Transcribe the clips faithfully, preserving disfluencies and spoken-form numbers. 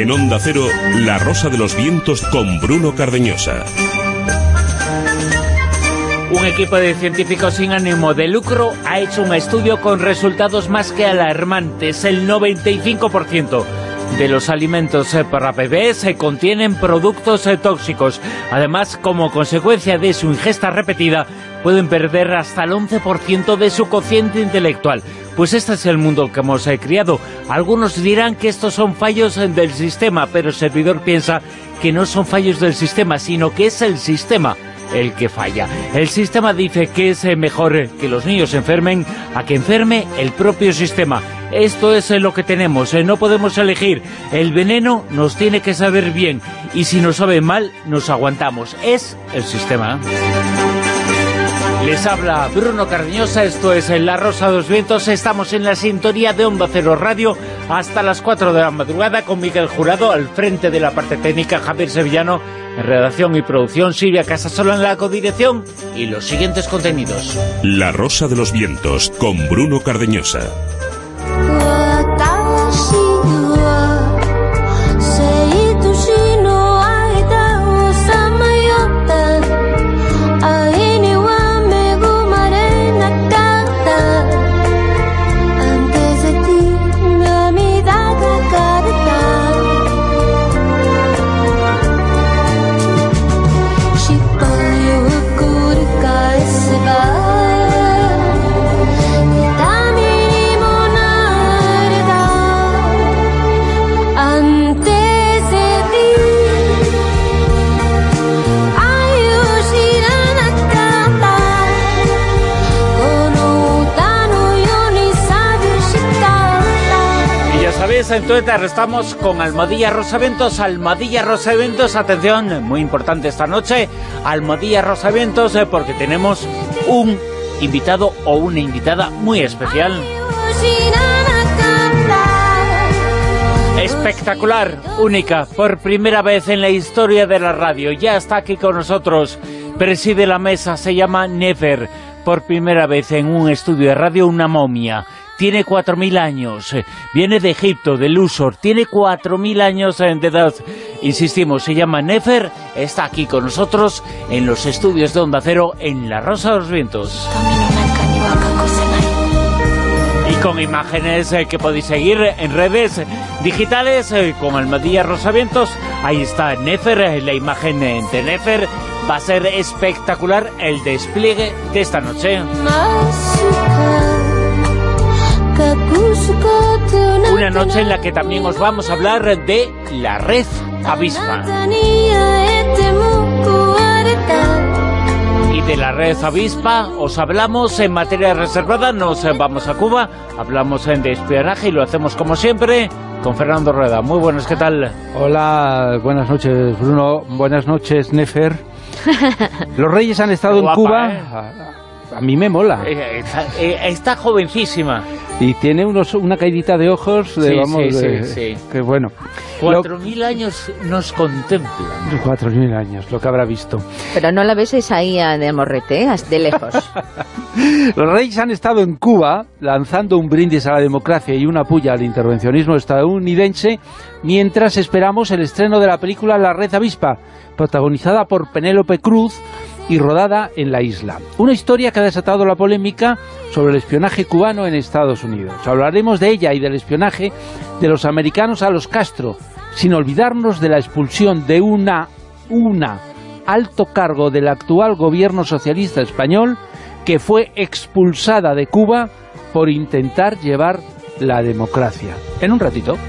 En Onda Cero, La Rosa de los Vientos con Bruno Cardeñosa. Un equipo de científicos sin ánimo de lucro ha hecho un estudio con resultados más que alarmantes. El noventa y cinco por ciento de los alimentos para bebés contienen productos tóxicos. Además, como consecuencia de su ingesta repetida, pueden perder hasta el once por ciento de su cociente intelectual. Pues este es el mundo que hemos criado. Algunos dirán que estos son fallos del sistema, pero el servidor piensa que no son fallos del sistema, sino que es el sistema el que falla. El sistema dice que es mejor que los niños se enfermen a que enferme el propio sistema. Esto es lo que tenemos, no podemos elegir. El veneno nos tiene que saber bien y si nos sabe mal, nos aguantamos. Es el sistema. Les habla Bruno Cardeñosa, esto es La Rosa de los Vientos. Estamos en la sintonía de Onda Cero Radio hasta las cuatro de la madrugada con Miguel Jurado al frente de la parte técnica, Javier Sevillano en redacción y producción, Silvia Casasola en la codirección y los siguientes contenidos. La Rosa de los Vientos con Bruno Cardeñosa. En Twitter estamos con Almohadilla Rosaventos. Almohadilla Rosaventos, atención, muy importante esta noche, Almohadilla Rosaventos, eh, porque tenemos un invitado o una invitada muy especial. Espectacular, única, por primera vez en la historia de la radio. Ya está aquí con nosotros, preside la mesa, se llama Nefer. Por primera vez en un estudio de radio, una momia. Tiene cuatro mil años, viene de Egipto, de Luxor, tiene cuatro mil años de edad. Insistimos, se llama Nefer, está aquí con nosotros en los estudios de Onda Cero en La Rosa de los Vientos. Y con imágenes eh, que podéis seguir en redes digitales, eh, con Almohadilla Rosaventos, ahí está Nefer, eh, la imagen de Nefer. Va a ser espectacular el despliegue de esta noche. Una noche en la que también os vamos a hablar de la red avispa. Y de la red avispa os hablamos en materia reservada, nos vamos a Cuba, hablamos de espionaje y lo hacemos como siempre con Fernando Rueda. Muy buenas, ¿qué tal? Hola, buenas noches Bruno, buenas noches Nefer. Los Reyes han estado guapa, en Cuba, ¿eh? a, a mí me mola. Eh, está, eh, está jovencísima. Y tiene unos, una caidita de ojos, de, sí, vamos, sí, de, sí, sí. que bueno. Cuatro mil años nos contemplan. Cuatro mil años, lo que habrá visto. Pero no la beses ahí de morrete, ¿eh? De lejos. Los Reyes han estado en Cuba lanzando un brindis a la democracia y una puya al intervencionismo estadounidense mientras esperamos el estreno de la película La Red Avispa, protagonizada por Penélope Cruz y rodada en la isla. Una historia que ha desatado la polémica sobre el espionaje cubano en Estados Unidos. Hablaremos de ella y del espionaje de los americanos a los Castro, sin olvidarnos de la expulsión de una, una alto cargo del actual gobierno socialista español que fue expulsada de Cuba por intentar llevar la democracia. En un ratito.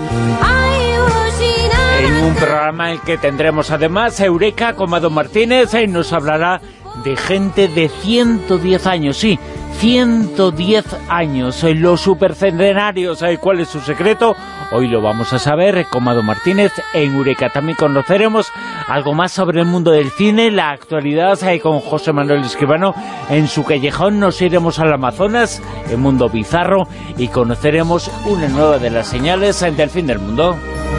En un programa en el que tendremos además Eureka con Mado Martínez, y nos hablará de gente de ciento diez años, sí, ciento diez años, los supercentenarios. ¿Cuál es su secreto? Hoy lo vamos a saber con Mado Martínez en Eureka. También conoceremos algo más sobre el mundo del cine, la actualidad con José Manuel Escribano. En su callejón nos iremos al Amazonas, el mundo bizarro, y conoceremos una nueva de las señales del fin del mundo.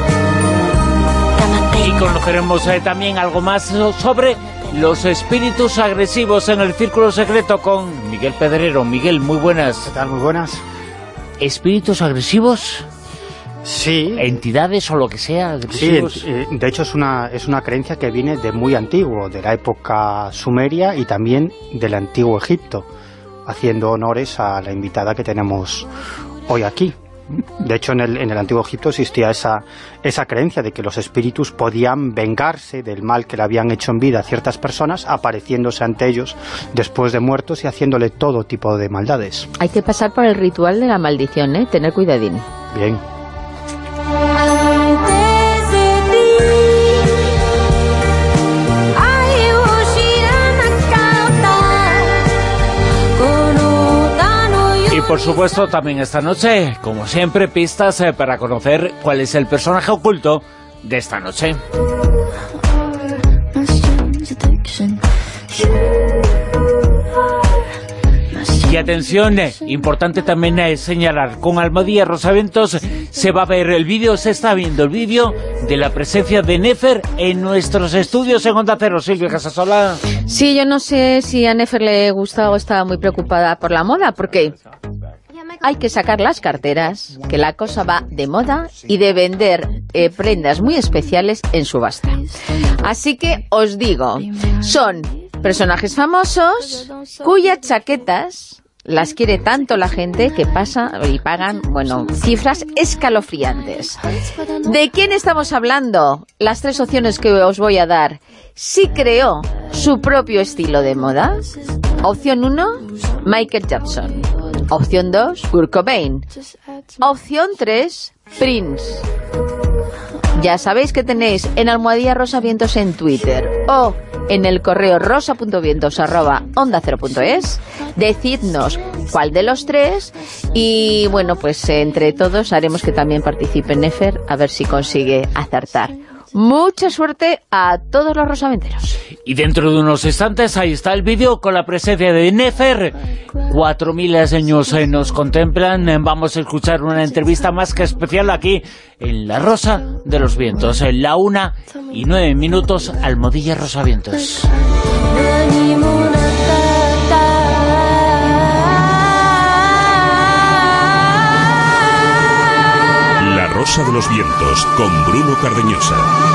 Y conoceremos eh, también algo más sobre los espíritus agresivos en el Círculo Secreto con Miguel Pedrero. Miguel, muy buenas. ¿Qué tal? Muy buenas. ¿Espíritus agresivos? Sí. ¿Entidades o lo que sea? Sí, de hecho es una, es una creencia que viene de muy antiguo, de la época sumeria y también del antiguo Egipto, haciendo honores a la invitada que tenemos hoy aquí. De hecho, en el, en el antiguo Egipto existía esa, esa creencia de que los espíritus podían vengarse del mal que le habían hecho en vida a ciertas personas, apareciéndose ante ellos después de muertos y haciéndole todo tipo de maldades. Hay que pasar por el ritual de la maldición, ¿eh? Tener cuidadín. Bien. Y por supuesto también esta noche, como siempre, pistas eh, para conocer cuál es el personaje oculto de esta noche. Y atención, eh, importante también eh, señalar, con Almohadilla Rosavientos se va a ver el vídeo, se está viendo el vídeo de la presencia de Nefer en nuestros estudios en Onda Cero. Silvia Casasola. Sí, yo no sé si a Nefer le gusta o estaba muy preocupada por la moda, porque hay que sacar las carteras, que la cosa va de moda y de vender eh, prendas muy especiales en subasta. Así que os digo, son personajes famosos cuyas chaquetas las quiere tanto la gente que pasa y pagan, bueno, cifras escalofriantes. ¿De quién estamos hablando? Las tres opciones que os voy a dar. Si creó su propio estilo de moda. Opción uno, Michael Jackson. Opción dos, Kurt Cobain. Opción tres, Prince. Ya sabéis que tenéis en Almohadilla Rosavientos en Twitter o en el correo rosa punto vientos arroba onda cero punto es. Decidnos cuál de los tres y bueno, pues entre todos haremos que también participe Nefer, a ver si consigue acertar. Mucha suerte a todos los rosaventeros. Y dentro de unos instantes ahí está el vídeo con la presencia de Nefer. Cuatro mil años eh, nos contemplan. Vamos a escuchar una entrevista más que especial aquí en La Rosa de los Vientos. En la una y nueve minutos, Almohadilla Rosavientos. La Rosa de los Vientos con Bruno Cardeñosa.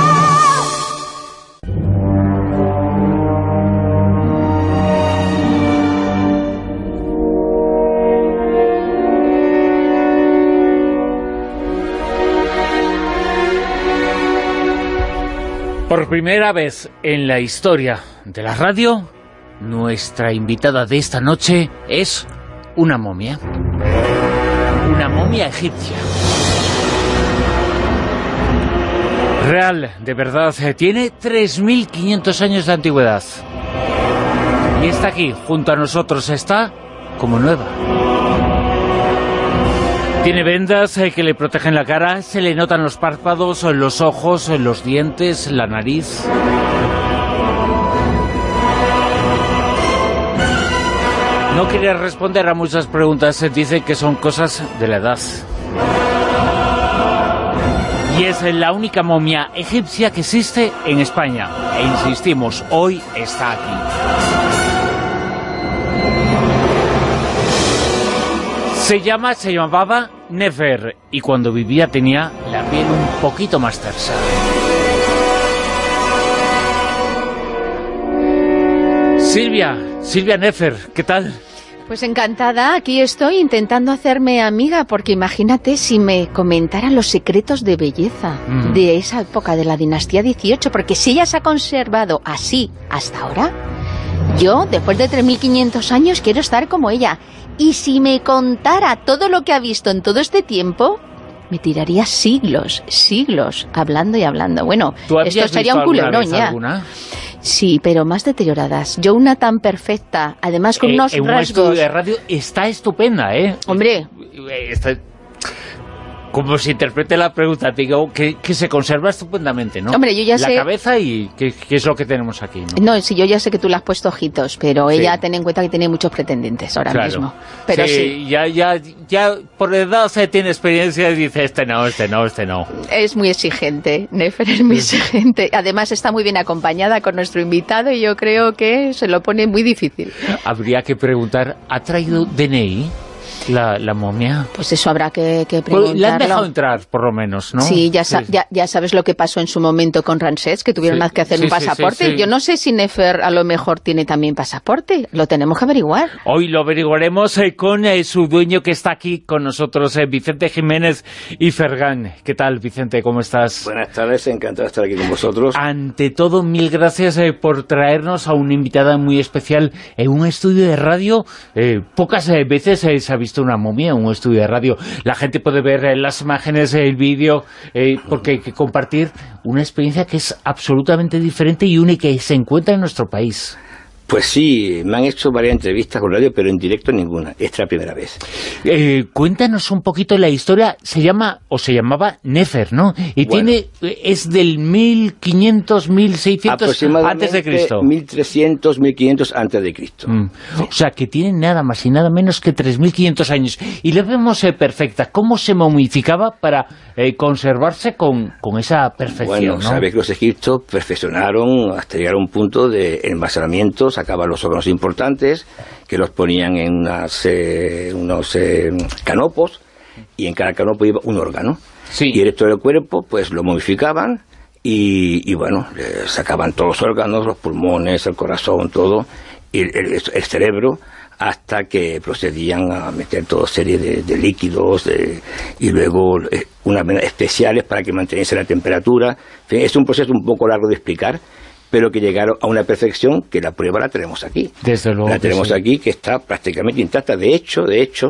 Por primera vez en la historia de la radio, nuestra invitada de esta noche es una momia. Una momia egipcia. Real, de verdad, tiene tres mil quinientos años de antigüedad. Y está aquí, junto a nosotros, está como nueva. Tiene vendas eh, que le protegen la cara, se le notan los párpados, los ojos, los dientes, la nariz. No quiere responder a muchas preguntas, dice que son cosas de la edad. Y es la única momia egipcia que existe en España. E insistimos, hoy está aquí. Se llama, se llamaba Nefer, y cuando vivía tenía la piel un poquito más tersa. Silvia, Silvia Nefer, ¿qué tal? Pues encantada, aquí estoy intentando hacerme amiga, porque imagínate si me comentara los secretos de belleza mm. de esa época de la dinastía dieciocho, porque si ella se ha conservado así hasta ahora, yo, después de tres mil quinientos años, quiero estar como ella. Y si me contara todo lo que ha visto en todo este tiempo, me tiraría siglos, siglos, hablando y hablando. Bueno, esto sería un culebrón ya. Alguna? Sí, pero más deterioradas. Yo una tan perfecta, además con eh, unos en rasgos... En un estudio de radio está estupenda, ¿eh? Hombre... Está... Como se interprete la pregunta, digo, que, que se conserva estupendamente, ¿no? Hombre, yo ya la sé... La cabeza y qué es lo que tenemos aquí, ¿no? No, sí, yo ya sé que tú le has puesto ojitos, pero sí. Ella ten en cuenta que tiene muchos pretendientes ahora claro. mismo. Pero sí, sí. Ya, ya, ya por edad se tiene experiencia y dice, este no, este no, este no. Es muy exigente, Nefer es muy sí. exigente. Además está muy bien acompañada con nuestro invitado y yo creo que se lo pone muy difícil. Habría que preguntar, ¿ha traído D N I? la, la momia? Pues eso habrá que, que preguntarlo. Pues le han dejado entrar, por lo menos, ¿no? Sí, ya, sa sí. ya, ya sabes lo que pasó en su momento con Ramsés, que tuvieron sí, que hacer sí, un pasaporte. Sí, sí, sí. Yo no sé si Nefer a lo mejor tiene también pasaporte. Lo tenemos que averiguar. Hoy lo averiguaremos eh, con eh, su dueño que está aquí con nosotros, eh, Vicente Jiménez y Fergán. ¿Qué tal, Vicente? ¿Cómo estás? Buenas tardes, encantado de estar aquí con vosotros. Ante todo, mil gracias eh, por traernos a una invitada muy especial en un estudio de radio. Eh, pocas eh, veces eh, se ha visto una momia en un estudio de radio. La gente puede ver eh, las imágenes, eh, el vídeo, eh, porque hay que compartir una experiencia que es absolutamente diferente y única y se encuentra en nuestro país. Pues sí, me han hecho varias entrevistas con radio, pero en directo ninguna. Esta es la primera vez. Eh, cuéntanos un poquito la historia. Se llama, o se llamaba Nefer, ¿no? Y Bueno, tiene, es del mil quinientos, mil seiscientos antes de Cristo. mil trescientos, mil quinientos antes de Cristo. Mm. Sí. O sea, que tiene nada más y nada menos que tres mil quinientos años. Y la vemos eh, perfecta. ¿Cómo se momificaba para eh, conservarse con, con esa perfección? Bueno, ¿no? sabes que los egipcios perfeccionaron hasta llegar a un punto de envasalamiento, sacaban los órganos importantes, que los ponían en unas, eh, unos eh, canopos, y en cada canopo iba un órgano. Sí. Y el resto del cuerpo, pues lo modificaban, y, y bueno, eh, sacaban todos los órganos, los pulmones, el corazón, todo, y el, el, el cerebro, hasta que procedían a meter toda serie de, de líquidos de, y luego eh, unas venas especiales para que manteniese la temperatura. En fin, es un proceso un poco largo de explicar, pero que llegaron a una perfección que la prueba la tenemos aquí. Desde luego la tenemos sí. aquí, que está prácticamente intacta. De hecho, de hecho,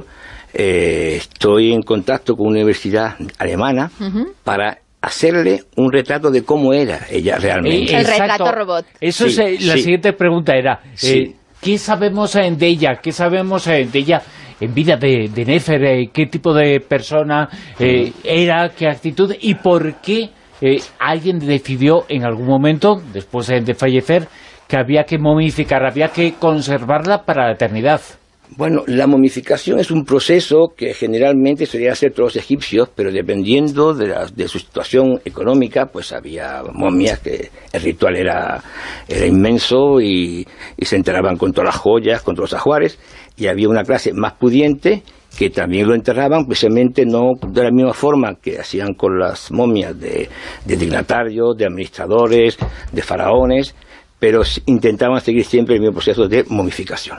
eh, estoy en contacto con una universidad alemana uh-huh. para hacerle un retrato de cómo era ella realmente. Eh, el retrato robot. Eso sí, es, la sí. siguiente pregunta era, sí. eh, ¿qué sabemos de ella? ¿Qué sabemos de ella en vida de, de Nefer? Eh, ¿Qué tipo de persona eh, era? ¿Qué actitud? ¿Y por qué eh, alguien decidió en algún momento, después de fallecer, que había que momificar, había que conservarla para la eternidad? Bueno, la momificación es un proceso que generalmente solían hacer todos los egipcios, pero dependiendo de, la, de su situación económica, pues había momias que el ritual era, era inmenso y, y se enterraban con todas las joyas, con todos los ajuares, y había una clase más pudiente que también lo enterraban, precisamente no de la misma forma que hacían con las momias de, de dignatarios, de administradores, de faraones, pero intentaban seguir siempre el mismo proceso de momificación.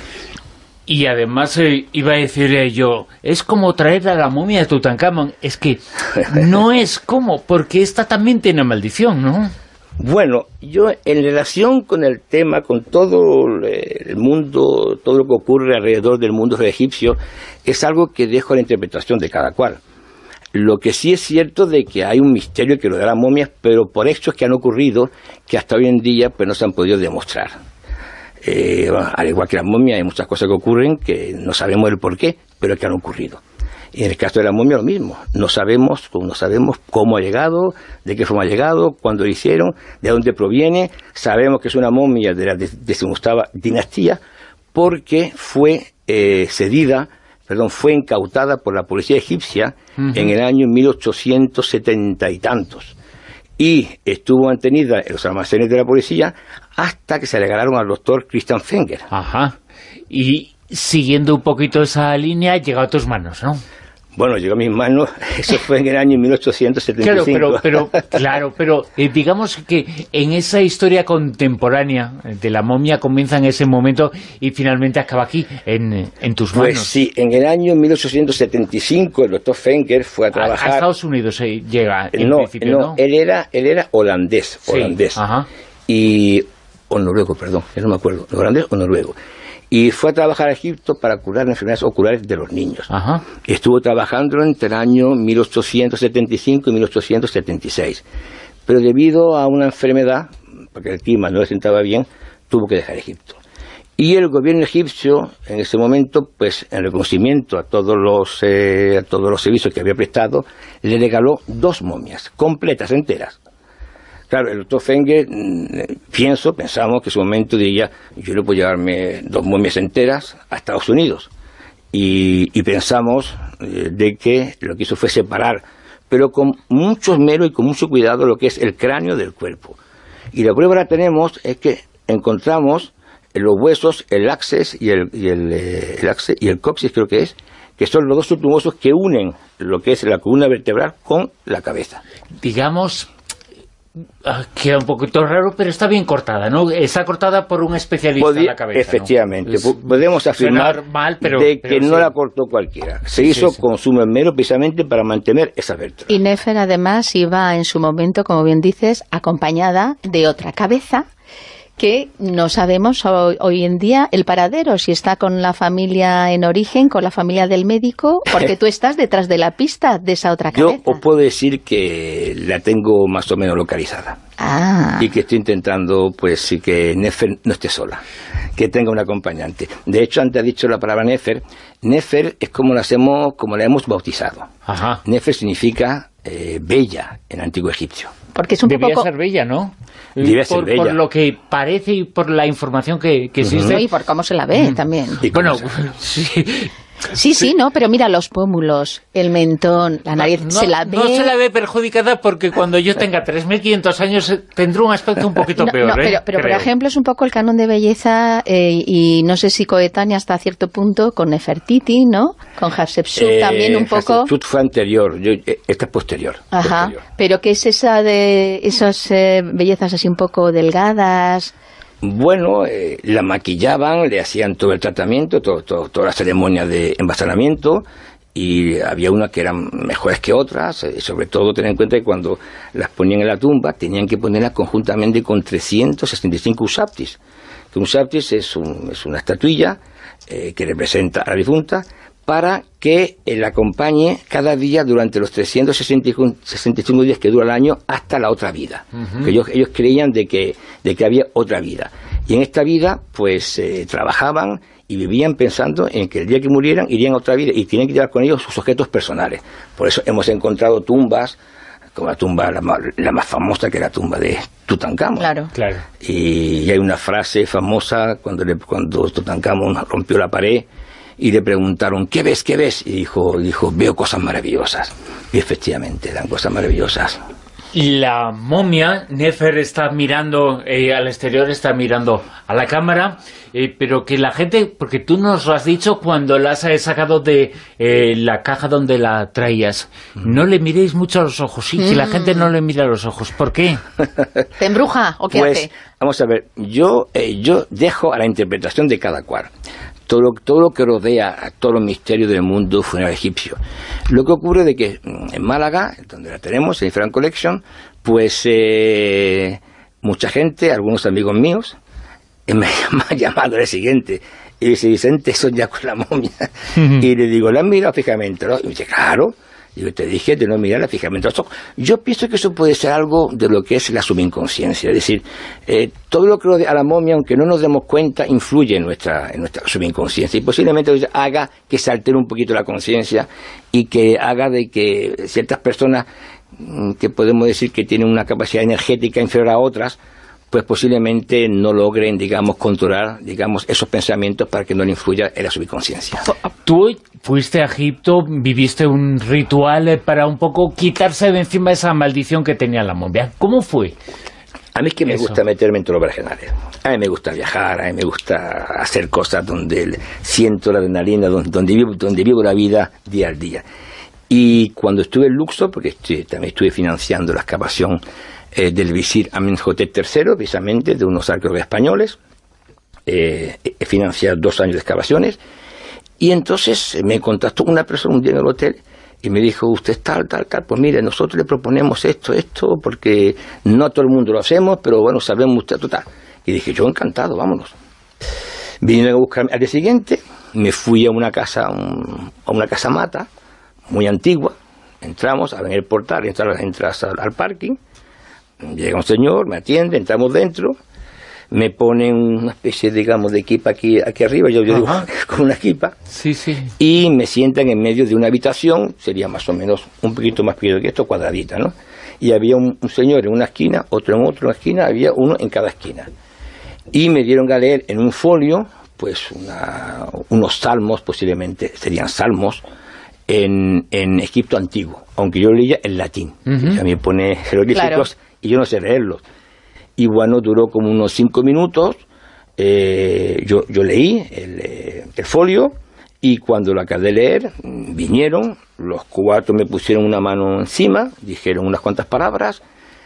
Y además eh, iba a decir eh, yo, es como traer a la momia de Tutankamón. Es que no es como, porque esta también tiene maldición, ¿no? Bueno, yo en relación con el tema, con todo el mundo, todo lo que ocurre alrededor del mundo egipcio, es algo que dejo a la interpretación de cada cual. Lo que sí es cierto de que hay un misterio que lo de las momias, pero por hechos que han ocurrido, que hasta hoy en día pues no se han podido demostrar. Eh, bueno, al igual que las momias, hay muchas cosas que ocurren que no sabemos el porqué, pero que han ocurrido. Y en el caso de la momia lo mismo, no sabemos, no sabemos cómo ha llegado, de qué forma ha llegado, cuándo lo hicieron, de dónde proviene. Sabemos que es una momia de la decimoctava dinastía, porque fue eh, cedida, perdón, fue incautada por la policía egipcia uh-huh. en el año mil ochocientos setenta y tantos. Y estuvo mantenida en los almacenes de la policía hasta que se regalaron al doctor Christian Fenger. Ajá. Y siguiendo un poquito esa línea, llegó a tus manos, ¿no? Bueno, llegó a mis manos, eso fue en el año mil ochocientos setenta y cinco. Claro, pero, pero, claro, pero eh, digamos que en esa historia contemporánea de la momia comienza en ese momento y finalmente acaba aquí, en, en tus manos. Pues sí, en el año mil ochocientos setenta y cinco el doctor Fenger fue a trabajar... A, a Estados Unidos eh, llega en no, principio, no, ¿no? él era, él era holandés, sí, holandés. Ajá. Y, o noruego, perdón, yo no me acuerdo, holandés o noruego. Y fue a trabajar a Egipto para curar enfermedades oculares de los niños. Ajá. Y estuvo trabajando entre el año mil ochocientos setenta y cinco y mil ochocientos setenta y seis. Pero debido a una enfermedad, porque el clima no le sentaba bien, tuvo que dejar Egipto. Y el gobierno egipcio, en ese momento, pues en reconocimiento a todos los, eh, a todos los servicios que había prestado, le regaló dos momias, completas, enteras. Claro, el doctor Fenger, pienso, pensamos que en su momento diría, yo le puedo llevarme dos momias enteras a Estados Unidos. Y, y pensamos eh, de que lo que hizo fue separar, pero con mucho esmero y con mucho cuidado, lo que es el cráneo del cuerpo. Y la prueba que tenemos es que encontramos en los huesos el axis y el, y el, eh, el, axis y el coxis, creo que es, que son los dos subtumosos que unen lo que es la columna vertebral con la cabeza. Digamos, queda un poquito raro, pero está bien cortada, ¿no? Está cortada por un especialista Podía, en la cabeza, efectivamente, ¿no? podemos afirmar mal, pero, de que pero no sí. la cortó cualquiera. Se Sí, hizo sí, sí. con sumo esmero precisamente para mantener esa vértebra. Y Nefer además iba en su momento, como bien dices, acompañada de otra cabeza que no sabemos hoy, hoy en día el paradero, si está con la familia en origen, con la familia del médico, porque tú estás detrás de la pista de esa otra cabeza. Yo os puedo decir que la tengo más o menos localizada. Ah. Y que estoy intentando, pues sí, que Nefer no esté sola, que tenga un acompañante. De hecho, antes ha dicho la palabra Nefer. Nefer es como la hacemos, como la hemos bautizado. Ajá. Nefer significa eh, bella en antiguo egipcio. Porque es un Debía poco... ser bella, ¿no? Debía por, ser bella. por lo que parece y por la información que, que existe. Y por cómo se la ve también. Y Bueno, como se- sí. Sí, sí, no, pero mira los pómulos, el mentón, la nariz, No, se la ve... no se la ve perjudicada porque cuando yo tenga tres mil quinientos años eh, tendrá un aspecto un poquito No, peor, no, ¿eh? pero, pero por Creo. ejemplo es un poco el canon de belleza eh, y no sé si coetánea hasta cierto punto con Nefertiti, ¿no? Con Hatshepsut Eh, también un poco... Hatshepsut fue anterior, yo, eh, esta es posterior. Ajá, posterior. pero ¿qué es esa de esas eh, bellezas así un poco delgadas? Bueno, eh, la maquillaban, le hacían todo el tratamiento, todo, todo, toda la ceremonia de embalsamamiento, y había unas que eran mejores que otras, eh, sobre todo tener en cuenta que cuando las ponían en la tumba tenían que ponerlas conjuntamente con trescientos sesenta y cinco usaptis. Que un usaptis es, un, es una estatuilla eh, que representa a la difunta, para que eh, la acompañe cada día durante los trescientos sesenta y cinco días que dura el año hasta la otra vida. Uh-huh. Que ellos, ellos creían de que, de que había otra vida. Y en esta vida, pues, eh, trabajaban y vivían pensando en que el día que murieran irían a otra vida y tienen que llevar con ellos sus objetos personales. Por eso hemos encontrado tumbas, como la tumba la más, la más famosa, que es la tumba de Tutankamón. Claro. Claro. Y, y hay una frase famosa cuando, le, cuando Tutankamón rompió la pared y le preguntaron, ¿qué ves, qué ves? Y dijo, dijo, veo cosas maravillosas. Y efectivamente, eran cosas maravillosas. Y la momia, Nefer está mirando eh, al exterior, está mirando a la cámara, eh, pero que la gente, porque tú nos lo has dicho cuando la has sacado de eh, la caja donde la traías, mm. no le miréis mucho a los ojos, sí, mm. que la gente no le mira a los ojos. ¿Por qué? ¿Te embruja o qué pues, hace? Vamos a ver, yo, eh, yo dejo a la interpretación de cada cual. Todo lo, todo lo que rodea a todos los misterios del mundo funeral egipcio. Lo que ocurre de que en Málaga, donde la tenemos, en Ifrán Collection, pues eh, mucha gente, algunos amigos míos, eh, me han llamado al siguiente, y dice, Vicente, eso ya con la momia. Uh-huh. Y le digo, ¿la has mirado fijamente? ¿No? Y me dice, claro. Y yo te dije de no mirarla fijamente. Yo pienso que eso puede ser algo de lo que es la subinconsciencia. Es decir, eh, todo lo que rodea a la momia, aunque no nos demos cuenta, influye en nuestra, en nuestra subinconsciencia. Y posiblemente haga que se altere un poquito la conciencia y que haga de que ciertas personas que podemos decir que tienen una capacidad energética inferior a otras, pues posiblemente no logren, digamos, controlar, digamos, esos pensamientos para que no le influya en la subconsciencia. Tú fuiste a Egipto, viviste un ritual para un poco quitarse de encima esa maldición que tenía la momia. ¿Cómo fue? A mí es que me Eso. gusta meterme en todos los berenjenales. A mí me gusta viajar, a mí me gusta hacer cosas donde siento la adrenalina, donde, donde, vivo, donde vivo la vida día al día. Y cuando estuve en Luxor, porque estoy, también estuve financiando la excavación eh, del visir Amenhotep tercero, precisamente, de unos arqueólogos españoles, eh, he financiado dos años de excavaciones, y entonces me contactó una persona un día en el hotel, y me dijo, usted es tal, tal, tal, pues mire, nosotros le proponemos esto, esto, porque no todo el mundo lo hacemos, pero bueno, sabemos usted, total. Y dije, yo encantado, vámonos. Vinieron a buscarme al día siguiente, me fui a una casa, un, a una casa mata, muy antigua, entramos, abren el portal, entras, entras al, al parking, llega un señor, me atiende, entramos dentro, me ponen una especie, digamos, de equipa aquí, aquí arriba, yo, yo digo, con una equipa, sí, sí. y me sientan en medio de una habitación, sería más o menos un poquito más pequeño que esto, cuadradita, ¿no? Y había un, un señor en una esquina, otro en otra esquina, había uno en cada esquina. Y me dieron a leer en un folio, pues, una, unos salmos, posiblemente serían salmos, en, en Egipto antiguo, aunque yo leía en latín. Uh-huh. A mí me pone jeroglíficos, claro, y yo no sé leerlos. Y bueno, duró como unos cinco minutos, eh, yo, yo leí el, el folio, Y cuando lo acabé de leer, vinieron, los cuatro me pusieron una mano encima, dijeron unas cuantas palabras,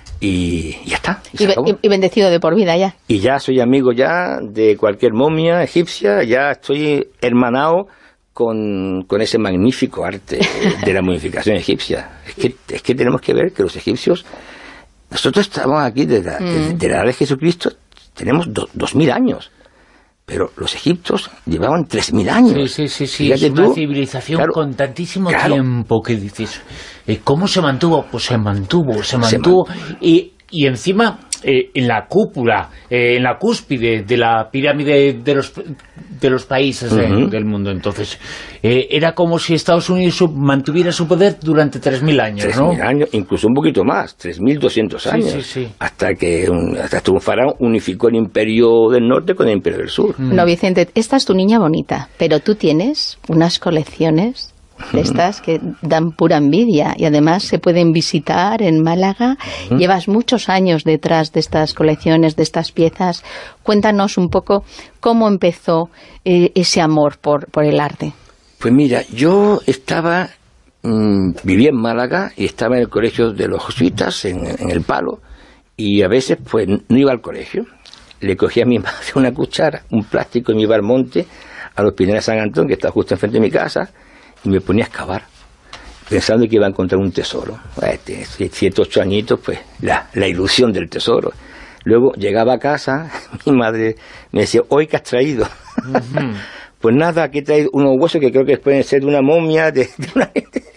y ya está. Y, y, y bendecido de por vida ya. Y ya soy amigo ya de cualquier momia egipcia, ya estoy hermanado con, con ese magnífico arte de la momificación egipcia. Es que, es que tenemos que ver que los egipcios, nosotros estamos aquí desde la, mm. de la edad de Jesucristo, tenemos do, dos mil años. Pero los egipcios llevaban tres mil años. Sí, sí, sí, sí. Es una tú, civilización claro, con tantísimo claro. tiempo que dices. ¿Cómo se mantuvo? Pues se mantuvo, se mantuvo. Se mantuvo. Y, y encima, eh, en la cúpula, eh, en la cúspide de la pirámide de los, de los países uh-huh. eh, del mundo. Entonces, eh, era como si Estados Unidos mantuviera su poder durante tres mil años, tres mil, ¿no? tres mil años, incluso un poquito más, tres mil doscientos años. Sí, sí, sí. Hasta que un, hasta que un faraón unificó el imperio del norte con el imperio del sur. Mm. No, Vicente, esta es tu niña bonita, pero tú tienes unas colecciones de estas que dan pura envidia y además se pueden visitar en Málaga. Uh-huh. Llevas muchos años detrás de estas colecciones, de estas piezas. Cuéntanos un poco cómo empezó eh, ese amor por, por el arte. Pues mira, yo estaba, mmm, vivía en Málaga y estaba en el colegio de los jesuitas, en, en El Palo, y a veces pues no iba al colegio. Le cogía a mi madre una cuchara, un plástico y me iba al monte, a los Pinares de San Antón, que está justo enfrente de mi casa, y me ponía a excavar, pensando que iba a encontrar un tesoro. Este, siete, ocho añitos, pues la, la ilusión del tesoro. Luego llegaba a casa, mi madre me decía, ¿hoy qué has traído? Uh-huh. Pues nada, aquí he traído unos huesos que creo que pueden ser de una momia, de, de una...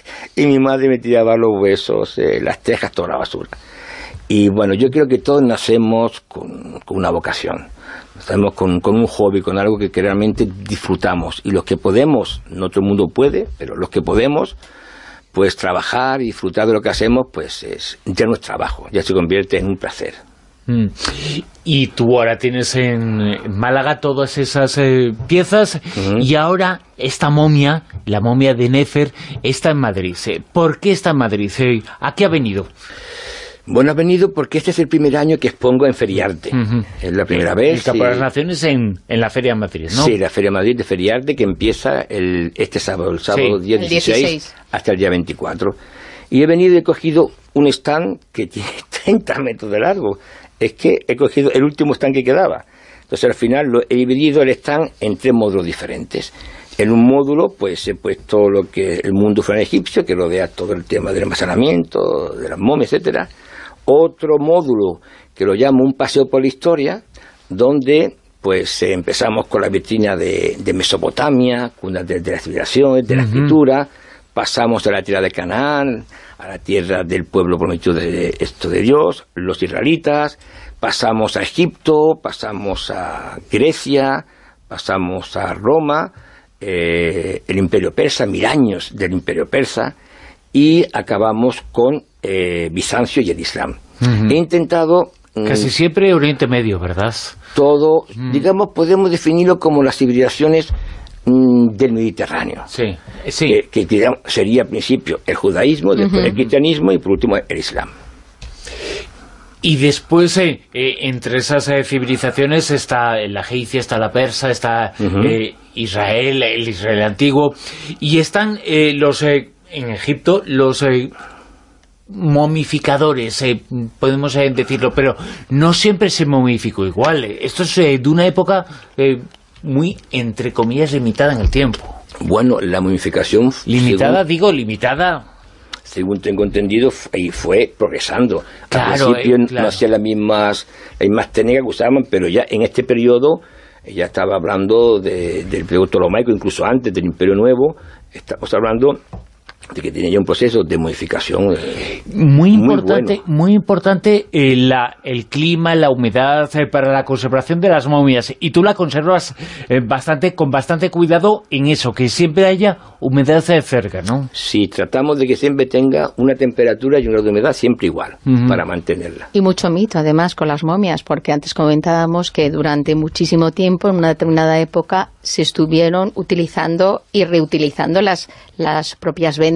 y mi madre me tiraba los huesos, eh, las tejas, toda la basura. Y bueno, yo creo que todos nacemos con, con una vocación. Estamos con, con un hobby, con algo que, que realmente disfrutamos. Y los que podemos, no todo el mundo puede, pero los que podemos, pues trabajar y disfrutar de lo que hacemos, pues es, ya no es trabajo, ya se convierte en un placer. Mm. Y tú ahora tienes en Málaga todas esas eh, piezas, uh-huh. y ahora esta momia, la momia de Nefer, está en Madrid. ¿Por qué está en Madrid? ¿A qué ha venido? Bueno, ha venido porque este es el primer año que expongo en Feriarte. Uh-huh. Es la primera vez. El Campo de las Naciones en, en la Feria de Madrid, ¿no? Sí, la Feria de Madrid de Feriarte, que empieza el, este sábado, el sábado sí, día dieciséis, dieciséis hasta el día veinticuatro. Y he venido y he cogido un stand que tiene treinta metros de largo. Es que he cogido el último stand que quedaba. Entonces al final lo he dividido el stand en tres módulos diferentes. En un módulo pues he puesto lo que el mundo fue egipcio, que rodea todo el tema del almacenamiento, de las momias, etcétera. Otro módulo que lo llamo un paseo por la historia, donde pues eh, empezamos con la vitrina de, de Mesopotamia, cuna de, de la civilización, de la uh-huh. escritura, pasamos a la tierra de Canaán, a la tierra del pueblo prometido de esto de Dios, los israelitas, pasamos a Egipto, pasamos a Grecia, pasamos a Roma, eh, el imperio persa, mil años del imperio persa, y acabamos con eh, Bizancio y el Islam. Uh-huh. He intentado... Casi siempre Oriente Medio, ¿verdad? Todo, mm. digamos, podemos definirlo como las civilizaciones mm, del Mediterráneo. Sí, sí. Eh, que digamos, sería al principio el judaísmo, después uh-huh. el cristianismo y por último el Islam. Y después, eh, eh, entre esas eh, civilizaciones está la egipcia, está la persa, está uh-huh. eh, Israel, el Israel antiguo, y están eh, los... Eh, en Egipto, los eh, momificadores, eh, podemos eh, decirlo, pero no siempre se momificó igual. Esto es eh, de una época eh, muy, entre comillas, limitada en el tiempo. Bueno, la momificación... Limitada, según, digo, limitada... Según tengo entendido, y fue progresando. Claro, Al principio eh, claro. no hacían las mismas, las mismas técnicas que usaban, pero ya en este periodo, ya estaba hablando de, del periodo ptolomaico, incluso antes del Imperio Nuevo, estamos hablando... de que tiene ya un proceso de modificación eh, muy importante, muy, bueno. muy importante eh, la, el clima, la humedad eh, para la conservación de las momias, y tú la conservas eh, bastante con bastante cuidado en eso, que siempre haya humedad eh, cerca, ¿no? Sí, tratamos de que siempre tenga una temperatura y un grado de humedad siempre igual, uh-huh. para mantenerla. Y mucho mito, además, con las momias, porque antes comentábamos que durante muchísimo tiempo, en una determinada época, se estuvieron utilizando y reutilizando las, las propias vendas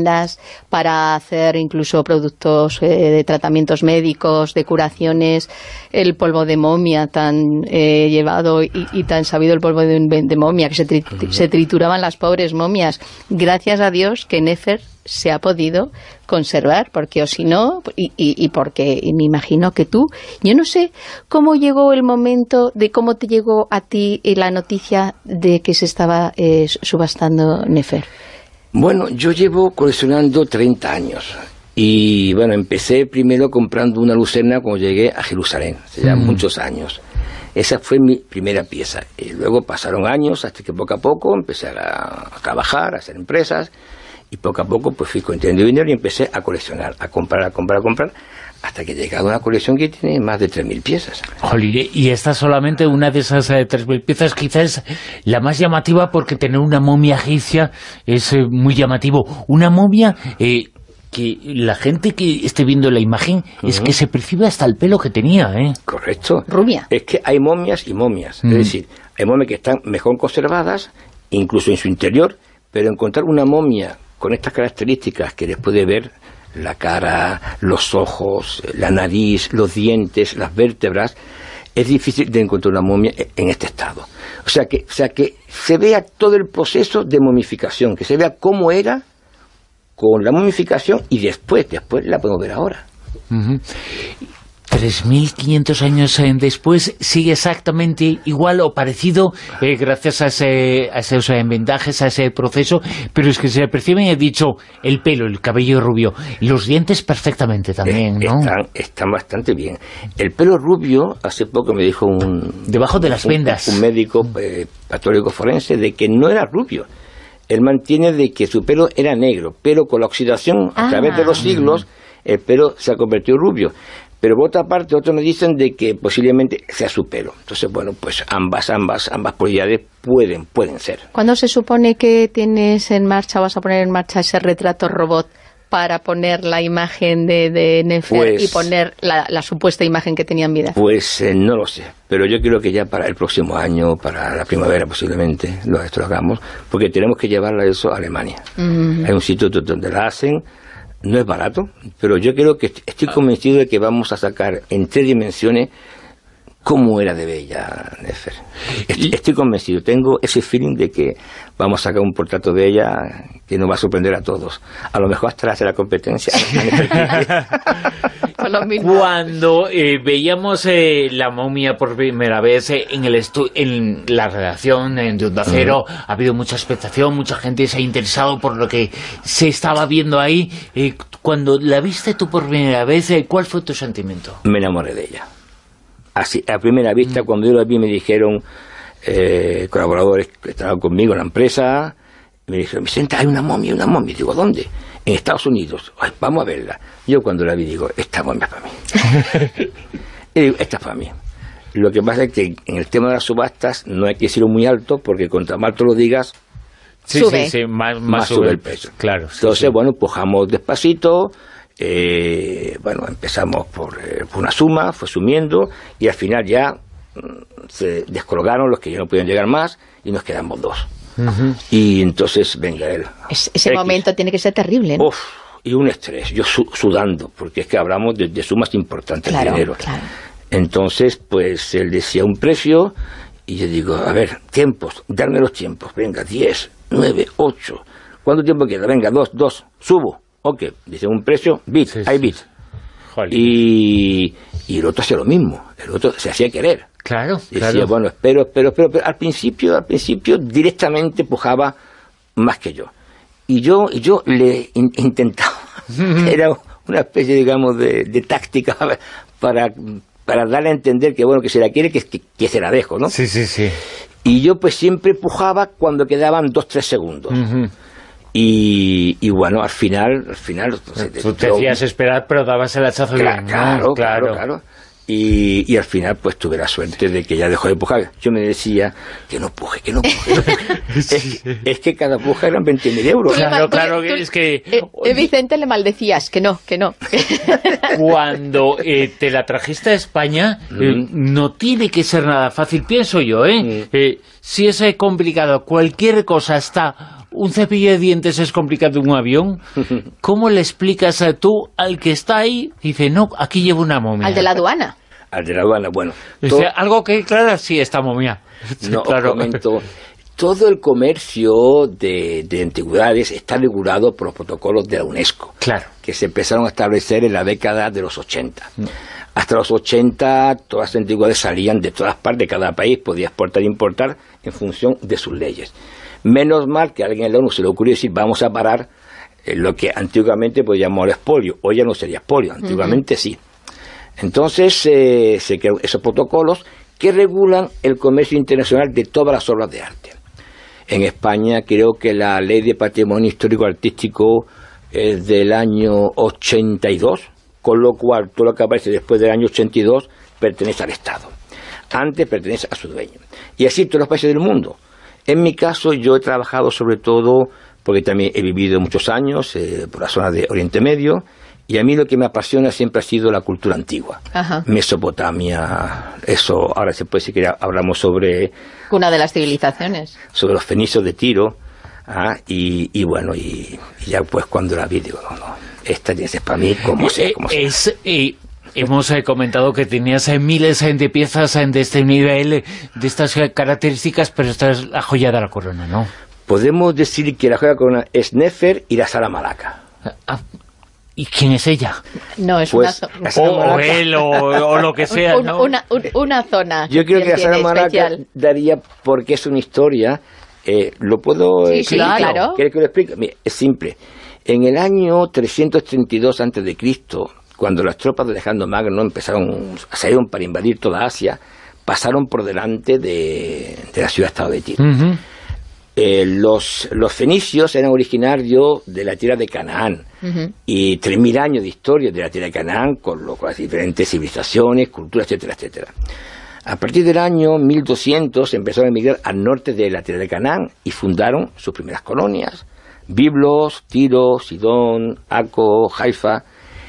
prendas, para hacer incluso productos eh, de tratamientos médicos, de curaciones, el polvo de momia tan eh, llevado y, y tan sabido, el polvo de, de momia, que se, tri se trituraban las pobres momias. Gracias a Dios que Nefer se ha podido conservar, porque o si no, y, y, y porque y me imagino que tú, yo no sé cómo llegó el momento, de cómo te llegó a ti la noticia de que se estaba eh, subastando Nefer. Bueno, yo llevo coleccionando treinta años y bueno, empecé primero comprando una lucerna cuando llegué a Jerusalén, hace ya mm. muchos años. Esa fue mi primera pieza y luego pasaron años hasta que poco a poco empecé a, a trabajar, a hacer empresas. Y poco a poco pues fui conteniendo dinero y empecé a coleccionar, a comprar, a comprar, a comprar, hasta que he llegado a una colección que tiene más de tres mil piezas. Jolín, y esta solamente una de esas eh, tres mil piezas, quizás la más llamativa, porque tener una momia egipcia es eh, muy llamativo. Una momia eh, que la gente que esté viendo la imagen uh-huh. es que se percibe hasta el pelo que tenía, ¿eh? Correcto. Rubia. Es que hay momias y momias. Uh-huh. Es decir, hay momias que están mejor conservadas, incluso en su interior, pero encontrar una momia con estas características que les puede ver la cara, los ojos, la nariz, los dientes, las vértebras, es difícil de encontrar una momia en este estado. O sea que, o sea que se vea todo el proceso de momificación, que se vea cómo era con la momificación y después, después la podemos ver ahora. Uh-huh. tres mil quinientos años después sigue exactamente igual o parecido eh, gracias a, ese, a esos vendajes, a ese proceso, pero es que se perciben, he dicho, el pelo, el cabello rubio, los dientes perfectamente también, ¿no? Están, están bastante bien. El pelo rubio, hace poco me dijo un... Debajo de las vendas. Un, un médico eh, patólogo forense de que no era rubio. Él mantiene de que su pelo era negro, pero con la oxidación, a ah. través de los siglos, el pelo se ha convertido en rubio. Pero por otra parte, otros me dicen de que posiblemente sea su pelo. Entonces, bueno, pues ambas, ambas, ambas posibilidades pueden, pueden ser. ¿Cuándo se supone que tienes en marcha, vas a poner en marcha ese retrato robot para poner la imagen de, de Nefer pues, y poner la, la supuesta imagen que tenía en vida? Pues eh, no lo sé, pero yo creo que ya para el próximo año, para la primavera posiblemente, lo, esto lo hagamos, porque tenemos que llevarla eso a Alemania. Mm. Hay un sitio donde la hacen. No es barato, pero yo creo que estoy convencido de que vamos a sacar en tres dimensiones cómo era de bella Nefer. Estoy, estoy convencido, tengo ese feeling de que vamos a sacar un portrato de ella que nos va a sorprender a todos. A lo mejor hasta hacer la competencia. Cuando eh, veíamos eh, la momia por primera vez eh, en el en la redacción en de Onda Cero, uh-huh. ha habido mucha expectación, mucha gente se ha interesado por lo que se estaba viendo ahí. Eh, cuando la viste tú por primera vez, eh, ¿cuál fue tu sentimiento? Me enamoré de ella. Así, a primera vista, uh-huh. cuando yo la vi me dijeron eh, colaboradores que estaban conmigo en la empresa, me dijeron, Vicente, hay una momia, una momia. Digo, ¿dónde? En Estados Unidos. Ay, vamos a verla. Yo cuando la vi digo, esta momia es para mí. Y digo, esta es para mí. Lo que pasa es que en el tema de las subastas no hay que decirlo muy alto, porque contra más tú lo digas, sí, sube. Sí, sí, más, más, más sube el precio. Claro, sí, Entonces, sí. bueno, pujamos despacito. Eh, bueno, empezamos por, eh, por una suma, fue sumiendo, y al final ya mm, se descolgaron los que ya no podían llegar más, y nos quedamos dos. Uh-huh. Y entonces, venga él. Es, ese X. momento tiene que ser terrible, ¿no? Uf, y un estrés, yo su sudando, porque es que hablamos de, de sumas importantes, claro, de dinero. Claro. Entonces, pues él decía un precio, y yo digo, a ver, tiempos, darme los tiempos, venga, diez, nueve, ocho, ¿cuánto tiempo queda? Venga, dos, dos, subo. Ok, dice un precio, bit, sí, hay bit. Y, y el otro hacía lo mismo, el otro se hacía querer. Claro, Decía, claro. bueno, espero, espero, espero, pero al principio, al principio directamente pujaba más que yo. Y yo, y yo le in, intentaba, era una especie, digamos, de, de táctica para, para darle a entender que, bueno, que se la quiere, que, que, que se la dejo, ¿no? Sí, sí, sí. Y yo pues siempre pujaba cuando quedaban dos, tres segundos. Uh-huh. Y, y bueno, al final... al final Tú te hacías esperar, pero dabas el hachazo claro, bien, ¿no? Claro, claro, claro. Y, y al final pues tuve la suerte de que ya dejó de pujar. Yo me decía, que no puje, que no puje. No puje. Sí. Es, es que cada puja eran veinte mil euros. Claro, claro, tú, es que... Eh, eh, Vicente, le maldecías, que no, que no. Cuando eh, te la trajiste a España, mm. eh, no tiene que ser nada fácil, pienso yo, ¿eh? Mm. eh si es complicado, cualquier cosa está un cepillo de dientes es complicado en un avión, ¿cómo le explicas a tú al que está ahí? Dice, no, aquí llevo una momia. Al de la aduana. Al de la aduana, bueno. Dice, todo... algo que claro, sí, esta momia. No, claro. Os comento, todo el comercio de, de antigüedades está regulado por los protocolos de la UNESCO, claro, que se empezaron a establecer en la década de los ochenta. Mm. Hasta los ochenta, todas las antigüedades salían de todas partes, cada país podía exportar e importar en función de sus leyes. Menos mal que a alguien en la ONU se le ocurrió decir, vamos a parar eh, lo que antiguamente pues llamar expolio. Hoy ya no sería expolio, antiguamente uh-huh. sí. Entonces eh, se crearon esos protocolos que regulan el comercio internacional de todas las obras de arte. En España creo que la ley de patrimonio histórico artístico es del año ochenta y dos, con lo cual todo lo que aparece después del año ochenta y dos pertenece al Estado. Antes pertenece a su dueño. Y así todos los países del mundo. En mi caso yo he trabajado sobre todo, porque también he vivido muchos años eh, por la zona de Oriente Medio, y a mí lo que me apasiona siempre ha sido la cultura antigua. Ajá. Mesopotamia, eso, ahora se puede decir que hablamos sobre... Una de las civilizaciones. Sobre los fenicios de Tiro, ah, y, y bueno, y, y ya pues cuando la vi digo, no, no, esta tiene que ser para mí como sea, como sea. Es, eh, hemos eh, comentado que tenías eh, miles eh, de piezas eh, de este nivel, eh, de estas eh, características, pero esta es la joya de la corona, ¿no? Podemos decir que la joya de la corona es Nefer y la Sala Malaca. Ah, ¿y quién es ella? No, es pues, una zona. O, o él, o, o lo que sea, un, ¿no? Una, un, una zona. Yo creo que la Sala Malaca daría, porque es una historia, eh, ¿lo puedo...? Sí, sí, claro. ¿Quieres que lo explique? Mira, es simple. En el año trescientos treinta y dos antes de Cristo, cuando las tropas de Alejandro Magno empezaron, salieron para invadir toda Asia, pasaron por delante de, de la ciudad-estado de Tiro. Uh-huh. Eh, los, los fenicios eran originarios de la tierra de Canaán, uh-huh. y tres mil años de historia de la tierra de Canaán, con, lo, con las diferentes civilizaciones, culturas, etcétera, etcétera. A partir del año mil doscientos empezaron a emigrar al norte de la tierra de Canaán y fundaron sus primeras colonias, Biblos, Tiro, Sidón, Aco, Haifa,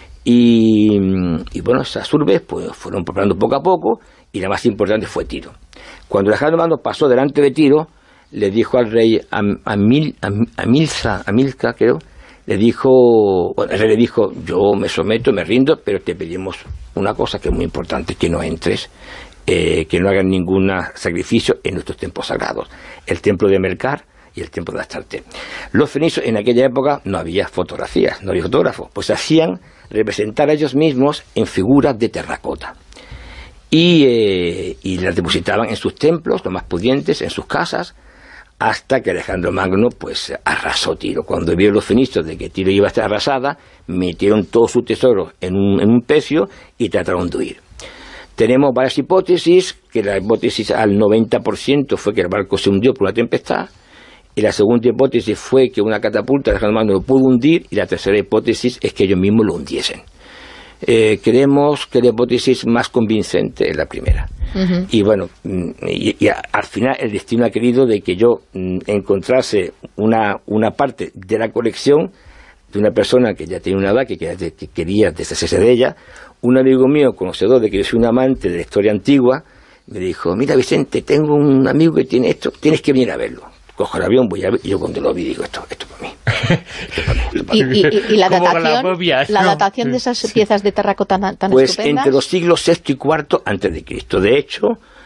y, y bueno, esas urbes pues fueron poblando poco a poco, y la más importante fue Tiro. Cuando Alejandro Magno pasó delante de Tiro, le dijo al rey Am, Amil, Am, Amilza, Amilca, creo, le dijo, bueno, el rey le dijo, yo me someto, me rindo, pero te pedimos una cosa que es muy importante, que no entres, eh, que no hagan ningún sacrificio en nuestros templos sagrados, el templo de Melcar y el templo de Astarte. Los fenicios en aquella época no había fotografías, no había fotógrafos, pues hacían representar a ellos mismos en figuras de terracota. Y, eh, y las depositaban en sus templos, los más pudientes, en sus casas, hasta que Alejandro Magno pues arrasó Tiro. Cuando vieron los fenicios de que Tiro iba a estar arrasada, metieron todo su tesoro en un, en un pecio y trataron de huir. Tenemos varias hipótesis, que la hipótesis al noventa por ciento fue que el barco se hundió por una tempestad, y la segunda hipótesis fue que una catapulta de Alejandro Magno lo pudo hundir, y la tercera hipótesis es que ellos mismos lo hundiesen. Eh, creemos que la hipótesis más convincente es la primera. Uh-huh. Y bueno, y, y a, al final el destino ha querido de que yo mm, encontrase una, una parte de la colección de una persona que ya tenía una edad, que, que, que quería deshacerse de ella. Un amigo mío, conocedor de que yo soy un amante de la historia antigua, me dijo, mira Vicente, tengo un amigo que tiene esto, tienes que venir a verlo. Cojo el avión, voy a ver, y yo cuando lo vi digo, esto, esto para mí. Esto para mí, esto para mí. ¿Y, y, y la datación, la, movia, la datación de esas piezas de terracota tan, tan pues estupendas? Entre los siglos sexto y cuarto antes de Cristo. De hecho,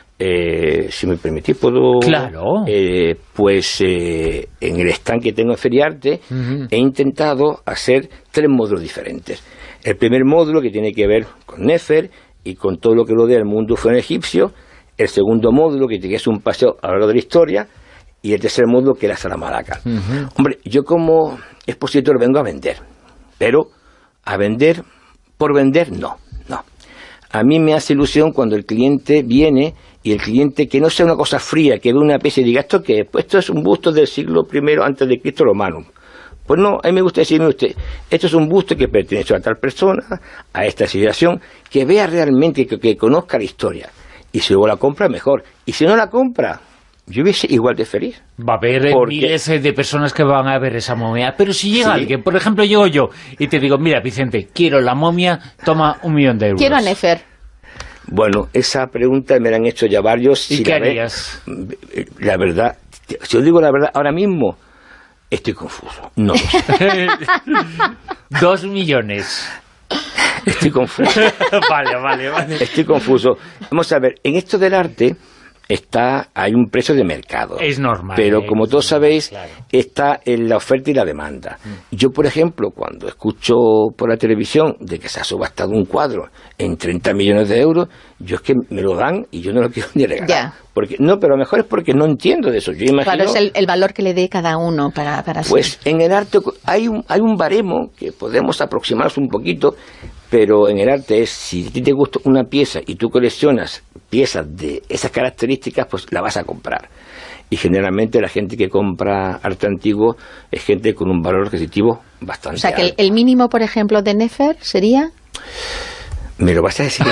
eh, si me permitís, puedo... Claro. Eh, pues eh, en el stand que tengo en Feriarte, uh-huh. he intentado hacer tres módulos diferentes. El primer módulo, que tiene que ver con Nefer y con todo lo que rodea el mundo fue egipcio. El segundo módulo, que es un paseo a lo largo de la historia. Y el tercer módulo, que era la Sala Malaca. Uh-huh. Hombre, yo como expositor vengo a vender, pero a vender por vender, no, no. A mí me hace ilusión cuando el cliente viene, y el cliente que no sea una cosa fría, que ve una pieza y diga, ¿esto qué? Pues esto es un busto del siglo primero antes de Cristo romano. Pues no, a mí me gusta decirme usted, esto es un busto que pertenece a tal persona, a esta civilización, que vea realmente, que, que conozca la historia. Y si luego la compra, mejor. Y si no la compra, yo hubiese igual de feliz. Va a haber porque... miles de personas que van a ver esa momia. Pero si llega ¿Sí? alguien, por ejemplo, llego yo y te digo, mira, Vicente, quiero la momia, toma un millón de euros. Quiero a Nefer. Bueno, esa pregunta me la han hecho ya varios. ¿Y si qué la harías? Ve, la verdad, si os digo la verdad, ahora mismo, Estoy confuso, no lo sé. Dos millones. Estoy confuso. Vale, vale, vale. Estoy confuso. Vamos a ver, en esto del arte está hay un precio de mercado. Es normal. Pero eh, como todos sabéis, claro. está en la oferta y la demanda. Mm. Yo, por ejemplo, cuando escucho por la televisión de que se ha subastado un cuadro en treinta millones de euros, yo es que me lo dan y yo no lo quiero ni regalar. Ya. Porque, no, pero a lo mejor es porque no entiendo de eso. Yo imagino, claro, es el, el valor que le dé cada uno para, para pues ser. en el arte hay un, hay un baremo que podemos aproximarnos un poquito, pero en el arte es, si a ti te gusta una pieza y tú coleccionas piezas de esas características, pues la vas a comprar. Y generalmente la gente que compra arte antiguo es gente con un valor adquisitivo bastante alto. O sea, que el, el mínimo, por ejemplo, de Nefer sería... ¿Me lo vas a decir?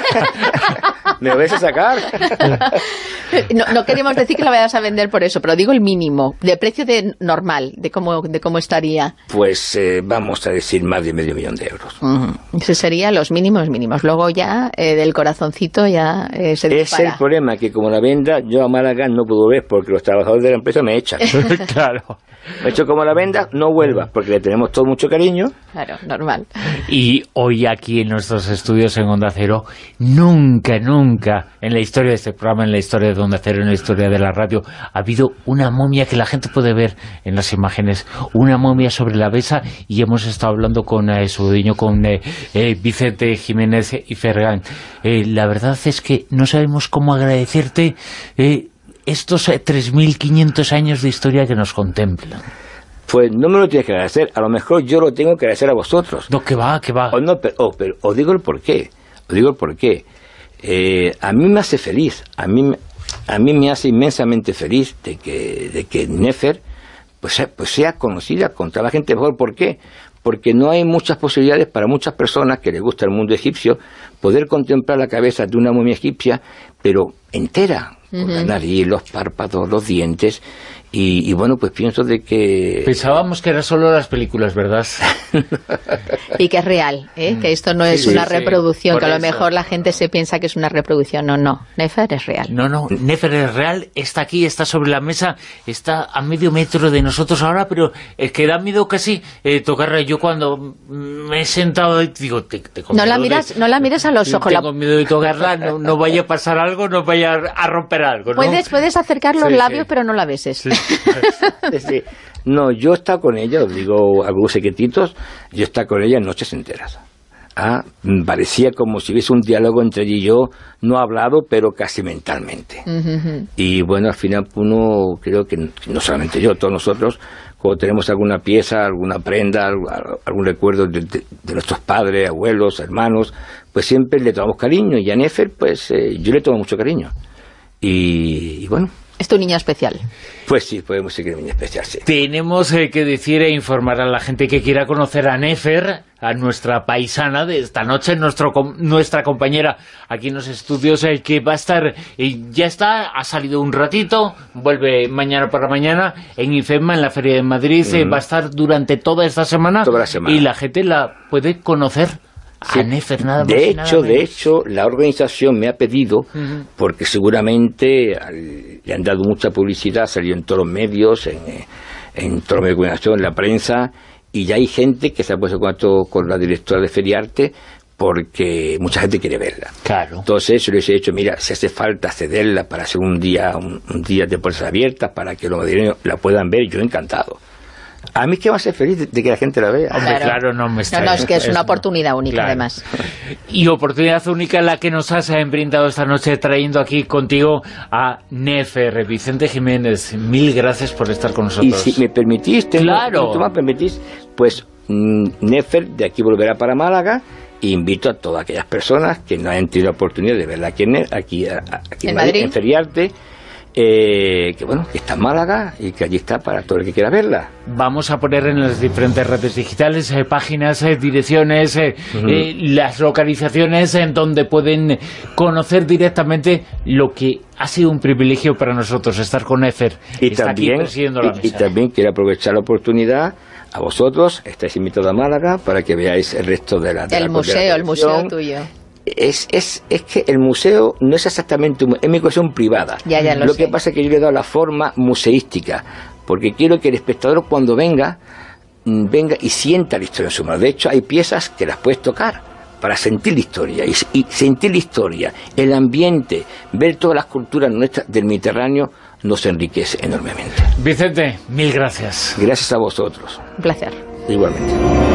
¿Me lo vas a sacar? No, no queremos decir que la vayas a vender por eso, pero digo el mínimo, de precio de normal, de cómo, de cómo estaría. Pues eh, vamos a decir más de medio millón de euros. Uh-huh. Ese serían los mínimos mínimos. Luego ya eh, del corazoncito ya eh, se dispara. Es el problema, que como la venda, yo a Málaga no puedo ver porque los trabajadores de la empresa me echan. Claro. De hecho, como la venda, no vuelva, porque le tenemos todo mucho cariño. Claro, normal. Y hoy aquí en nuestros estudios en Onda Cero, nunca, nunca en la historia de este programa, en la historia de Onda Cero, en la historia de la radio, ha habido una momia que la gente puede ver en las imágenes, una momia sobre la mesa, y hemos estado hablando con eh, su dueño, con eh, eh, Vicente Jiménez y Fergán. Eh, la verdad es que no sabemos cómo agradecerte eh, estos eh, tres mil quinientos años de historia que nos contemplan. Pues no me lo tienes que agradecer, a lo mejor yo lo tengo que agradecer a vosotros. No, que va, que va. O no, pero, oh, pero os digo el porqué, os digo el porqué. Eh, a mí me hace feliz, a mí, a mí me hace inmensamente feliz de que, de que Nefer pues, pues sea conocida contra la gente mejor. ¿Por qué? Porque no hay muchas posibilidades para muchas personas que les gusta el mundo egipcio poder contemplar la cabeza de una momia egipcia, pero entera, con uh-huh. la nariz, los párpados, los dientes. Y, y bueno, pues pienso de que... Pensábamos que eran solo las películas, ¿verdad? Y que es real, ¿eh? Que esto no es sí, una sí, reproducción, que a lo eso. mejor la gente se piensa que es una reproducción. No, no, Nefer es real. No, no, Nefer es real, está aquí, está sobre la mesa, está a medio metro de nosotros ahora, pero es que da miedo casi eh, tocarla. Yo cuando me he sentado, digo, te, te no la miras, de, no la mires a los ojos. Tengo la... miedo de tocarla, no, no vaya a pasar algo, no vaya a romper algo, ¿no? Puedes, puedes acercar los sí, labios, sí. pero no la beses. Sí. Sí. No, yo he estado con ella, os digo algunos secretitos, yo he estado con ella noches enteras. Ah, parecía como si hubiese un diálogo entre ella y yo, no hablado, pero casi mentalmente. Uh-huh. Y bueno, al final uno, creo que no solamente yo, todos nosotros, cuando tenemos alguna pieza, alguna prenda, algún recuerdo de, de, de nuestros padres, abuelos, hermanos, pues siempre le tomamos cariño, y a Nefer, pues eh, yo le tomo mucho cariño. Y, y bueno... ¿Es tu niña especial? Pues sí, podemos decir que es mi niña especial, sí. Tenemos eh, que decir e informar a la gente que quiera conocer a Nefer, a nuestra paisana de esta noche, nuestro, nuestra compañera aquí en los estudios, eh, que va a estar, eh, ya está, ha salido un ratito, vuelve mañana por la mañana en IFEMA, en la Feria de Madrid, uh-huh. eh, va a estar durante toda esta semana, toda la semana, y la gente la puede conocer. Sí. A Nefer, nada más de y hecho, nada menos. de hecho, la organización me ha pedido, uh-huh. porque seguramente al, le han dado mucha publicidad, salió en todos los medios, en, en todos los medios de comunicación, en la prensa, y ya hay gente que se ha puesto en contacto con la directora de Feriarte, porque mucha gente quiere verla. Claro. Entonces yo les he dicho, mira, si hace falta cederla para hacer un día, un, un día de puertas abiertas, para que los madrileños la puedan ver, yo encantado. A mí es que va a ser feliz de, de que la gente la vea. Hombre, claro, claro no me está. No, no, es que es una oportunidad no. única, claro. Además. Y oportunidad única la que nos has brindado esta noche, trayendo aquí contigo a Nefer. Vicente Jiménez, mil gracias por estar con nosotros. Y si me permitís, tengo, claro. ¿tú me permitís? Pues mmm, Nefer de aquí volverá para Málaga. E invito a todas aquellas personas que no hayan tenido la oportunidad de verla aquí en, aquí, aquí en, ¿En Madrid, Madrid? En Feriarte. Eh, que bueno, que está en Málaga y que allí está para todo el que quiera verla. Vamos a poner en las diferentes redes digitales eh, páginas, eh, direcciones, eh, uh-huh. eh, las localizaciones en donde pueden conocer directamente lo que ha sido un privilegio para nosotros estar con Nefer. Y está también, aquí presidiendo la y, mesa. y también quiero aprovechar la oportunidad. A vosotros, estáis invitados a Málaga para que veáis el resto de la de El la, museo, de la el museo tuyo. Es, es, es que el museo no es exactamente un, es mi colección privada. Ya, ya lo lo sé. que pasa es que yo le he dado la forma museística, porque quiero que el espectador cuando venga, venga y sienta la historia en su mano. De hecho, hay piezas que las puedes tocar para sentir la historia, y, y sentir la historia, el ambiente, ver todas las culturas nuestras del Mediterráneo, nos enriquece enormemente. Vicente, mil gracias. Gracias a vosotros. Un placer. Igualmente.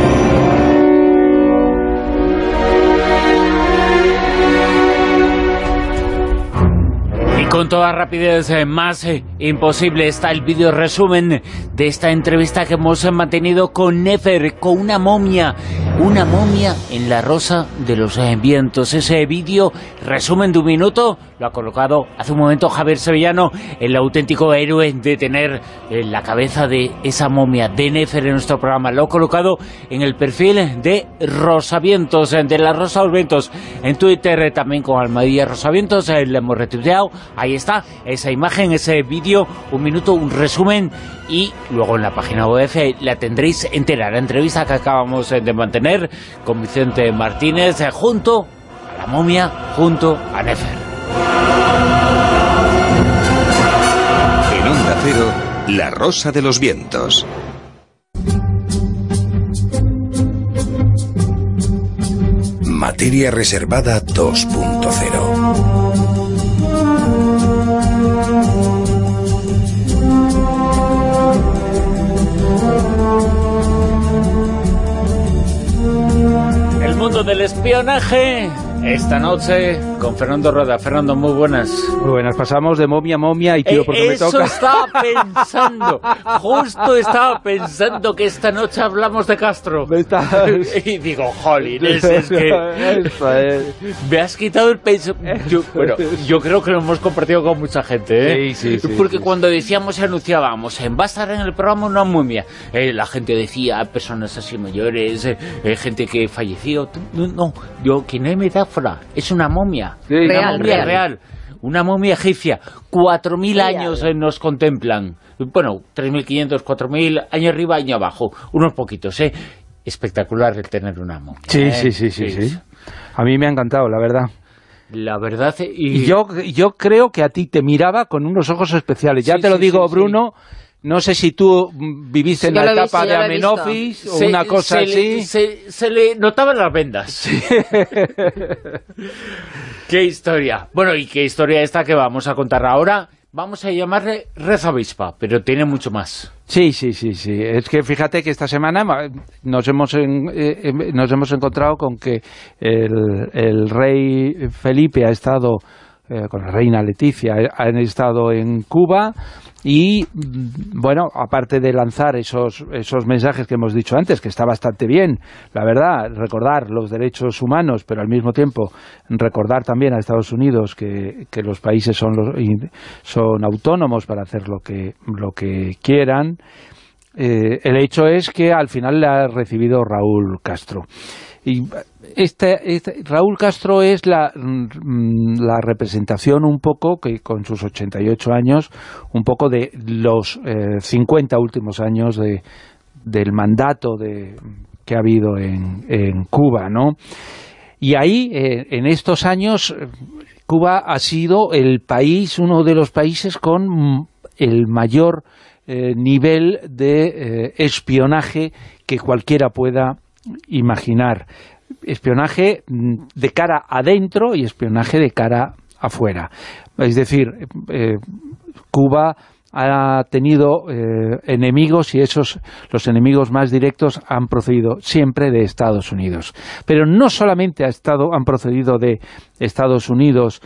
Con toda rapidez, eh, más eh, imposible, está el vídeo resumen de esta entrevista que hemos eh, mantenido con Nefer, con una momia, una momia en la Rosa de los eh, Vientos. Ese vídeo resumen de un minuto lo ha colocado hace un momento Javier Sevillano, el auténtico héroe de tener eh, la cabeza de esa momia de Nefer en nuestro programa. Lo ha colocado en el perfil de Rosavientos, eh, de la Rosa de los Vientos, en Twitter eh, también con Almadía Rosavientos, eh, le hemos retuiteado. Ahí está, esa imagen, ese vídeo, un minuto, un resumen, y luego en la página web la tendréis entera, la entrevista que acabamos de mantener con Vicente Martínez, junto a la momia, junto a Nefer. En Onda Cero, La Rosa de los Vientos. Materia reservada dos punto cero. El mundo del espionaje esta noche con Fernando Rueda. Fernando, muy buenas. Muy buenas, pasamos de momia a momia y tío, porque eh, me toca. Eso estaba pensando, justo estaba pensando que esta noche hablamos de Castro. Me estás... Y digo, jolín, es, es que Eso es. me has quitado el peso. Yo, bueno, yo creo que lo hemos compartido con mucha gente, ¿eh? Sí, sí, sí, porque sí, cuando decíamos y anunciábamos, en va a estar en el programa una momia, eh, la gente decía, personas así mayores, eh, eh, gente que falleció. No, no, yo, que no hay metáfora, es una momia. Sí, Una real, momia real. real. Una momia egipcia. Cuatro mil Real. años eh, nos contemplan. Bueno, tres mil quinientos, cuatro mil, año arriba, año abajo. Unos poquitos, ¿eh? Espectacular el tener una momia. Sí, ¿eh? sí, sí, sí, sí. A mí me ha encantado, la verdad. La verdad... Y, Y yo, yo creo que a ti te miraba con unos ojos especiales. Ya Sí, te lo sí, digo, sí, Bruno, no sé si tú mm, viviste en Yo la lo he etapa visto, yo de lo he visto. Amenofis o se- una cosa se así. Le, se, se le notaban las vendas. Qué historia. Bueno, y qué historia esta que vamos a contar ahora. Vamos a llamarle Red Avispa, pero tiene mucho más. Sí, sí, sí, sí. Es que fíjate que esta semana ma- nos hemos en- eh, em- nos hemos encontrado con que el, el rey Felipe ha estado eh, con la reina Leticia, eh, han estado en Cuba y, mm, bueno, aparte de lanzar esos, esos mensajes que hemos dicho antes, que está bastante bien, la verdad, recordar los derechos humanos, pero al mismo tiempo recordar también a Estados Unidos que, que los países son, los, son autónomos para hacer lo que, lo que quieran. Eh, el hecho es que al final le ha recibido Raúl Castro. Y este, este, Raúl Castro es la, mm, la representación un poco, que con sus ochenta y ocho años, un poco de los eh, cincuenta últimos años de, del mandato de, que ha habido en, en Cuba, ¿no? Y ahí, eh, en estos años, Cuba ha sido el país, uno de los países con el mayor eh, nivel de eh, espionaje que cualquiera pueda imaginar. Espionaje de cara adentro y espionaje de cara afuera. Es decir, eh, Cuba ha tenido eh, enemigos y esos, los enemigos más directos han procedido siempre de Estados Unidos. Pero no solamente ha estado, han procedido de Estados Unidos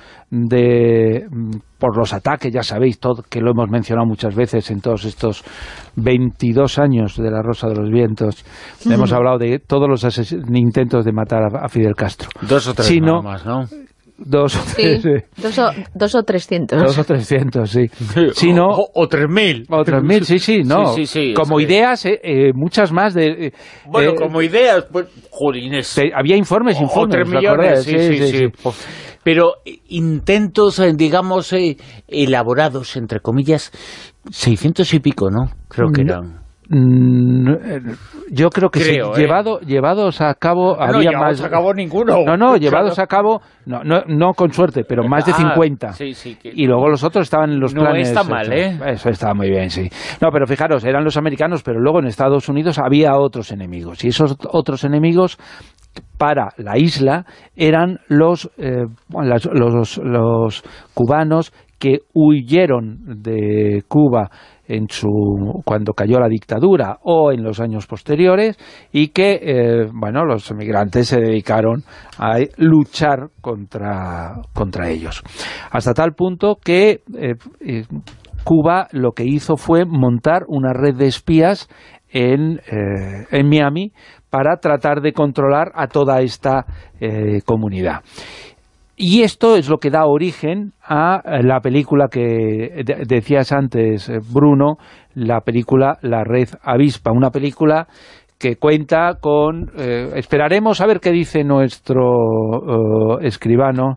de, por los ataques, ya sabéis, todo, que lo hemos mencionado muchas veces en todos estos veintidós años de la Rosa de los Vientos. Mm. Hemos hablado de todos los intentos de matar a, a Fidel Castro. Dos o tres sino, nada más, ¿no? Dos o tres, sí, sí. Dos, o, dos o trescientos. Dos o trescientos, sí. Si no, o, o tres mil. O tres mil, sí, sí, no. Sí, sí, sí, como es que... ideas, eh, eh, muchas más de... Eh, bueno, eh, como ideas, pues, jolines. Te, había informes, informes. O tres millones, sí, sí, sí, sí. sí. Pero intentos, digamos, eh, elaborados, entre comillas, seiscientos y pico, ¿no? Creo que eran. Yo creo que creo, sí, ¿eh? llevado, llevados a cabo no, había no más. a cabo ninguno. No, no, llevados claro. a cabo, no, no, no con suerte, pero más de Ah, cincuenta. Sí, sí, que... Y luego los otros estaban en los no planes. está mal, ¿eh? Eso estaba muy bien, sí. No, pero fijaros, eran los americanos, pero luego en Estados Unidos había otros enemigos. Y esos otros enemigos para la isla eran los, eh, las, los, los cubanos que huyeron de Cuba en su cuando cayó la dictadura o en los años posteriores y que eh, bueno, los emigrantes se dedicaron a luchar contra, contra ellos. Hasta tal punto que eh, eh, Cuba lo que hizo fue montar una red de espías en, eh, en Miami para tratar de controlar a toda esta eh, comunidad. Y esto es lo que da origen a la película que de decías antes, Bruno, la película La Red Avispa, una película que cuenta con... Eh, esperaremos a ver qué dice nuestro uh, escribano,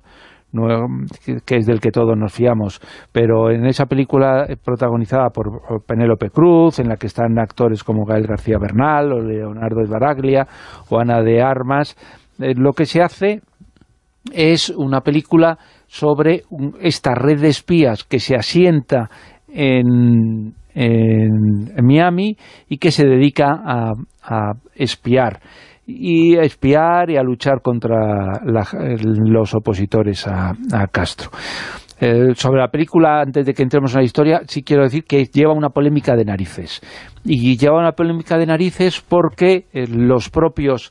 que es del que todos nos fiamos, pero en esa película protagonizada por Penélope Cruz, en la que están actores como Gael García Bernal o Leonardo Sbaraglia o Ana de Armas, eh, lo que se hace es una película sobre un, esta red de espías que se asienta en, en, en Miami y que se dedica a, a espiar y a espiar y a luchar contra la, los opositores a, a Castro. Eh, sobre la película, antes de que entremos en la historia, sí quiero decir que lleva una polémica de narices. Y lleva una polémica de narices porque eh, los propios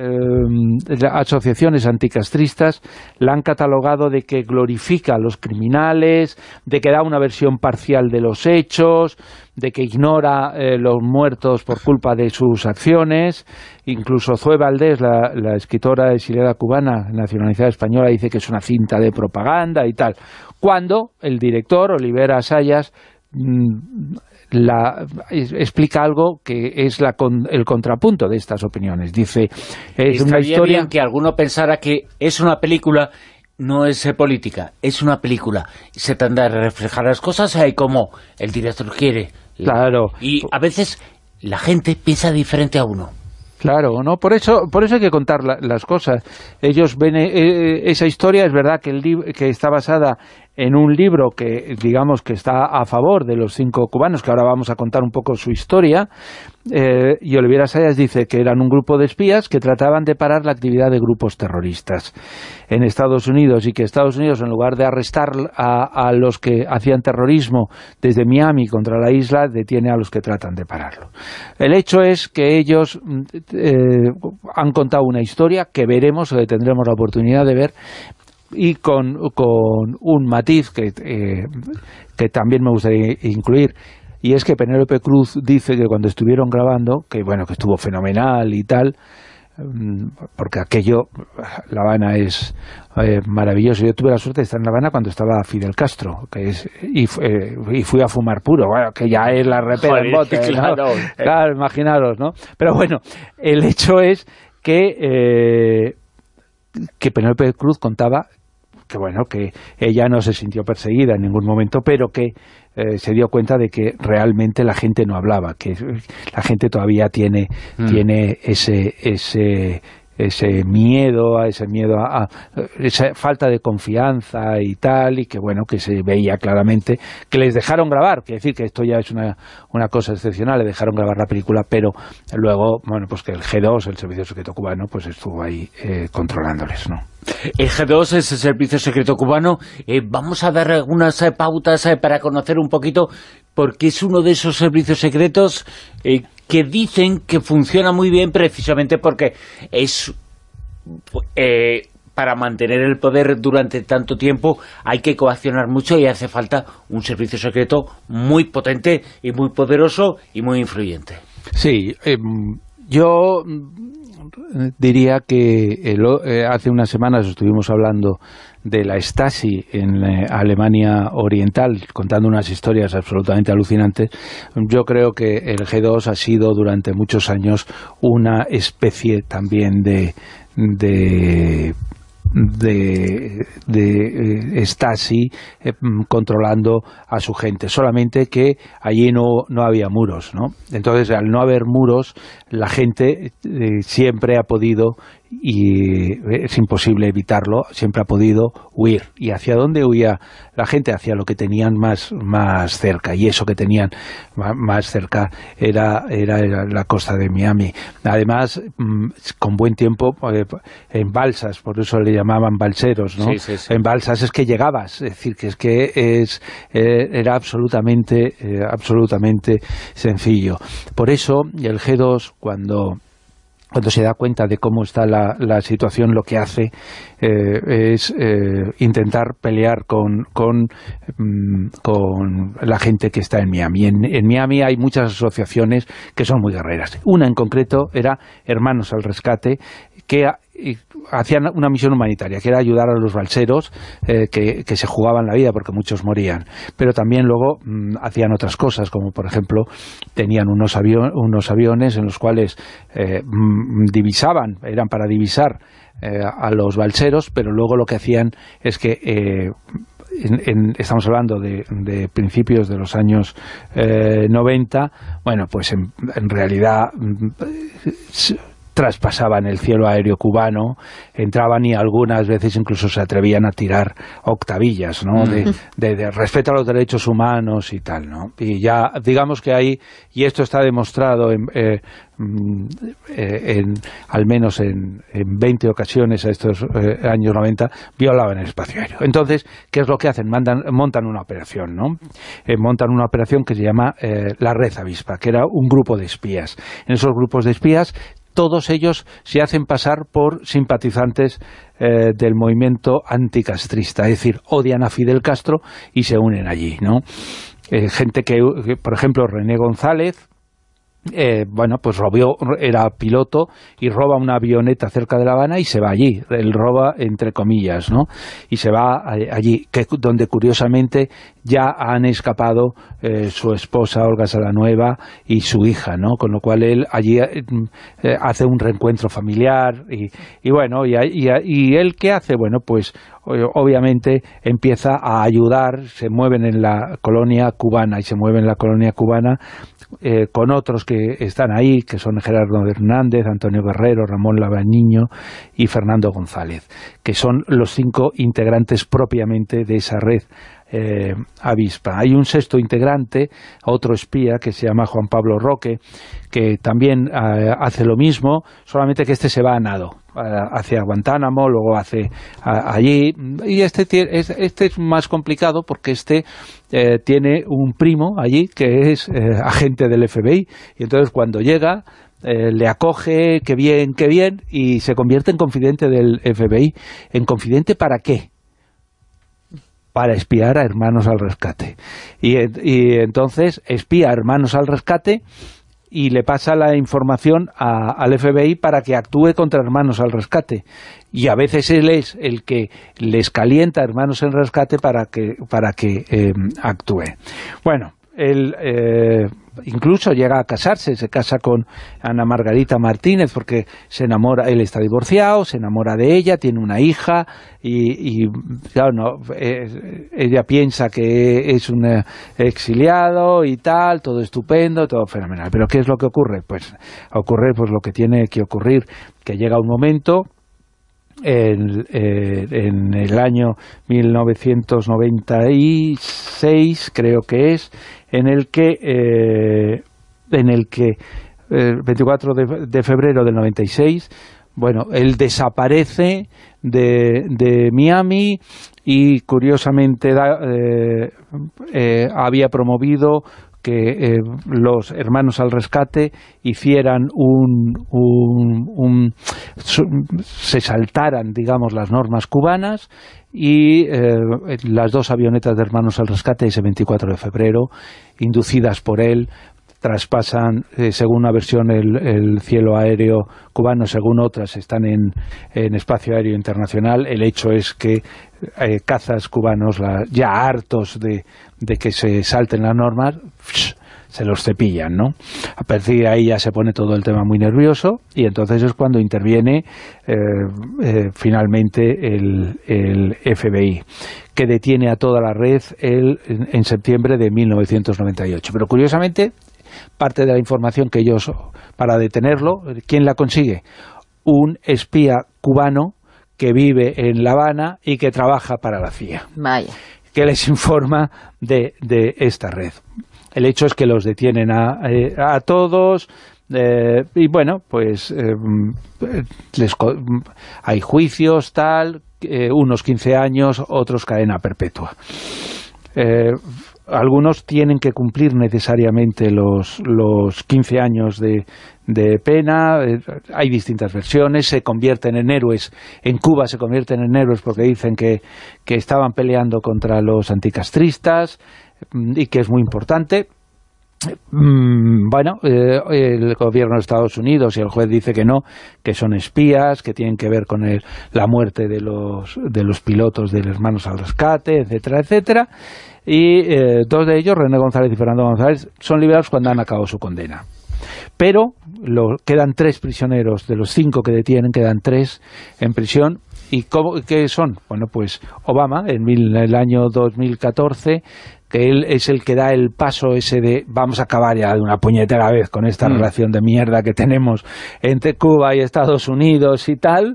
Eh, asociaciones anticastristas la han catalogado de que glorifica a los criminales, de que da una versión parcial de los hechos, de que ignora eh, los muertos por culpa de sus acciones. Incluso Zoe Valdés, la, la escritora exiliada cubana nacionalizada española, dice que es una cinta de propaganda y tal, cuando el director Oliver Assayas mmm, La, explica algo que es la, el contrapunto de estas opiniones. Dice, es una historia... bien que alguno pensara que es una película, no es política, es una película. Se trata de reflejar las cosas ahí como el director quiere. Claro. Y a veces la gente piensa diferente a uno. Claro, ¿no? Por eso, por eso hay que contar la, las cosas. Ellos ven eh, esa historia, es verdad que, el que está basada en un libro que, digamos, que está a favor de los cinco cubanos, que ahora vamos a contar un poco su historia, eh, y Oliver Assayas dice que eran un grupo de espías que trataban de parar la actividad de grupos terroristas en Estados Unidos, y que Estados Unidos, en lugar de arrestar a, a los que hacían terrorismo desde Miami contra la isla, detiene a los que tratan de pararlo. El hecho es que ellos eh, han contado una historia que veremos, o que tendremos la oportunidad de ver, y con, con un matiz que, eh, que también me gustaría incluir, y es que Penélope Cruz dice que cuando estuvieron grabando, que bueno, que estuvo fenomenal y tal, porque aquello, La Habana es eh, maravilloso. Yo tuve la suerte de estar en La Habana cuando estaba Fidel Castro, que es, y, eh, y fui a fumar puro, bueno, que ya es la repera en bote, claro, ¿no? Claro, imaginaros, ¿no? Pero bueno, el hecho es que eh, que Penélope Cruz contaba que bueno, que ella no se sintió perseguida en ningún momento, pero que eh, se dio cuenta de que realmente la gente no hablaba, que la gente todavía tiene, mm. tiene ese, ese, ese miedo, a ese miedo a, a esa falta de confianza y tal, y que bueno, que se veía claramente que les dejaron grabar, quiere decir que esto ya es una, una cosa excepcional, le dejaron grabar la película, pero luego, bueno, pues que el G dos, el Servicio Secreto Cubano, pues estuvo ahí eh, controlándoles, ¿no? El G dos es el Servicio Secreto Cubano. Eh, vamos a dar algunas eh, pautas eh, para conocer un poquito, porque es uno de esos servicios secretos eh, que dicen que funciona muy bien, precisamente porque es eh, para mantener el poder durante tanto tiempo hay que coaccionar mucho, y hace falta un servicio secreto muy potente y muy poderoso y muy influyente. Sí, eh, yo diría que el, eh, hace unas semanas estuvimos hablando de la Stasi en eh, Alemania Oriental, contando unas historias absolutamente alucinantes. Yo creo que el G dos ha sido durante muchos años una especie también de, de de, de Stasi eh, controlando a su gente, solamente que allí no, no había muros, ¿no? Entonces, al no haber muros, la gente eh, siempre ha podido, y es imposible evitarlo, siempre ha podido huir. ¿Y hacia dónde huía la gente? Hacia lo que tenían más, más cerca, y eso que tenían más, más cerca era, era, era la costa de Miami. Además, con buen tiempo, eh, en balsas, por eso le llamaban balseros, ¿no? Sí, sí, sí. En balsas es que llegabas, es decir, que es que es, eh, era absolutamente, eh, absolutamente sencillo. Por eso, el G dos, cuando... cuando se da cuenta de cómo está la, la situación, lo que hace eh, es eh, intentar pelear con, con, mm, con la gente que está en Miami. En, en Miami hay muchas asociaciones que son muy guerreras. Una en concreto era Hermanos al Rescate, que hacían una misión humanitaria, que era ayudar a los balseros eh, que, que se jugaban la vida porque muchos morían, pero también luego mmm, hacían otras cosas, como por ejemplo tenían unos, avion, unos aviones en los cuales eh, mmm, divisaban, eran para divisar eh, a los balseros, pero luego lo que hacían es que eh, En, en, estamos hablando de, de principios de los años eh, noventa, bueno, pues en, en realidad traspasaban el cielo aéreo cubano, entraban y algunas veces incluso se atrevían a tirar octavillas, ¿no? De, de, de respeto a los derechos humanos y tal, ¿no? Y ya, digamos que ahí, y esto está demostrado en, eh, en al menos en, en veinte ocasiones a estos eh, años noventa, violaban el espacio aéreo. Entonces, ¿qué es lo que hacen? Mandan, montan una operación, ¿no? Eh, montan una operación que se llama eh, la Red Avispa, que era un grupo de espías. En esos grupos de espías, todos ellos se hacen pasar por simpatizantes eh, del movimiento anticastrista, es decir, odian a Fidel Castro y se unen allí, ¿no? Eh, gente que, que, por ejemplo, René González, Eh, bueno, pues robó, era piloto y roba una avioneta cerca de La Habana y se va allí, él roba entre comillas, ¿no? Y se va allí, que, donde curiosamente ya han escapado eh, su esposa Olga Salanueva y su hija, ¿no? Con lo cual él allí eh, hace un reencuentro familiar y, y bueno, y, y, y él ¿qué hace? Bueno, pues obviamente empieza a ayudar, se mueven en la colonia cubana y se mueve en la colonia cubana eh, con otros que están ahí, que son Gerardo Hernández, Antonio Guerrero, Ramón Lavaniño y Fernando González, que son los cinco integrantes propiamente de esa red eh, avispa. Hay un sexto integrante, otro espía, que se llama Juan Pablo Roque, que también eh, hace lo mismo, solamente que este se va a nado hacia Guantánamo, luego hace a, allí, y este, este es más complicado porque este eh, tiene un primo allí que es eh, agente del F B I, y entonces cuando llega eh, le acoge, qué bien, qué bien, y se convierte en confidente del F B I. ¿En confidente para qué? Para espiar a Hermanos al Rescate. Y, y entonces espía a Hermanos al Rescate y le pasa la información a, al F B I para que actúe contra Hermanos al Rescate. Y a veces él es el que les calienta a Hermanos al Rescate para que, para que eh, actúe. Bueno, él eh, incluso llega a casarse, se casa con Ana Margarita Martínez porque se enamora, él está divorciado, se enamora de ella, tiene una hija y, y claro, no, eh, ella piensa que es un exiliado y tal, todo estupendo, todo fenomenal. Pero ¿qué es lo que ocurre? Pues ocurre pues lo que tiene que ocurrir, que llega un momento En, eh, en el año mil novecientos noventa y seis, creo que es, en el que eh, en el que el eh, veinticuatro de febrero del noventa y seis, bueno, él desaparece de, de Miami y curiosamente da, eh, eh, había promovido que eh, los Hermanos al Rescate hicieran un, un, un su, se saltaran, digamos, las normas cubanas y eh, las dos avionetas de Hermanos al Rescate ese veinticuatro de febrero, inducidas por él, traspasan, eh, según una versión, el, el cielo aéreo cubano, según otras están en, en espacio aéreo internacional. El hecho es que eh, cazas cubanos, la, ya hartos de, de que se salten las normas, se los cepillan, ¿no? A partir de ahí ya se pone todo el tema muy nervioso y entonces es cuando interviene eh, eh, finalmente el, el F B I, que detiene a toda la red el, en, en septiembre de mil novecientos noventa y ocho. Pero curiosamente, parte de la información que ellos, para detenerlo, ¿quién la consigue? Un espía cubano que vive en La Habana y que trabaja para la C I A. Vaya. Que les informa de, de esta red. El hecho es que los detienen a, a, a todos eh, y bueno, pues eh, les, hay juicios, tal, eh, unos quince años, otros cadena perpetua. Eh, algunos tienen que cumplir necesariamente los, los quince años de, de pena, eh, hay distintas versiones, se convierten en héroes, en Cuba se convierten en héroes porque dicen que, que estaban peleando contra los anticastristas y que es muy importante. Mm, bueno, eh, el gobierno de Estados Unidos y el juez dice que no, que son espías, que tienen que ver con el, la muerte de los, de los pilotos de las Manos al Rescate, etcétera, etcétera. Y eh, dos de ellos, René González y Fernando González, son liberados cuando han acabado su condena. Pero lo, quedan tres prisioneros, de los cinco que detienen, quedan tres en prisión. ¿Y cómo, qué son? Bueno, pues Obama, en mil, el año dos mil catorce, que él es el que da el paso ese de vamos a acabar ya de una puñetera vez con esta mm. relación de mierda que tenemos entre Cuba y Estados Unidos y tal,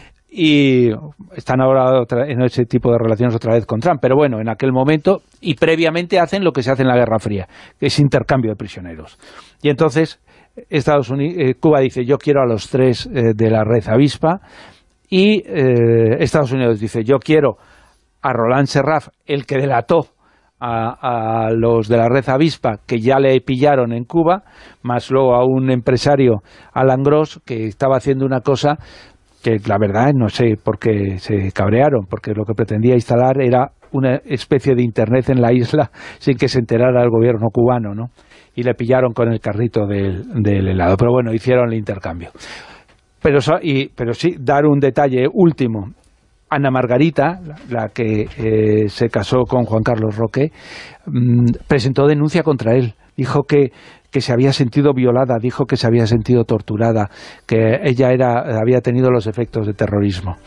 y están ahora otra, en ese tipo de relaciones otra vez con Trump, pero bueno, en aquel momento y previamente hacen lo que se hace en la Guerra Fría, que es intercambio de prisioneros. Y entonces Estados Unidos, eh, Cuba dice yo quiero a los tres eh, de la red avispa, y eh, Estados Unidos dice yo quiero a Roland Serraf, el que delató A, a los de la red avispa, que ya le pillaron en Cuba, más luego a un empresario, Alan Gross, que estaba haciendo una cosa que la verdad no sé por qué se cabrearon, porque lo que pretendía instalar era una especie de internet en la isla sin que se enterara el gobierno cubano, ¿no? Y le pillaron con el carrito del, del helado, pero bueno, hicieron el intercambio. Pero, y, pero sí, dar un detalle último. Ana Margarita, la que eh, se casó con Juan Carlos Roque, mmm, presentó denuncia contra él. Dijo que, que se había sentido violada, dijo que se había sentido torturada, que ella era, había tenido los efectos de terrorismo.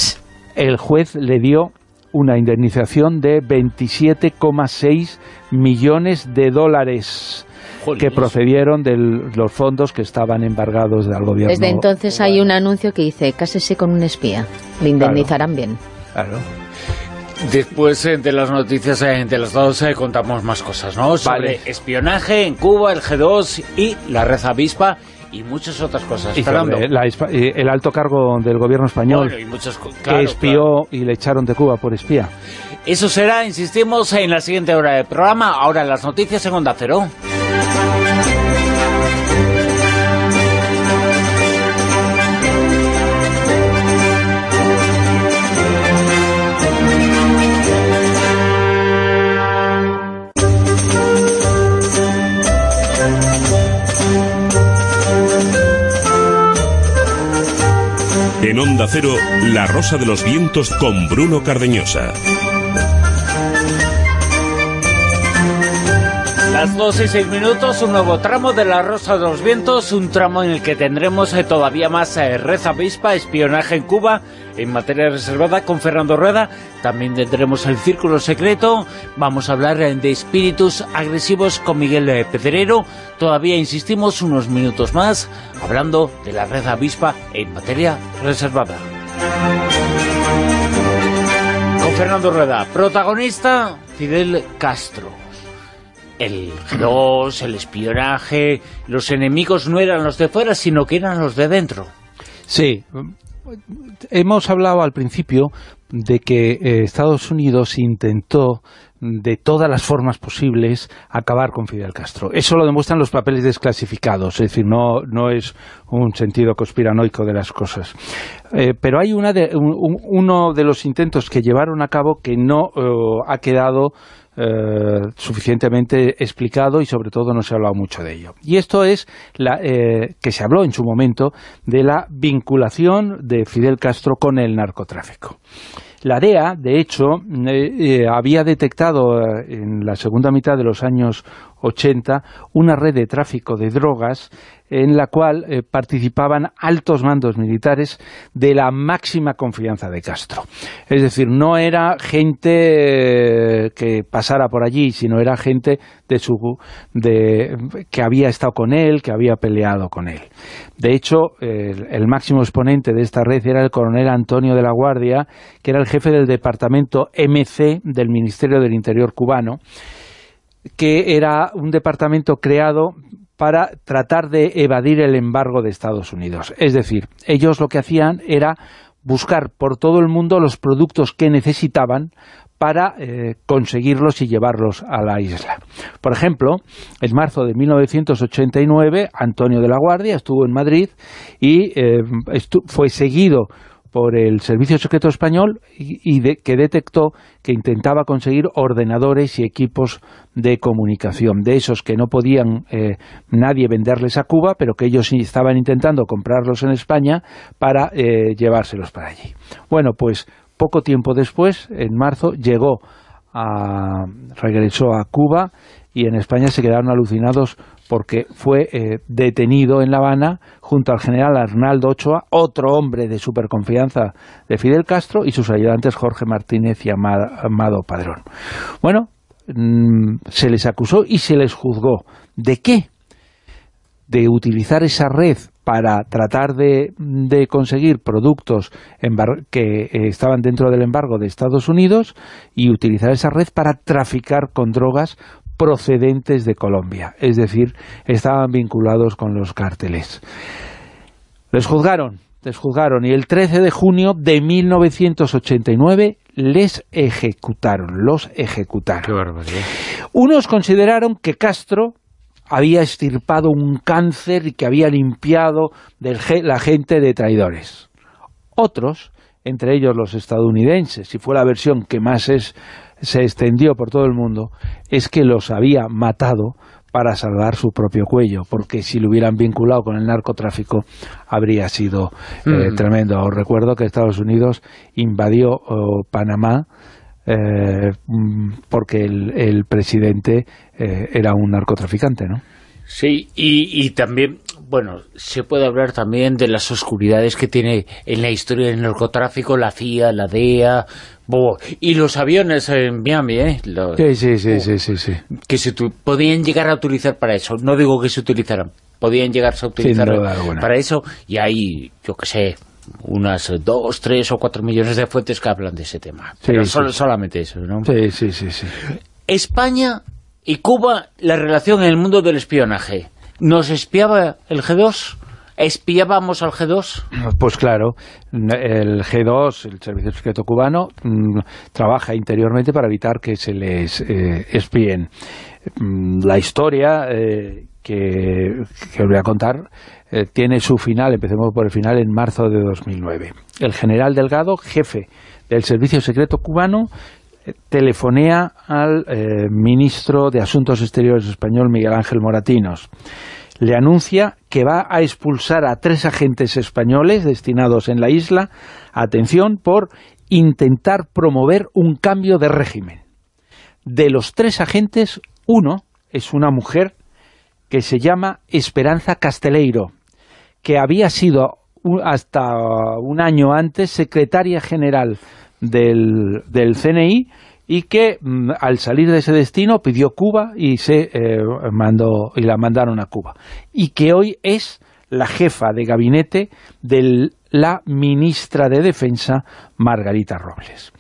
El juez le dio una indemnización de veintisiete coma seis millones de dólares. Jolines. Que procedieron de los fondos que estaban embargados del gobierno. Desde entonces hay un anuncio que dice, cásese con un espía, le indemnizarán claro, bien. Claro. Después eh, de las noticias eh, de las dos eh, contamos más cosas, ¿no? Sobre vale. espionaje en Cuba, el G dos y la red avispa y muchas otras cosas. Y la, el alto cargo del gobierno español bueno, y muchas, claro, que espió claro. y le echaron de Cuba por espía. Eso será, insistimos, en la siguiente hora del programa. Ahora las noticias en Onda Cero. En Onda Cero, La Rosa de los Vientos con Bruno Cardeñosa. Las dos y seis minutos, un nuevo tramo de La Rosa de los Vientos, un tramo en el que tendremos eh, todavía más eh, red avispa, espionaje en Cuba, en materia reservada con Fernando Rueda. También tendremos el Círculo Secreto, vamos a hablar eh, de espíritus agresivos con Miguel eh, Pedrero. Todavía insistimos unos minutos más, hablando de la red avispa en materia reservada. Con Fernando Rueda, protagonista Fidel Castro. El G dos, el espionaje, los enemigos no eran los de fuera, sino que eran los de dentro. Sí, hemos hablado al principio de que eh, Estados Unidos intentó de todas las formas posibles acabar con Fidel Castro. Eso lo demuestran los papeles desclasificados, es decir, no, no es un sentido conspiranoico de las cosas. Eh, pero hay una de, un, uno de los intentos que llevaron a cabo que no eh, ha quedado Eh, suficientemente explicado y sobre todo no se ha hablado mucho de ello. Y esto es la, eh, que se habló en su momento de la vinculación de Fidel Castro con el narcotráfico. La D E A, de hecho, eh, eh, había detectado eh, en la segunda mitad de los años ochenta una red de tráfico de drogas en la cual eh, participaban altos mandos militares de la máxima confianza de Castro. Es decir, no era gente eh, que pasara por allí, sino era gente de su de que había estado con él, que había peleado con él. De hecho, eh, el, el máximo exponente de esta red era el coronel Antonio de la Guardia, que era el jefe del departamento M C del Ministerio del Interior cubano, que era un departamento creado para tratar de evadir el embargo de Estados Unidos. Es decir, ellos lo que hacían era buscar por todo el mundo los productos que necesitaban para eh, conseguirlos y llevarlos a la isla. Por ejemplo, en marzo de mil novecientos ochenta y nueve, Antonio de la Guardia estuvo en Madrid y eh, fue seguido por el Servicio Secreto Español y, y de, que detectó que intentaba conseguir ordenadores y equipos de comunicación, de esos que no podían eh, nadie venderles a Cuba, pero que ellos sí estaban intentando comprarlos en España para eh, llevárselos para allí. Bueno, pues poco tiempo después, en marzo, llegó a, regresó a Cuba y en España se quedaron alucinados porque fue eh, detenido en La Habana junto al general Arnaldo Ochoa, otro hombre de superconfianza de Fidel Castro, y sus ayudantes Jorge Martínez y Amado Padrón. Bueno, mmm, se les acusó y se les juzgó. ¿De qué? De utilizar esa red para tratar de, de conseguir productos que eh, estaban dentro del embargo de Estados Unidos y utilizar esa red para traficar con drogas procedentes de Colombia, es decir, estaban vinculados con los cárteles. Les juzgaron, les juzgaron y el trece de junio de mil novecientos ochenta y nueve les ejecutaron, los ejecutaron. Qué barbaridad. Unos consideraron que Castro había extirpado un cáncer y que había limpiado de la gente de traidores. Otros, entre ellos los estadounidenses, y fue la versión que más es se extendió por todo el mundo, es que los había matado para salvar su propio cuello, porque si lo hubieran vinculado con el narcotráfico habría sido eh, mm. tremendo. Os recuerdo que Estados Unidos invadió oh, Panamá eh, porque el, el presidente eh, era un narcotraficante, ¿no? Sí, y, y también, bueno, se puede hablar también de las oscuridades que tiene en la historia del narcotráfico la C I A, la D E A, bo, y los aviones en Miami, ¿eh? Los, sí, sí, sí, sí, sí, sí. Que se podían llegar a utilizar para eso. No digo que se utilizaran, podían llegarse a utilizar para eso, y hay, yo qué sé, unas dos, tres o cuatro millones de fuentes que hablan de ese tema. Sí, pero sí, solo, sí. solamente eso, ¿no? Sí, sí, sí, sí. España y Cuba, la relación en el mundo del espionaje. ¿Nos espiaba el G dos? ¿Espiábamos al G dos? Pues claro, el G dos, el Servicio Secreto Cubano, mmm, trabaja interiormente para evitar que se les eh, espíen. La historia eh, que, que os voy a contar eh, tiene su final, empecemos por el final, en marzo de dos mil nueve. El general Delgado, jefe del Servicio Secreto Cubano, telefonea al eh, ministro de Asuntos Exteriores español, Miguel Ángel Moratinos. Le anuncia que va a expulsar a tres agentes españoles destinados en la isla, atención, por intentar promover un cambio de régimen. De los tres agentes, uno es una mujer que se llama Esperanza Casteleiro, que había sido hasta un año antes secretaria general Del, del C N I y que mm, al salir de ese destino pidió Cuba y se eh, mandó y la mandaron a Cuba, y que hoy es la jefa de gabinete de la ministra de Defensa, Margarita Robles.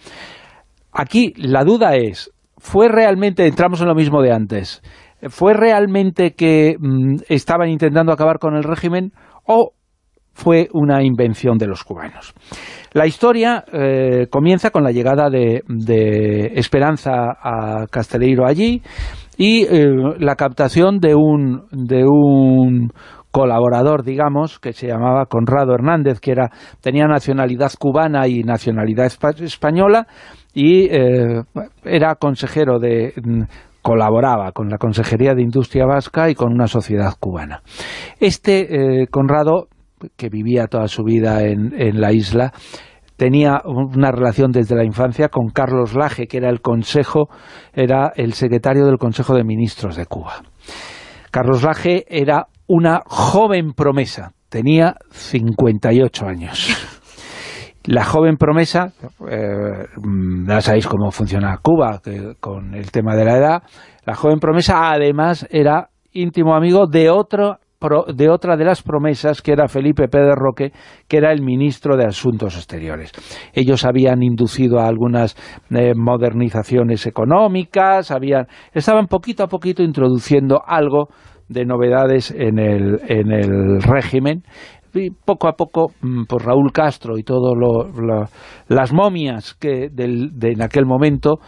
Aquí la duda es, ¿fue realmente, entramos en lo mismo de antes, fue realmente que mm, estaban intentando acabar con el régimen o fue una invención de los cubanos? La historia eh, comienza con la llegada de, de Esperanza a Casteleiro allí y eh, la captación de un, de un colaborador, digamos, que se llamaba Conrado Hernández, que era tenía nacionalidad cubana y nacionalidad espa española y eh, era consejero de... colaboraba con la Consejería de Industria Vasca y con una sociedad cubana. Este eh, Conrado, que vivía toda su vida en, en la isla, tenía una relación desde la infancia con Carlos Lage, que era el consejo, era el secretario del Consejo de Ministros de Cuba. Carlos Lage era una joven promesa, tenía cincuenta y ocho años. La joven promesa, eh, ya sabéis cómo funciona Cuba que, con el tema de la edad. La joven promesa además era íntimo amigo de otro de otra de las promesas, que era Felipe Pérez Roque, que era el ministro de Asuntos Exteriores. Ellos habían inducido a algunas eh, modernizaciones económicas, habían estaban poquito a poquito introduciendo algo de novedades en el, en el régimen. Y poco a poco, pues Raúl Castro y todo lo, lo, las momias que del, de en aquel momento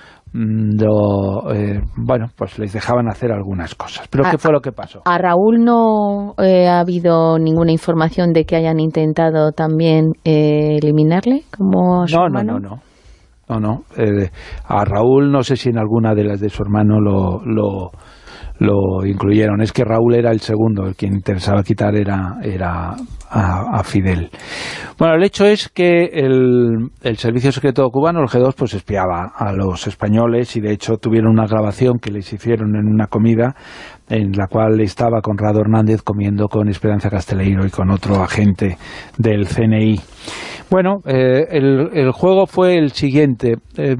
lo, eh, bueno, pues les dejaban hacer algunas cosas. ¿Pero a, qué fue lo que pasó? ¿A Raúl no eh, ha habido ninguna información de que hayan intentado también eh, eliminarle como a su no, hermano? No, no, no. no, no. Eh, a Raúl no sé si en alguna de las de su hermano lo... lo lo incluyeron. Es que Raúl era el segundo, el que interesaba quitar era, era a, a Fidel. Bueno, el hecho es que el, el Servicio Secreto Cubano, el G dos, pues espiaba a los españoles, y de hecho tuvieron una grabación que les hicieron en una comida en la cual estaba Conrado Hernández comiendo con Esperanza Casteleiro y con otro agente del C N I. Bueno, eh, el, el juego fue el siguiente. Eh,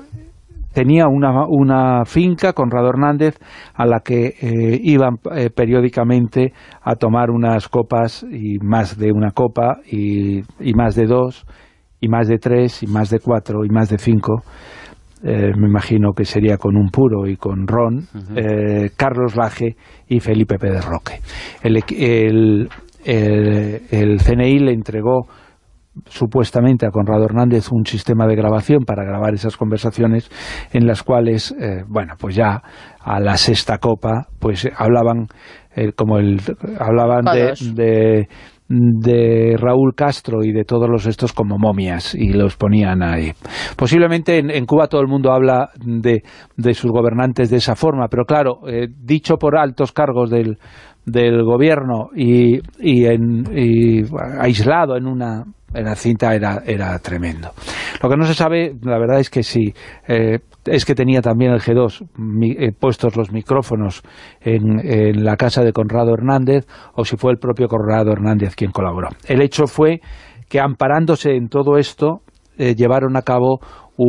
Tenía una, una finca, Conrado Hernández, a la que eh, iban eh, periódicamente a tomar unas copas, y más de una copa, y, y más de dos, y más de tres, y más de cuatro, y más de cinco. Eh, me imagino que sería con un puro y con ron, uh-huh. eh, Carlos Lage y Felipe Pérez Roque. El, el, el, el C N I le entregó supuestamente a Conrado Hernández un sistema de grabación para grabar esas conversaciones, en las cuales, eh, bueno, pues ya a la sexta copa, pues hablaban eh, como el hablaban de, de de Raúl Castro y de todos los estos como momias, y los ponían ahí. Posiblemente en, en Cuba todo el mundo habla de, de sus gobernantes de esa forma, pero claro, eh, dicho por altos cargos del del gobierno y, y, en, y aislado en una en la cinta era, era tremendo. Lo que no se sabe, la verdad es que sí, eh, es que tenía también el G dos mi, eh, puestos los micrófonos en, en la casa de Conrado Hernández, o si fue el propio Conrado Hernández quien colaboró. El hecho fue que, amparándose en todo esto, eh, llevaron a cabo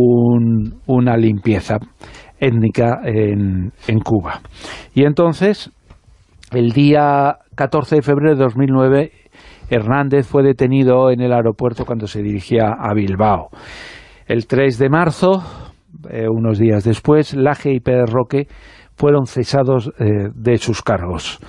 un, una limpieza étnica en, en Cuba. Y entonces, el día catorce de febrero de dos mil nueve, Hernández fue detenido en el aeropuerto cuando se dirigía a Bilbao. El tres de marzo, eh, unos días después, Lage y Pérez Roque fueron cesados eh, de sus cargos.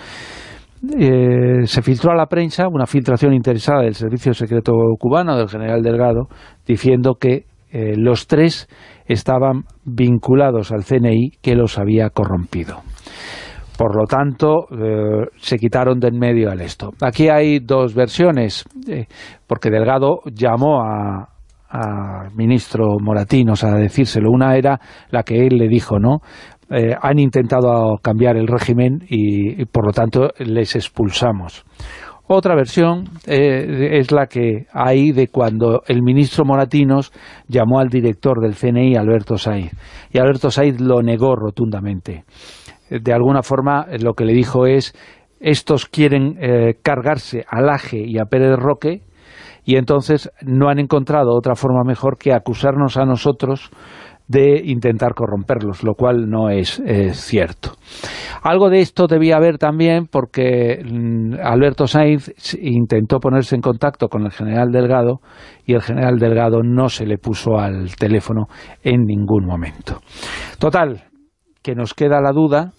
Eh, se filtró a la prensa una filtración interesada del Servicio Secreto Cubano, del general Delgado, diciendo que eh, los tres estaban vinculados al C N I, que los había corrompido. Por lo tanto, eh, se quitaron de en medio al esto. Aquí hay dos versiones, eh, porque Delgado llamó a, a ministro Moratinos a decírselo. Una era la que él le dijo, ¿no? Eh, han intentado cambiar el régimen y, y por lo tanto les expulsamos. Otra versión eh, es la que hay de cuando el ministro Moratinos llamó al director del C N I, Alberto Saiz, y Alberto Saiz lo negó rotundamente. De alguna forma lo que le dijo es: estos quieren eh, cargarse a Lage y a Pérez Roque, y entonces no han encontrado otra forma mejor que acusarnos a nosotros de intentar corromperlos, lo cual no es eh, cierto. Algo de esto debía haber también porque mmm, Alberto Saiz intentó ponerse en contacto con el general Delgado, y el general Delgado no se le puso al teléfono en ningún momento. Total, que nos queda la duda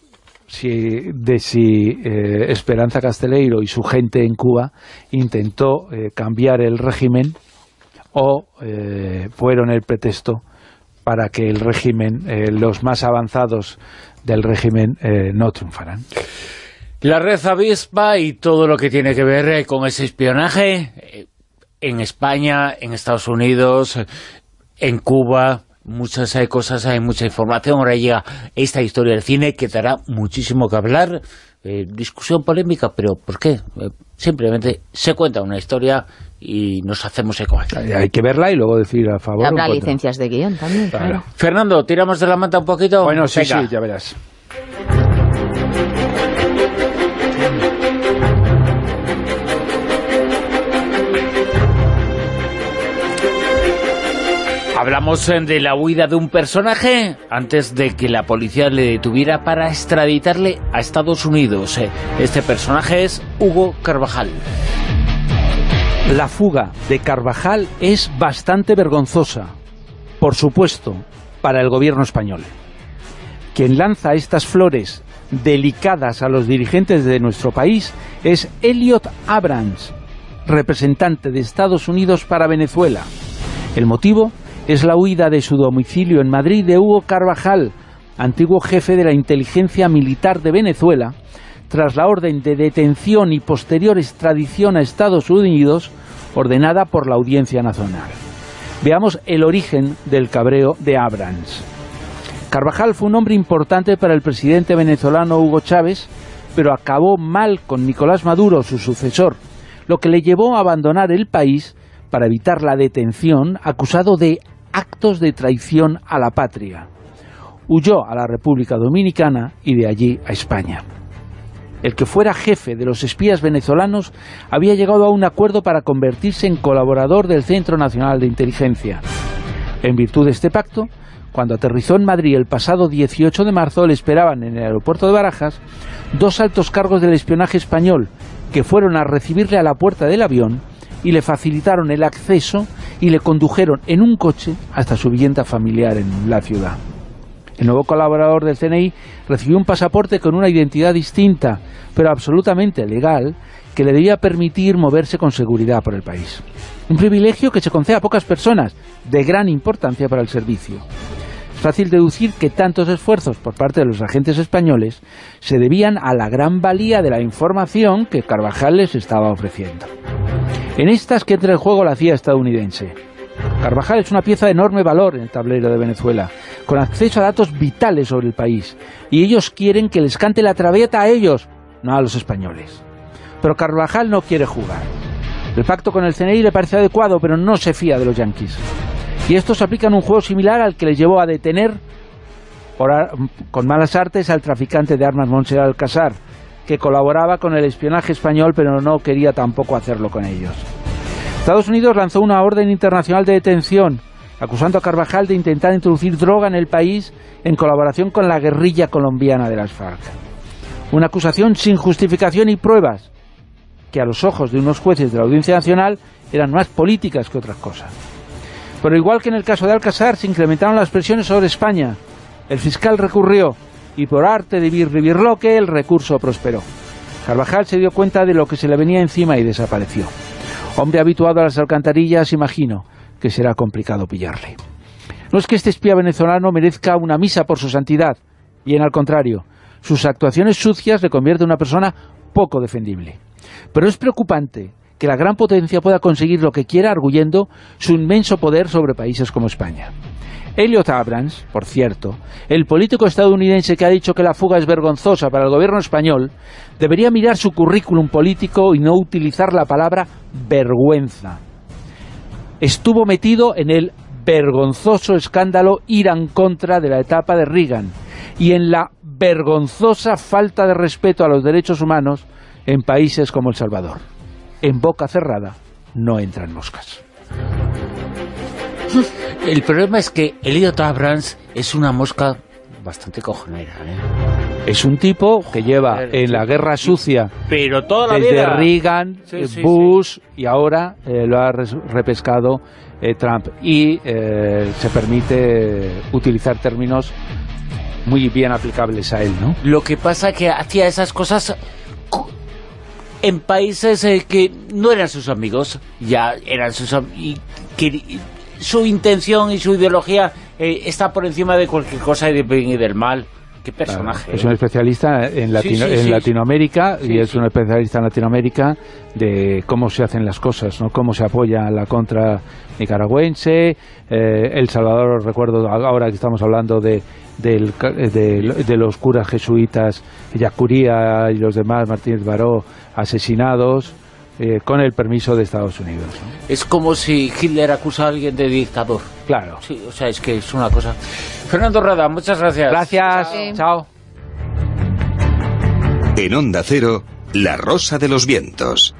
si, de si eh, Esperanza Casteleiro y su gente en Cuba intentó eh, cambiar el régimen, o eh, fueron el pretexto para que el régimen, eh, los más avanzados del régimen, eh, no triunfaran. La red avispa y todo lo que tiene que ver eh, con ese espionaje eh, en España, en Estados Unidos, en Cuba, muchas eh, cosas, hay mucha información. Ahora llega esta historia del cine que dará muchísimo que hablar, eh, discusión polémica, pero ¿por qué? Eh, simplemente se cuenta una historia y nos hacemos eco. Hay que verla y luego decir a favor. Habrá licencias de guión también, claro. Claro. Fernando, ¿tiramos de la manta un poquito? Bueno, sí, Venga. sí, ya verás. Hablamos de la huida de un personaje antes de que la policía le detuviera para extraditarle a Estados Unidos. Este personaje es Hugo Carvajal. La fuga de Carvajal es bastante vergonzosa, por supuesto, para el gobierno español. Quien lanza estas flores delicadas a los dirigentes de nuestro país es Elliot Abrams, representante de Estados Unidos para Venezuela. El motivo es la huida de su domicilio en Madrid de Hugo Carvajal, antiguo jefe de la inteligencia militar de Venezuela, tras la orden de detención y posterior extradición a Estados Unidos ordenada por la Audiencia Nacional. Veamos el origen del cabreo de Abrams. Carvajal fue un hombre importante para el presidente venezolano Hugo Chávez, pero acabó mal con Nicolás Maduro, su sucesor, lo que le llevó a abandonar el país para evitar la detención, acusado de actos de traición a la patria. Huyó a la República Dominicana y de allí a España. El que fuera jefe de los espías venezolanos había llegado a un acuerdo para convertirse en colaborador del Centro Nacional de Inteligencia. En virtud de este pacto, cuando aterrizó en Madrid el pasado dieciocho de marzo, le esperaban en el aeropuerto de Barajas dos altos cargos del espionaje español que fueron a recibirle a la puerta del avión y le facilitaron el acceso y le condujeron en un coche hasta su vivienda familiar en la ciudad. El nuevo colaborador del C N I recibió un pasaporte con una identidad distinta, pero absolutamente legal, que le debía permitir moverse con seguridad por el país. Un privilegio que se concede a pocas personas, de gran importancia para el servicio. Es fácil deducir que tantos esfuerzos por parte de los agentes españoles se debían a la gran valía de la información que Carvajal les estaba ofreciendo. En estas que entra en juego la C I A estadounidense. Carvajal es una pieza de enorme valor en el tablero de Venezuela, con acceso a datos vitales sobre el país, y ellos quieren que les cante la traviata a ellos, no a los españoles. Pero Carvajal no quiere jugar. El pacto con el C N I le parece adecuado, pero no se fía de los yanquis. Y estos aplican un juego similar al que les llevó a detener por, con malas artes al traficante de armas Montserrat Alcázar, que colaboraba con el espionaje español, pero no quería tampoco hacerlo con ellos. Estados Unidos lanzó una orden internacional de detención, acusando a Carvajal de intentar introducir droga en el país en colaboración con la guerrilla colombiana de las FARC. Una acusación sin justificación y pruebas, que a los ojos de unos jueces de la Audiencia Nacional eran más políticas que otras cosas. Pero igual que en el caso de Alcázar, se incrementaron las presiones sobre España. El fiscal recurrió, y por arte de birlibirloque el recurso prosperó. Carvajal se dio cuenta de lo que se le venía encima y desapareció. Hombre habituado a las alcantarillas, imagino que será complicado pillarle. No es que este espía venezolano merezca una misa por su santidad, bien al contrario, sus actuaciones sucias le convierten en una persona poco defendible. Pero es preocupante que la gran potencia pueda conseguir lo que quiera arguyendo su inmenso poder sobre países como España. Elliot Abrams, por cierto, el político estadounidense que ha dicho que la fuga es vergonzosa para el gobierno español, debería mirar su currículum político y no utilizar la palabra vergüenza. Estuvo metido en el vergonzoso escándalo Irán-Contra de la etapa de Reagan y en la vergonzosa falta de respeto a los derechos humanos en países como El Salvador. En boca cerrada no entran moscas. El problema es que Elliot Abrams es una mosca bastante cojonera, ¿eh? Es un tipo que lleva en la guerra sucia pero toda la desde vida. Reagan, Sí, sí, Bush sí. Y ahora eh, lo ha res- repescado eh, Trump y eh, se permite utilizar términos muy bien aplicables a él, ¿no? Lo que pasa es que hacía esas cosas en países eh, que no eran sus amigos, ya eran sus am- y que su intención y su ideología eh, está por encima de cualquier cosa y, de bien y del mal. Qué personaje. Claro, es un especialista en, Latino, sí, sí, en sí. Latinoamérica Sí, y es sí. un especialista en Latinoamérica de cómo se hacen las cosas, ¿no? Cómo se apoya la contra nicaragüense. Eh, El Salvador, recuerdo ahora que estamos hablando de, del, de, de los curas jesuitas, Yacuría y los demás, Martínez Baró, asesinados. eh, con el permiso de Estados Unidos, ¿no? Es como si Hitler acusa a alguien de dictador. Claro. Sí, o sea, es que es una cosa... Fernando Rada, muchas gracias. Gracias. Chao. Chao. En Onda Cero, La Rosa de los Vientos.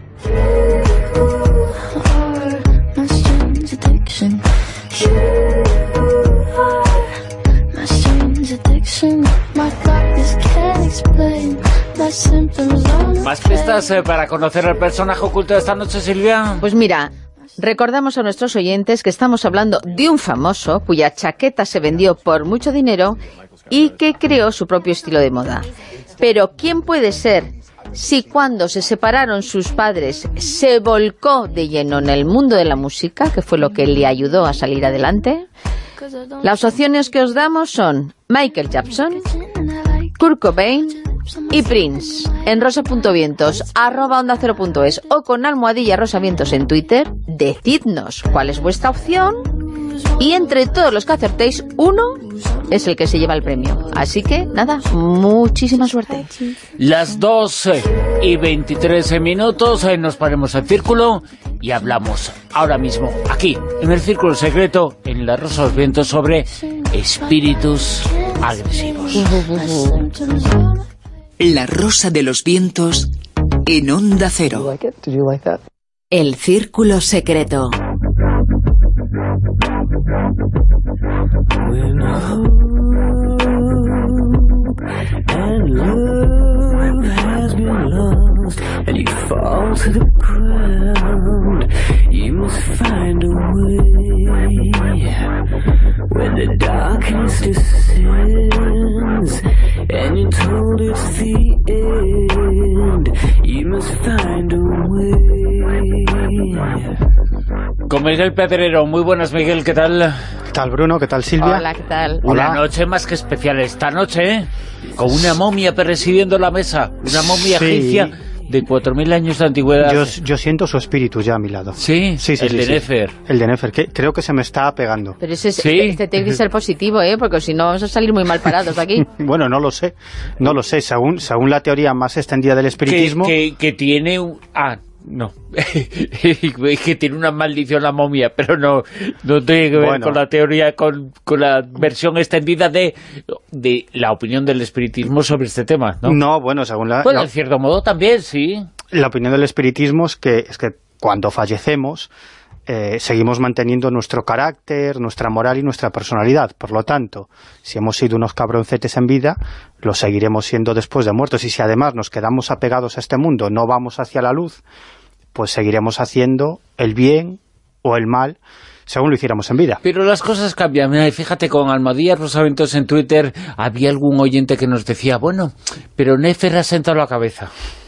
¿Más pistas eh, para conocer el personaje oculto de esta noche, Silvia? Pues mira, recordamos a nuestros oyentes que estamos hablando de un famoso cuya chaqueta se vendió por mucho dinero y que creó su propio estilo de moda. Pero ¿quién puede ser si cuando se separaron sus padres se volcó de lleno en el mundo de la música, que fue lo que le ayudó a salir adelante? Las opciones que os damos son Michael Jackson, Kurt Cobain y Prince. En rosa.vientos, arroba onda cero punto es o con almohadilla rosavientos en Twitter, decidnos cuál es vuestra opción y entre todos los que acertéis, uno es el que se lleva el premio. Así que, nada, muchísima suerte. Las doce y veintitrés minutos, eh, nos ponemos en círculo y hablamos ahora mismo, aquí, en el Círculo Secreto, en La Rosa de los Vientos, sobre espíritus agresivos. La Rosa de los Vientos en Onda Cero. El Círculo Secreto. And love has been lost, and you fall to the ground. You must find a way. When the darkness descends, and you're told it's the end, you must find a way. Con Miguel Pedrero. Muy buenas, Miguel, ¿qué tal? ¿Qué tal, Bruno? ¿Qué tal, Silvia? Hola, ¿qué tal? Una Hola. noche más que especial esta noche, ¿eh? Con una momia presidiendo la mesa, una momia Sí. egipcia de cuatro mil años de antigüedad. Yo, yo siento su espíritu ya a mi lado. Sí, Sí, sí, el sí, de sí. Nefer. El de Nefer, que creo que se me está pegando. Pero ese, Sí. este, este tiene que ser positivo, ¿eh? Porque si no vamos a salir muy mal parados de aquí. Bueno, no lo sé, no lo sé. Según, según la teoría más extendida del Que, espiritismo... que, que tiene un... Ah, no. Que tiene una maldición la momia, pero no, no tiene que ver Bueno. con la teoría, con, con la versión extendida de, de la opinión del espiritismo sobre este tema, ¿no? No, bueno, según la, Bueno, la, en cierto modo también, sí. la opinión del espiritismo es que, es que cuando fallecemos eh, seguimos manteniendo nuestro carácter, nuestra moral y nuestra personalidad. Por lo tanto, si hemos sido unos cabroncetes en vida, lo seguiremos siendo después de muertos. Y si además nos quedamos apegados a este mundo, no vamos hacia la luz, pues seguiremos haciendo el bien o el mal según lo hiciéramos en vida. Pero las cosas cambian. Mira, y fíjate, con Almohadillas Rosaventos en Twitter había algún oyente que nos decía, bueno, pero Nefer ha sentado la cabeza.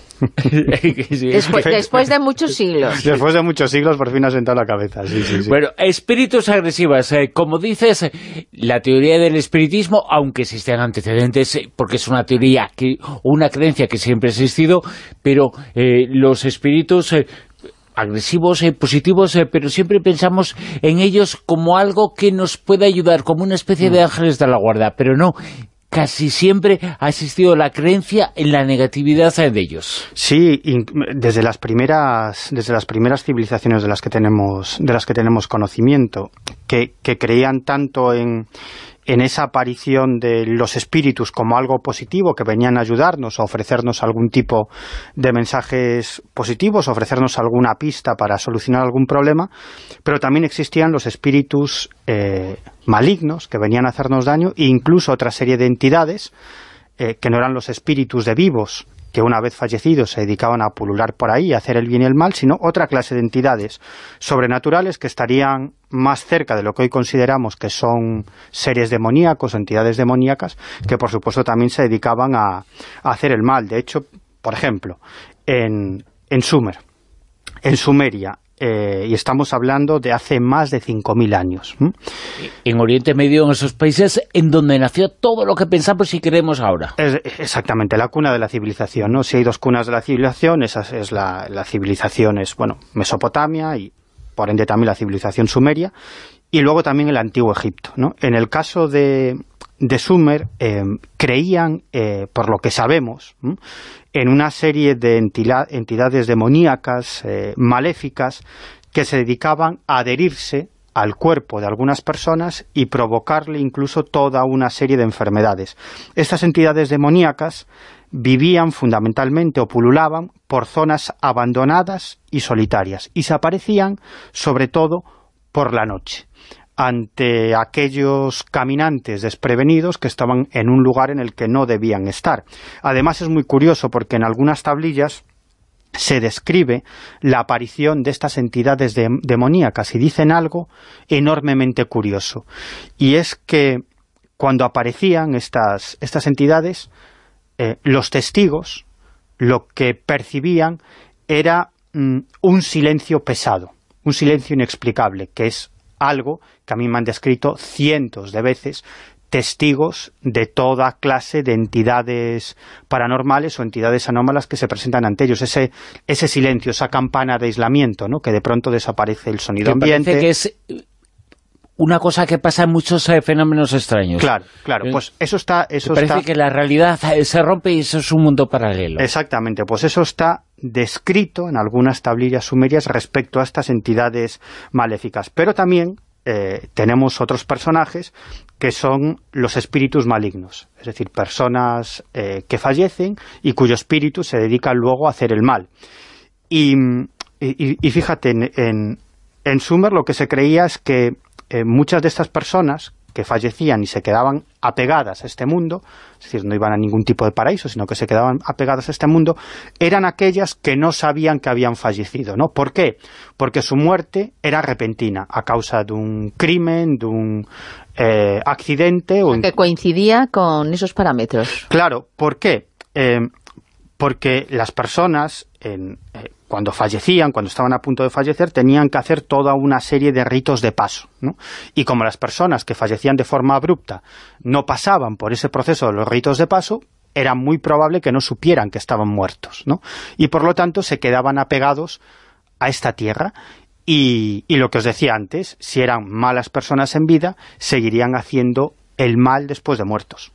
Sí. Después, después de muchos siglos. Después de muchos siglos por fin ha sentado la cabeza. Sí, sí, sí. Bueno, espíritus agresivos. Eh, como dices, la teoría del espiritismo, aunque existen antecedentes, eh, porque es una teoría, que una creencia que siempre ha existido, pero eh, los espíritus... Eh, agresivos, eh, positivos, eh, pero siempre pensamos en ellos como algo que nos puede ayudar, como una especie de ángeles de la guarda, pero no, casi siempre ha existido la creencia en la negatividad de ellos. Sí, desde las primeras desde las primeras civilizaciones de las que tenemos de las que tenemos conocimiento, que, que creían tanto en en esa aparición de los espíritus como algo positivo, que venían a ayudarnos, a ofrecernos algún tipo de mensajes positivos, a ofrecernos alguna pista para solucionar algún problema, pero también existían los espíritus eh, malignos, que venían a hacernos daño, e incluso otra serie de entidades, eh, que no eran los espíritus de vivos, que una vez fallecidos se dedicaban a pulular por ahí, a hacer el bien y el mal, sino otra clase de entidades sobrenaturales que estarían más cerca de lo que hoy consideramos que son seres demoníacos, entidades demoníacas, que por supuesto también se dedicaban a, a hacer el mal. De hecho, por ejemplo, en, en Sumer, en Sumeria, Eh, y estamos hablando de hace más de cinco mil años. ¿Mm? En Oriente Medio, en esos países en donde nació todo lo que pensamos y creemos ahora. Es, exactamente, la cuna de la civilización, ¿no? Si hay dos cunas de la civilización, esa es la, la civilización, es, bueno, Mesopotamia y por ende también la civilización sumeria, y luego también el Antiguo Egipto, ¿no? En el caso de, de Sumer, eh, creían, eh, por lo que sabemos, ¿m? en una serie de entidad, entidades demoníacas, eh, maléficas, que se dedicaban a adherirse al cuerpo de algunas personas y provocarle incluso toda una serie de enfermedades. Estas entidades demoníacas vivían fundamentalmente o pululaban por zonas abandonadas y solitarias, y se aparecían sobre todo por la noche, ante aquellos caminantes desprevenidos que estaban en un lugar en el que no debían estar. Además es muy curioso porque en algunas tablillas se describe la aparición de estas entidades de, demoníacas y dicen algo enormemente curioso, y es que cuando aparecían estas, estas entidades, eh, los testigos lo que percibían era mm, un silencio pesado, un silencio inexplicable, que es algo que a mí me han descrito cientos de veces testigos de toda clase de entidades paranormales o entidades anómalas que se presentan ante ellos. Ese, ese silencio, esa campana de aislamiento, ¿no? Que de pronto desaparece el sonido que ambiente. Parece que es una cosa que pasa en muchos eh, fenómenos extraños. Claro, claro, pues eso está... Eso parece está... que la realidad se rompe y eso es un mundo paralelo. Exactamente, pues eso está descrito en algunas tablillas sumerias respecto a estas entidades maléficas. Pero también eh, tenemos otros personajes que son los espíritus malignos, es decir, personas eh, que fallecen y cuyo espíritu se dedica luego a hacer el mal. Y, y, y fíjate, en, en, en Sumer lo que se creía es que eh, muchas de estas personas que fallecían y se quedaban apegadas a este mundo, es decir, no iban a ningún tipo de paraíso, sino que se quedaban apegadas a este mundo, eran aquellas que no sabían que habían fallecido, ¿no? ¿Por qué? Porque su muerte era repentina, a causa de un crimen, de un eh, accidente... O que coincidía con esos parámetros. Claro, ¿por qué? Eh, porque las personas, en, eh, cuando fallecían, cuando estaban a punto de fallecer, tenían que hacer toda una serie de ritos de paso, ¿no? Y como las personas que fallecían de forma abrupta no pasaban por ese proceso de los ritos de paso, era muy probable que no supieran que estaban muertos, ¿no? Y por lo tanto se quedaban apegados a esta tierra. Y, y lo que os decía antes, si eran malas personas en vida, seguirían haciendo el mal después de muertos.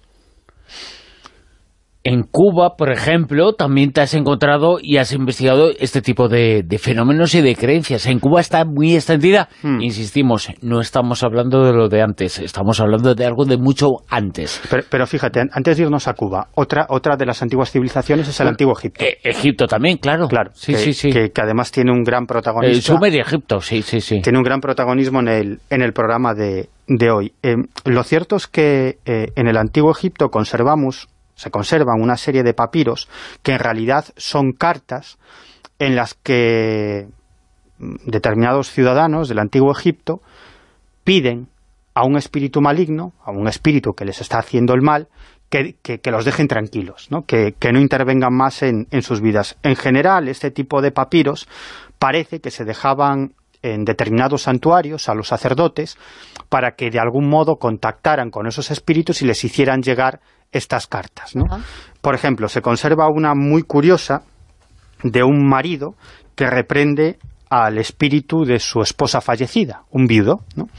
En Cuba, por ejemplo, también te has encontrado y has investigado este tipo de, de fenómenos y de creencias. En Cuba está muy extendida. Hmm. Insistimos, no estamos hablando de lo de antes, estamos hablando de algo de mucho antes. Pero, pero fíjate, antes de irnos a Cuba, otra otra de las antiguas civilizaciones es el Antiguo Egipto. Eh, Egipto también, claro. Claro, sí, que, sí, sí. Que, que además tiene un gran protagonismo. El Sumer y Egipto, sí, sí, sí. Tiene un gran protagonismo en el, en el programa de, de hoy. Eh, lo cierto es que eh, en el Antiguo Egipto conservamos... se conservan una serie de papiros que en realidad son cartas en las que determinados ciudadanos del Antiguo Egipto piden a un espíritu maligno, a un espíritu que les está haciendo el mal, que, que, que los dejen tranquilos, ¿no? Que, que no intervengan más en, en sus vidas. En general, este tipo de papiros parece que se dejaban en determinados santuarios a los sacerdotes para que de algún modo contactaran con esos espíritus y les hicieran llegar estas cartas, ¿no? Uh-huh. Por ejemplo, se conserva una muy curiosa de un marido que reprende al espíritu de su esposa fallecida, un viudo, ¿no?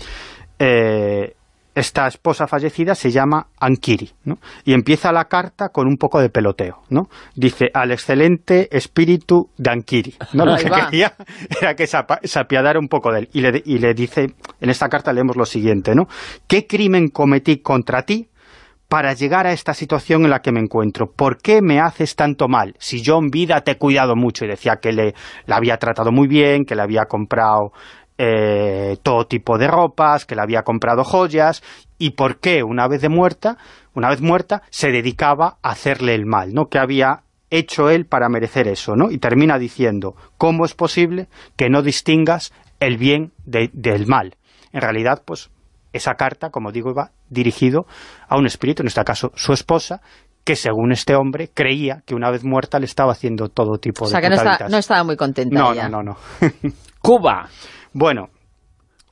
Eh, esta esposa fallecida se llama Ankiri, ¿no? Y empieza la carta con un poco de peloteo, ¿no? Dice, al excelente espíritu de Ankiri, ¿no? Lo que quería era que se apiadara un poco de él. Y le, y le dice, en esta carta leemos lo siguiente, ¿no? ¿Qué crimen cometí contra ti para llegar a esta situación en la que me encuentro? ¿Por qué me haces tanto mal? Si yo en vida te he cuidado mucho. Y decía que le, la había tratado muy bien, que le había comprado eh, todo tipo de ropas, que le había comprado joyas. ¿Y por qué una vez de muerta, una vez muerta, se dedicaba a hacerle el mal, ¿no? ¿Qué había hecho él para merecer eso, ¿no? Y termina diciendo, ¿cómo es posible que no distingas el bien de, del mal? En realidad, pues, esa carta, como digo, iba dirigido a un espíritu, en este caso su esposa, que según este hombre creía que una vez muerta le estaba haciendo todo tipo de... O sea, que no, está, no estaba muy contenta no, ella. No, no, no. Cuba. Bueno,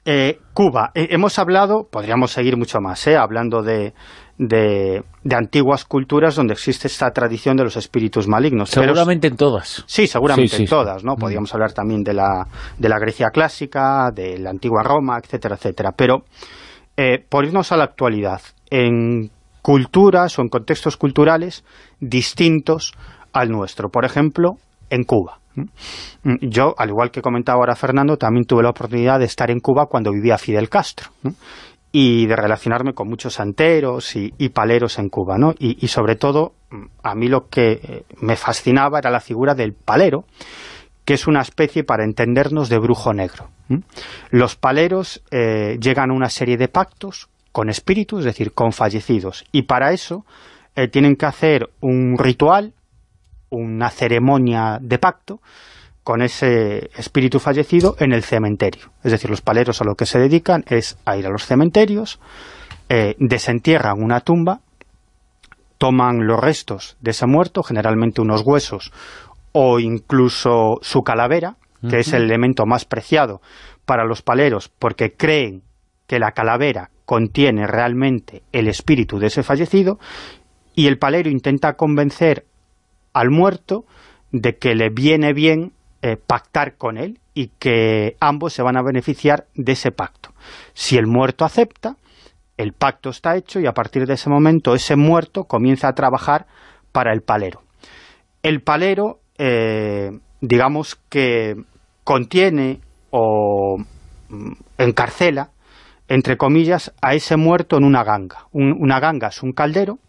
Eh, Cuba, eh, hemos hablado, podríamos seguir mucho más, eh, hablando de, de, de antiguas culturas donde existe esta tradición de los espíritus malignos. Seguramente pero, en todas. Sí, seguramente sí, sí, en todas, ¿no? Sí. Podríamos hablar también de la, de la Grecia clásica, de la antigua Roma, etcétera, etcétera. Pero, eh, por irnos a la actualidad, en culturas o en contextos culturales distintos al nuestro, por ejemplo, en Cuba. Yo, al igual que comentaba ahora Fernando, también tuve la oportunidad de estar en Cuba cuando vivía Fidel Castro, ¿no? Y de relacionarme con muchos santeros y, y paleros en Cuba, ¿no? Y, y sobre todo, a mí lo que me fascinaba era la figura del palero, que es una especie, para entendernos, de brujo negro. Los paleros eh, llegan a una serie de pactos con espíritus, es decir, con fallecidos, y para eso eh, tienen que hacer un ritual, una ceremonia de pacto con ese espíritu fallecido en el cementerio. Es decir, los paleros a lo que se dedican es a ir a los cementerios, eh, desentierran una tumba, toman los restos de ese muerto, generalmente unos huesos o incluso su calavera, que uh-huh. es el elemento más preciado para los paleros, porque creen que la calavera contiene realmente el espíritu de ese fallecido, y el palero intenta convencer al muerto de que le viene bien eh, pactar con él y que ambos se van a beneficiar de ese pacto. Si el muerto acepta, el pacto está hecho y a partir de ese momento ese muerto comienza a trabajar para el palero. El palero, eh, digamos que contiene o encarcela, entre comillas, a ese muerto en una ganga. Un, una ganga es un caldero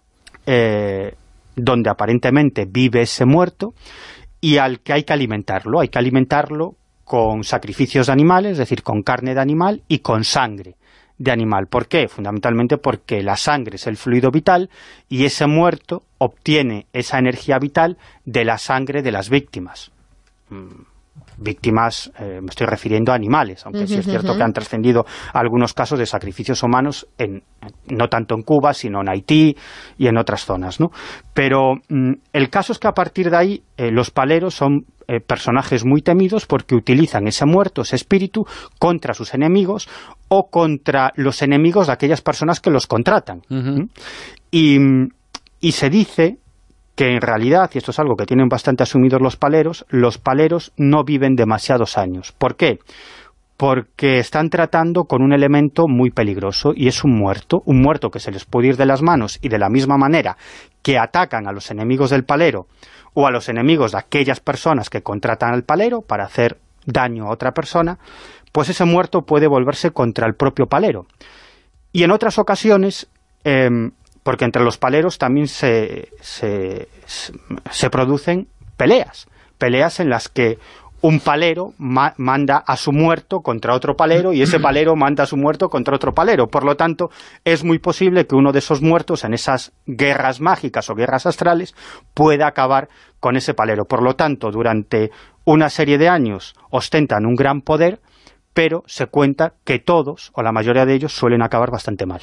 eh, donde aparentemente vive ese muerto y al que hay que alimentarlo. Hay que alimentarlo con sacrificios de animales, es decir, con carne de animal y con sangre de animal. ¿Por qué? Fundamentalmente porque la sangre es el fluido vital y ese muerto obtiene esa energía vital de la sangre de las víctimas. Víctimas, eh, me estoy refiriendo a animales, aunque uh-huh, sí es cierto uh-huh. que han trascendido algunos casos de sacrificios humanos, en, no tanto en Cuba, sino en Haití y en otras zonas, ¿no? Pero mm, el caso es que a partir de ahí eh, los paleros son eh, personajes muy temidos porque utilizan ese muerto, ese espíritu, contra sus enemigos o contra los enemigos de aquellas personas que los contratan. Uh-huh. y, y se dice que en realidad, y esto es algo que tienen bastante asumidos los paleros, los paleros no viven demasiados años. ¿Por qué? Porque están tratando con un elemento muy peligroso y es un muerto, un muerto que se les puede ir de las manos y de la misma manera que atacan a los enemigos del palero o a los enemigos de aquellas personas que contratan al palero para hacer daño a otra persona, pues ese muerto puede volverse contra el propio palero. Y en otras ocasiones... Eh, porque entre los paleros también se, se, se producen peleas, peleas en las que un palero ma manda a su muerto contra otro palero y ese palero manda a su muerto contra otro palero. Por lo tanto, es muy posible que uno de esos muertos en esas guerras mágicas o guerras astrales pueda acabar con ese palero. Por lo tanto, durante una serie de años ostentan un gran poder, pero se cuenta que todos, o la mayoría de ellos, suelen acabar bastante mal.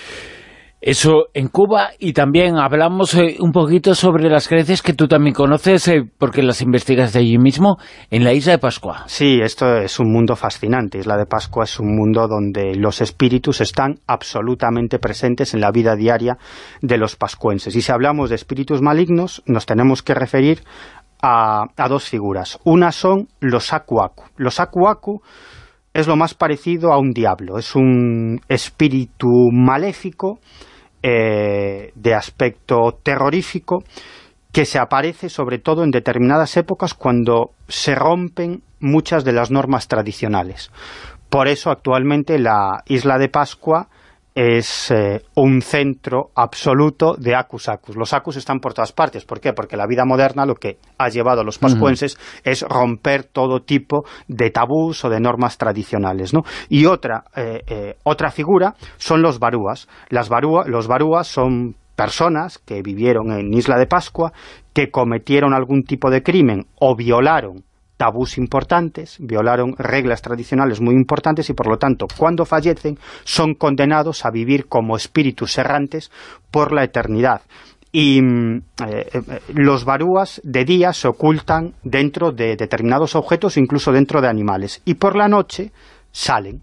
Eso en Cuba, y también hablamos eh, un poquito sobre las creencias que tú también conoces, eh, porque las investigas de allí mismo, en la isla de Pascua. Sí, esto es un mundo fascinante. Isla de Pascua es un mundo donde los espíritus están absolutamente presentes en la vida diaria de los pascuenses. Y si hablamos de espíritus malignos, nos tenemos que referir a, a dos figuras. Una son los Aku-Aku. Los Aku-Aku es lo más parecido a un diablo, es un espíritu maléfico, eh, de aspecto terrorífico, que se aparece sobre todo en determinadas épocas cuando se rompen muchas de las normas tradicionales. Por eso actualmente la isla de Pascua es eh, un centro absoluto de Akus-Akus. Los Akus están por todas partes. ¿Por qué? Porque la vida moderna lo que ha llevado a los pascuenses uh-huh. es romper todo tipo de tabús o de normas tradicionales, ¿no? Y otra, eh, eh, otra figura son los barúas. Las barúa, los barúas son personas que vivieron en Isla de Pascua, que cometieron algún tipo de crimen o violaron tabús importantes, violaron reglas tradicionales muy importantes y por lo tanto cuando fallecen son condenados a vivir como espíritus errantes por la eternidad. Y eh, eh, los barúas de día se ocultan dentro de determinados objetos, incluso dentro de animales, y por la noche salen,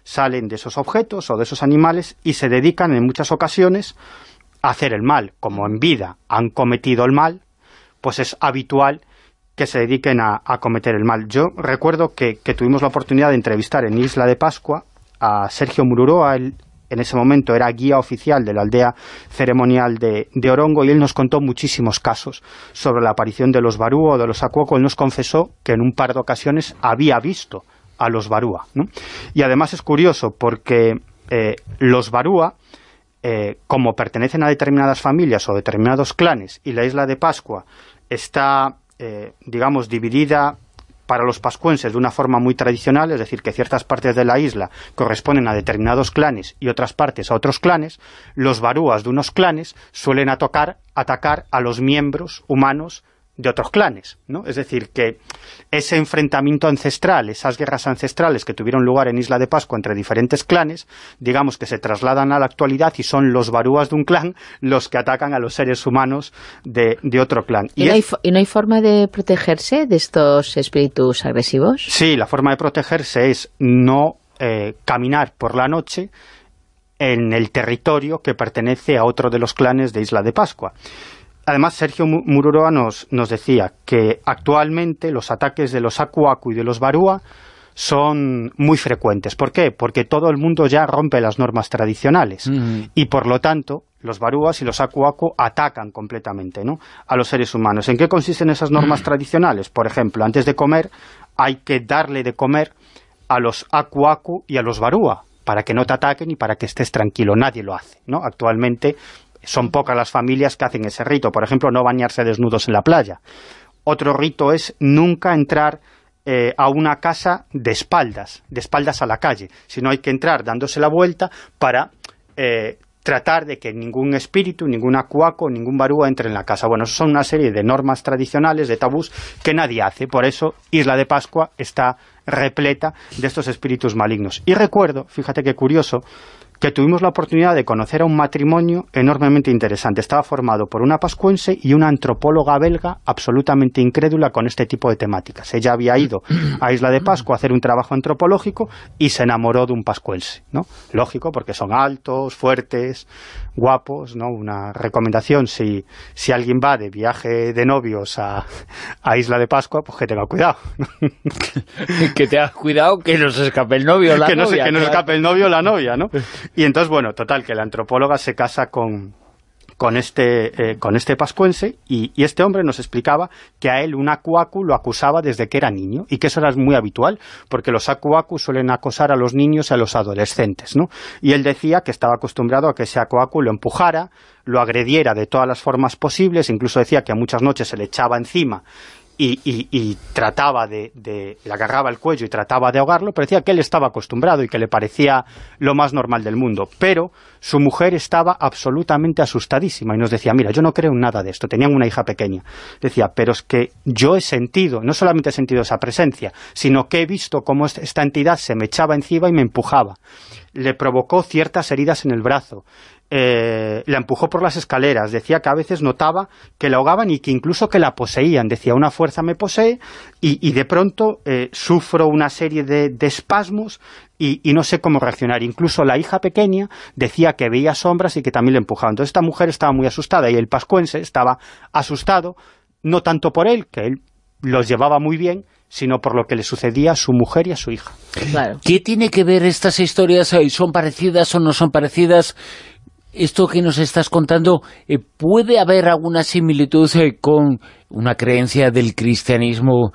salen de esos objetos o de esos animales y se dedican en muchas ocasiones a hacer el mal. Como en vida han cometido el mal, pues es habitual que se dediquen a, a cometer el mal. Yo recuerdo que, que tuvimos la oportunidad de entrevistar en Isla de Pascua a Sergio Mururoa. Él en ese momento era guía oficial de la aldea ceremonial de, de Orongo, y él nos contó muchísimos casos sobre la aparición de los barúa o de los acuaco. Él nos confesó que en un par de ocasiones había visto a los barúa, ¿no? Y además es curioso porque eh, los barúa, eh, como pertenecen a determinadas familias o determinados clanes, y la Isla de Pascua está, eh, digamos, dividida para los pascuenses de una forma muy tradicional, es decir, que ciertas partes de la isla corresponden a determinados clanes y otras partes a otros clanes, los barúas de unos clanes suelen atacar, atacar a los miembros humanos de otros clanes, ¿no? Es decir, que ese enfrentamiento ancestral, esas guerras ancestrales que tuvieron lugar en Isla de Pascua entre diferentes clanes, digamos que se trasladan a la actualidad y son los barúas de un clan los que atacan a los seres humanos de, de otro clan. ¿Y, ¿Y, no hay, ¿Y no hay forma de protegerse de estos espíritus agresivos? Sí, la forma de protegerse es no eh, caminar por la noche en el territorio que pertenece a otro de los clanes de Isla de Pascua. Además, Sergio Mururoa nos, nos decía que actualmente los ataques de los acuacu y de los barúa son muy frecuentes. ¿Por qué? Porque todo el mundo ya rompe las normas tradicionales, mm. y por lo tanto los barúas y los acuacu atacan completamente, ¿no?, a los seres humanos. ¿En qué consisten esas normas mm. tradicionales? Por ejemplo, antes de comer hay que darle de comer a los acuacu y a los barúa para que no te ataquen y para que estés tranquilo. Nadie lo hace, ¿no? Actualmente son pocas las familias que hacen ese rito. Por ejemplo, no bañarse desnudos en la playa. Otro rito es nunca entrar eh, a una casa de espaldas, de espaldas a la calle, sino hay que entrar dándose la vuelta para eh, tratar de que ningún espíritu, ningún acuaco, ningún barúa entre en la casa. Bueno, eso son una serie de normas tradicionales, de tabús, que nadie hace. Por eso Isla de Pascua está repleta de estos espíritus malignos. Y recuerdo, fíjate qué curioso, que tuvimos la oportunidad de conocer a un matrimonio enormemente interesante. Estaba formado por una pascuense y una antropóloga belga absolutamente incrédula con este tipo de temáticas. Ella había ido a Isla de Pascua a hacer un trabajo antropológico y se enamoró de un pascuense, ¿no? Lógico, porque son altos, fuertes, guapos, ¿no? Una recomendación, si, si alguien va de viaje de novios a, a Isla de Pascua, pues que tenga cuidado, ¿no? Que tenga cuidado, que no se escape el novio o la que no novia. Se, que no se escape el novio o la novia, ¿no? Y entonces, bueno, total, que la antropóloga se casa con, con, este, eh, con este pascuense, y, y este hombre nos explicaba que a él un acuacu lo acusaba desde que era niño, y que eso era muy habitual, porque los acuacu suelen acosar a los niños y a los adolescentes, ¿no? Y él decía que estaba acostumbrado a que ese acuacu lo empujara, lo agrediera de todas las formas posibles, incluso decía que a muchas noches se le echaba encima Y, y, y trataba de, de, le agarraba el cuello y trataba de ahogarlo, pero decía que él estaba acostumbrado y que le parecía lo más normal del mundo. Pero su mujer estaba absolutamente asustadísima y nos decía, mira, yo no creo en nada de esto. Tenían una hija pequeña. Decía, pero es que yo he sentido, no solamente he sentido esa presencia, sino que he visto cómo esta entidad se me echaba encima y me empujaba. Le provocó ciertas heridas en el brazo. Eh, la empujó por las escaleras, decía que a veces notaba que la ahogaban y que incluso que la poseían, decía, una fuerza me posee y, y de pronto eh, sufro una serie de, de espasmos y, y no sé cómo reaccionar. Incluso la hija pequeña decía que veía sombras y que también le empujaban. Entonces esta mujer estaba muy asustada y el pascuense estaba asustado, no tanto por él, que él los llevaba muy bien, sino por lo que le sucedía a su mujer y a su hija. Claro. ¿Qué tiene que ver estas historias? ¿Son parecidas o no son parecidas? Esto que nos estás contando, eh, ¿puede haber alguna similitud eh, con una creencia del cristianismo?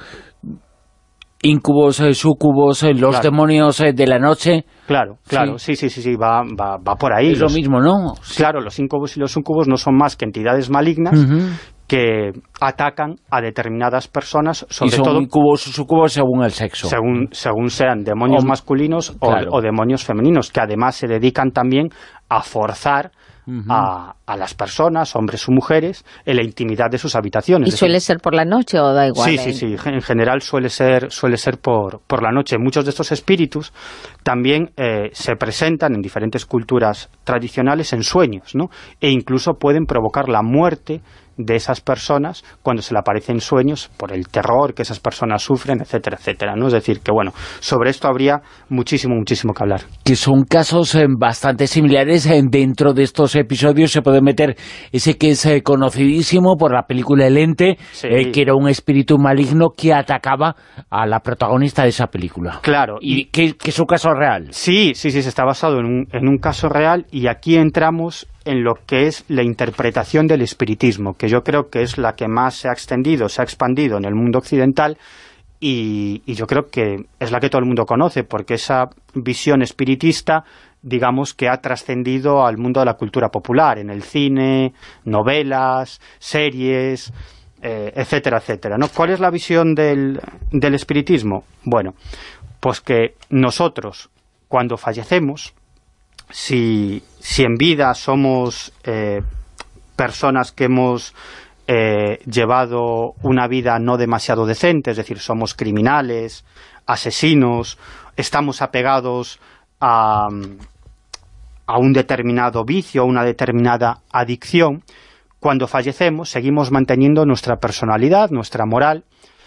Incubos, eh, súcubos, eh, los claro. demonios eh, de la noche. Claro, claro, sí, sí, sí, sí, va, va, va por ahí. Es los, lo mismo, ¿no? Claro, los incubos y los súcubos no son más que entidades malignas, uh-huh, que atacan a determinadas personas, sobre y son todo incubos o súcubos según el sexo. Según, según sean demonios o, masculinos o, claro. o demonios femeninos, que además se dedican también a forzar uh-huh. a, a las personas, hombres o mujeres, en la intimidad de sus habitaciones. ¿Y suele decir, ser por la noche o da igual? Sí, sí, sí, en general suele ser, suele ser por, por la noche. Muchos de estos espíritus también eh, se presentan en diferentes culturas tradicionales en sueños, ¿no? E incluso pueden provocar la muerte de esas personas cuando se le aparecen sueños, por el terror que esas personas sufren, etcétera, etcétera, ¿no? Es decir, que bueno, sobre esto habría muchísimo, muchísimo que hablar. Que son casos eh, bastante similares. Eh, dentro de estos episodios se puede meter ese que es eh, conocidísimo por la película El Ente, sí. eh, que era un espíritu maligno que atacaba a la protagonista de esa película. Claro. Y, y que, que es un caso real. Sí, sí, sí, se está basado en un, en un caso real, y aquí entramos en lo que es la interpretación del espiritismo, que yo creo que es la que más se ha extendido, se ha expandido en el mundo occidental, y, y yo creo que es la que todo el mundo conoce, porque esa visión espiritista, digamos que ha trascendido al mundo de la cultura popular, en el cine, novelas, series, eh, etcétera, etcétera, ¿no? ¿Cuál es la visión del, del espiritismo? Bueno, pues que nosotros, cuando fallecemos, Si, si en vida somos eh, personas que hemos eh, llevado una vida no demasiado decente, es decir, somos criminales, asesinos, estamos apegados a, a un determinado vicio, a una determinada adicción, cuando fallecemos seguimos manteniendo nuestra personalidad, nuestra moral,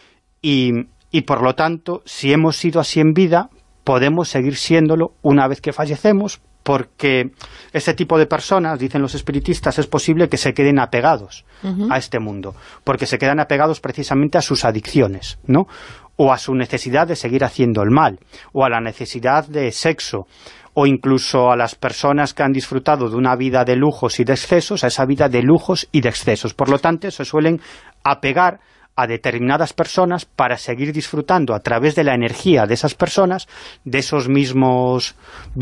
y, y por lo tanto, si hemos sido así en vida, podemos seguir siéndolo una vez que fallecemos, porque este tipo de personas, dicen los espiritistas, es posible que se queden apegados uh-huh. a este mundo, porque se quedan apegados precisamente a sus adicciones, ¿no? O a su necesidad de seguir haciendo el mal, o a la necesidad de sexo, o incluso a las personas que han disfrutado de una vida de lujos y de excesos, a esa vida de lujos y de excesos. Por lo tanto, se suelen apegar a determinadas personas para seguir disfrutando a través de la energía de esas personas de esos mismos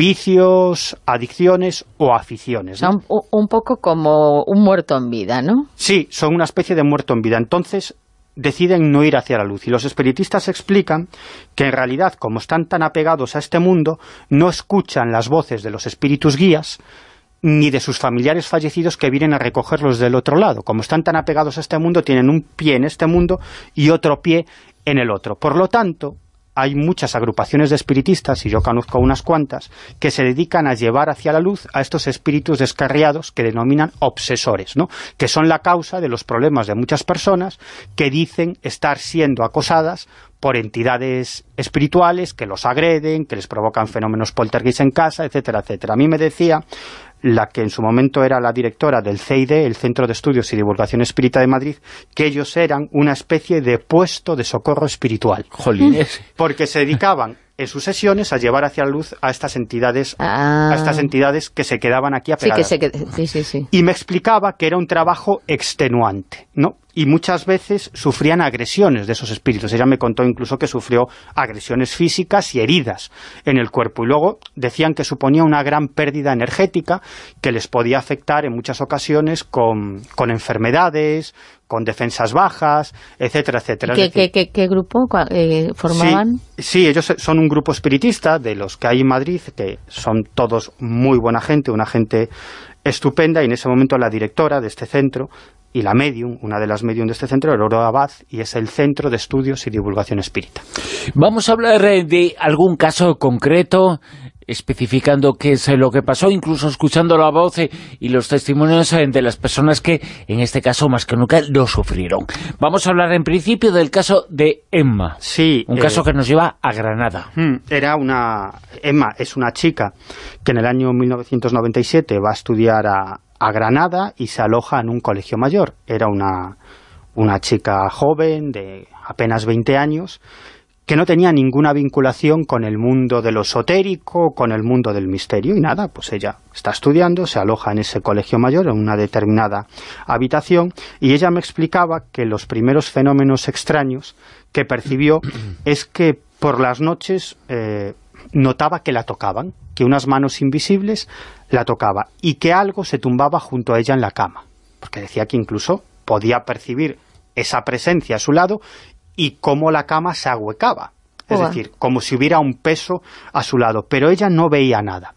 vicios, adicciones o aficiones, ¿no? Un, un poco como un muerto en vida, ¿no? Sí, son una especie de muerto en vida. Entonces deciden no ir hacia la luz, y los espiritistas explican que en realidad, como están tan apegados a este mundo, no escuchan las voces de los espíritus guías ni de sus familiares fallecidos que vienen a recogerlos del otro lado. Como están tan apegados a este mundo, tienen un pie en este mundo y otro pie en el otro. Por lo tanto, hay muchas agrupaciones de espiritistas, y yo conozco unas cuantas, que se dedican a llevar hacia la luz a estos espíritus descarriados que denominan obsesores, ¿no? Que son la causa de los problemas de muchas personas que dicen estar siendo acosadas por entidades espirituales que los agreden, que les provocan fenómenos poltergeist en casa, etcétera, etcétera. A mí me decía la que en su momento era la directora del C I D, el Centro de Estudios y Divulgación Espírita de Madrid, que ellos eran una especie de puesto de socorro espiritual. Jolines. Porque se dedicaban en sus sesiones a llevar hacia la luz a estas entidades ah. a estas entidades que se quedaban aquí apegadas. Sí, que se qued... sí, sí, sí. Y me explicaba que era un trabajo extenuante, ¿no? Y muchas veces sufrían agresiones de esos espíritus. Ella me contó incluso que sufrió agresiones físicas y heridas en el cuerpo. Y luego decían que suponía una gran pérdida energética que les podía afectar en muchas ocasiones con, con enfermedades, con defensas bajas, etcétera, etcétera. ¿Qué, decir, qué, qué grupo eh, formaban? Sí, sí, ellos son un grupo espiritista de los que hay en Madrid, que son todos muy buena gente, una gente estupenda, y en ese momento la directora de este centro y la medium, una de las medium de este centro, Aurora Abad, y es el Centro de Estudios y Divulgación Espírita. Vamos a hablar de algún caso concreto, especificando qué es lo que pasó, incluso escuchando la voz y los testimonios de las personas que, en este caso, más que nunca, lo sufrieron. Vamos a hablar en principio del caso de Emma. Sí. Un eh, caso que nos lleva a Granada. Era una... Emma es una chica que en el año mil novecientos noventa y siete va a estudiar a, a Granada y se aloja en un colegio mayor. Era una, una chica joven de apenas veinte años, que no tenía ninguna vinculación con el mundo de lo esotérico, con el mundo del misterio, y nada, pues ella está estudiando, se aloja en ese colegio mayor, en una determinada habitación, y ella me explicaba que los primeros fenómenos extraños que percibió es que por las noches eh, notaba que la tocaban, que unas manos invisibles la tocaba, y que algo se tumbaba junto a ella en la cama, porque decía que incluso podía percibir esa presencia a su lado, y cómo la cama se ahuecaba, es Uah. decir, como si hubiera un peso a su lado, pero ella no veía nada.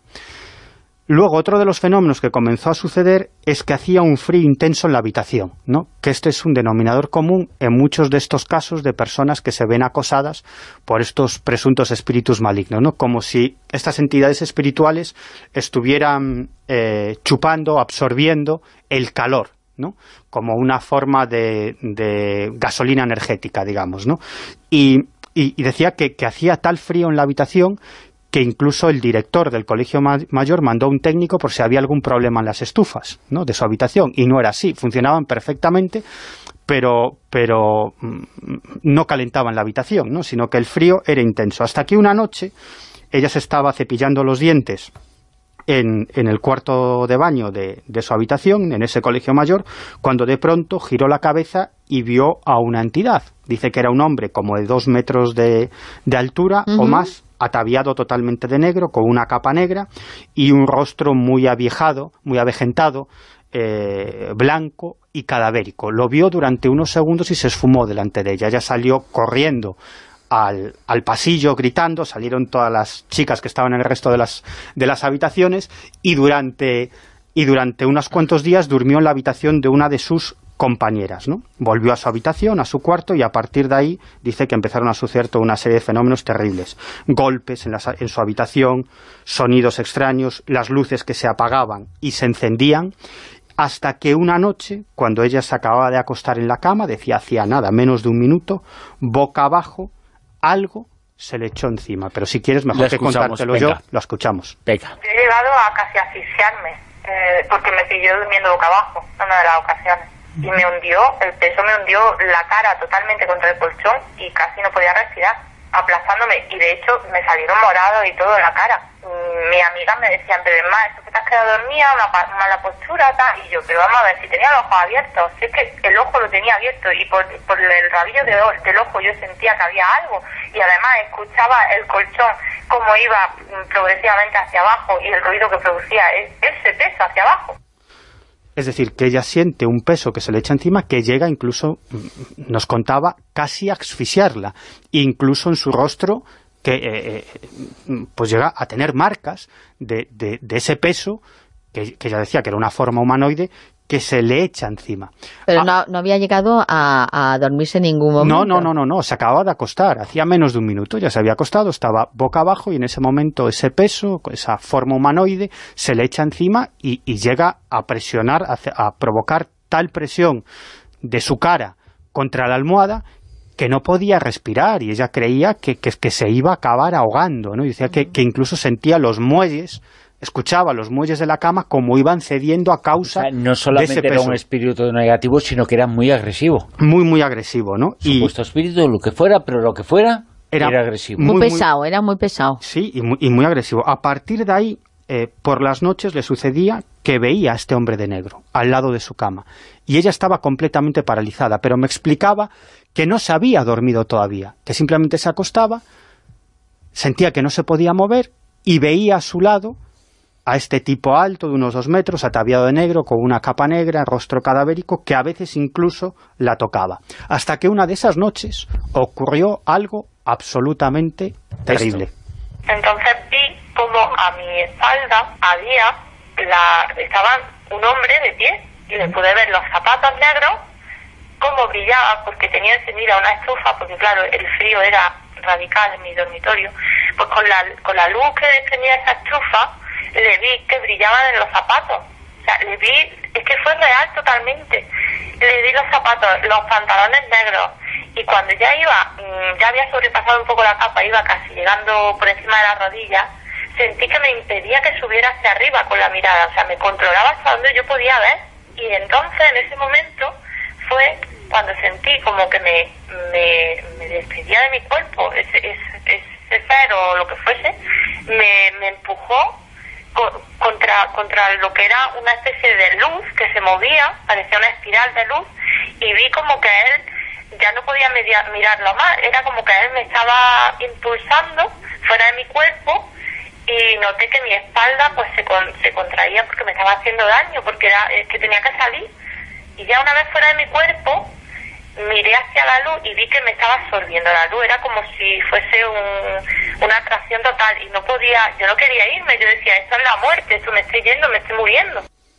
Luego, otro de los fenómenos que comenzó a suceder es que hacía un frío intenso en la habitación, ¿no? Que este es un denominador común en muchos de estos casos de personas que se ven acosadas por estos presuntos espíritus malignos, ¿no? Como si estas entidades espirituales estuvieran eh, chupando, absorbiendo el calor ¿no? Como una forma de, de gasolina energética, digamos, ¿no? Y, y, y decía que, que hacía tal frío en la habitación que incluso el director del colegio mayor mandó un técnico por si había algún problema en las estufas, ¿no?, de su habitación, y no era así, funcionaban perfectamente, pero, pero no calentaban la habitación, ¿no?, sino que el frío era intenso. Hasta que una noche ella se estaba cepillando los dientes En, en el cuarto de baño de, de su habitación, en ese colegio mayor, cuando de pronto giró la cabeza y vio a una entidad. Dice que era un hombre como de dos metros de, de altura uh-huh. o más, ataviado totalmente de negro, con una capa negra y un rostro muy aviejado, muy avejentado, eh, blanco y cadavérico. Lo vio durante unos segundos y se esfumó delante de ella. Ella salió corriendo Al, al pasillo gritando, salieron todas las chicas que estaban en el resto de las, de las habitaciones y durante, y durante unos cuantos días durmió en la habitación de una de sus compañeras, ¿no? Volvió a su habitación, a su cuarto, y a partir de ahí dice que empezaron a suceder toda una serie de fenómenos terribles. Golpes en, la, en su habitación, sonidos extraños, las luces que se apagaban y se encendían, hasta que una noche, cuando ella se acababa de acostar en la cama, decía hacía nada, menos de un minuto, boca abajo, algo se le echó encima. Pero si quieres, mejor que contártelo yo, lo escuchamos. Venga. Yo he llegado a casi asfixiarme, eh, porque me pilló durmiendo boca abajo en una de las ocasiones. Y me hundió, el peso me hundió la cara totalmente contra el colchón y casi no podía respirar, aplastándome. Y de hecho me salieron morados y todo en la cara. Mi amiga me decía, pero es más, eso que te has quedado dormida, una mala postura, tal. Y yo, pero vamos a ver, si tenía los ojos abiertos, si es que el ojo lo tenía abierto y por, por el rabillo de, del ojo yo sentía que había algo, y además escuchaba el colchón como iba progresivamente hacia abajo y el ruido que producía ese peso hacia abajo. Es decir, que ella siente un peso que se le echa encima que llega incluso, nos contaba, casi a asfixiarla, incluso en su rostro, que eh, pues llega a tener marcas de, de, de ese peso, que, que ella decía que era una forma humanoide, que se le echa encima. Pero ah, no, no había llegado a, a dormirse en ningún momento. No, no, no, no, no, se acababa de acostar, hacía menos de un minuto, ya se había acostado, estaba boca abajo y en ese momento ese peso, esa forma humanoide, se le echa encima y, y llega a presionar, a, a provocar tal presión de su cara contra la almohada que no podía respirar, y ella creía que, que, que se iba a acabar ahogando, ¿no? Y decía que, que incluso sentía los muelles, escuchaba los muelles de la cama como iban cediendo a causa, o sea, no solamente de ese peso. Era un espíritu negativo, sino que era muy agresivo. Muy, muy agresivo, ¿no? Supuesto y espíritu, lo que fuera, pero lo que fuera, era, era agresivo. Muy, muy pesado, muy, era muy pesado. Sí, y muy, y muy agresivo. A partir de ahí, eh, por las noches le sucedía que veía a este hombre de negro al lado de su cama, y ella estaba completamente paralizada, pero me explicaba que no se había dormido todavía, que simplemente se acostaba, sentía que no se podía mover y veía a su lado a este tipo alto de unos dos metros, ataviado de negro, con una capa negra, rostro cadavérico, que a veces incluso la tocaba. Hasta que una de esas noches ocurrió algo absolutamente terrible. Entonces vi como a mi espalda había la, estaba un hombre de pie y le pude ver los zapatos negros cómo brillaba, porque tenía encendida una estufa, porque claro, el frío era radical en mi dormitorio, pues con la, con la luz que desprendía esa estufa, le vi que brillaban en los zapatos. O sea, le vi, es que fue real totalmente. Le vi los zapatos, los pantalones negros, y cuando ya iba, ya había sobrepasado un poco la capa, iba casi llegando por encima de la rodilla, sentí que me impedía que subiera hacia arriba con la mirada, o sea, me controlaba hasta donde yo podía ver, y entonces en ese momento fue cuando sentí como que me, me, me despedía de mi cuerpo, ese, ese, ese ser o lo que fuese, me, me empujó contra contra lo que era una especie de luz que se movía, parecía una espiral de luz, y vi como que él ya no podía media, mirarlo más, era como que él me estaba impulsando fuera de mi cuerpo, y noté que mi espalda pues se, con, se contraía porque me estaba haciendo daño, porque era es que tenía que salir, y ya una vez fuera de mi cuerpo miré hacia la luz y vi que me estaba absorbiendo la luz, era como si fuese un, una atracción total, y no podía, yo no quería irme, yo decía, esto es la muerte, esto me estoy yendo, me estoy muriendo.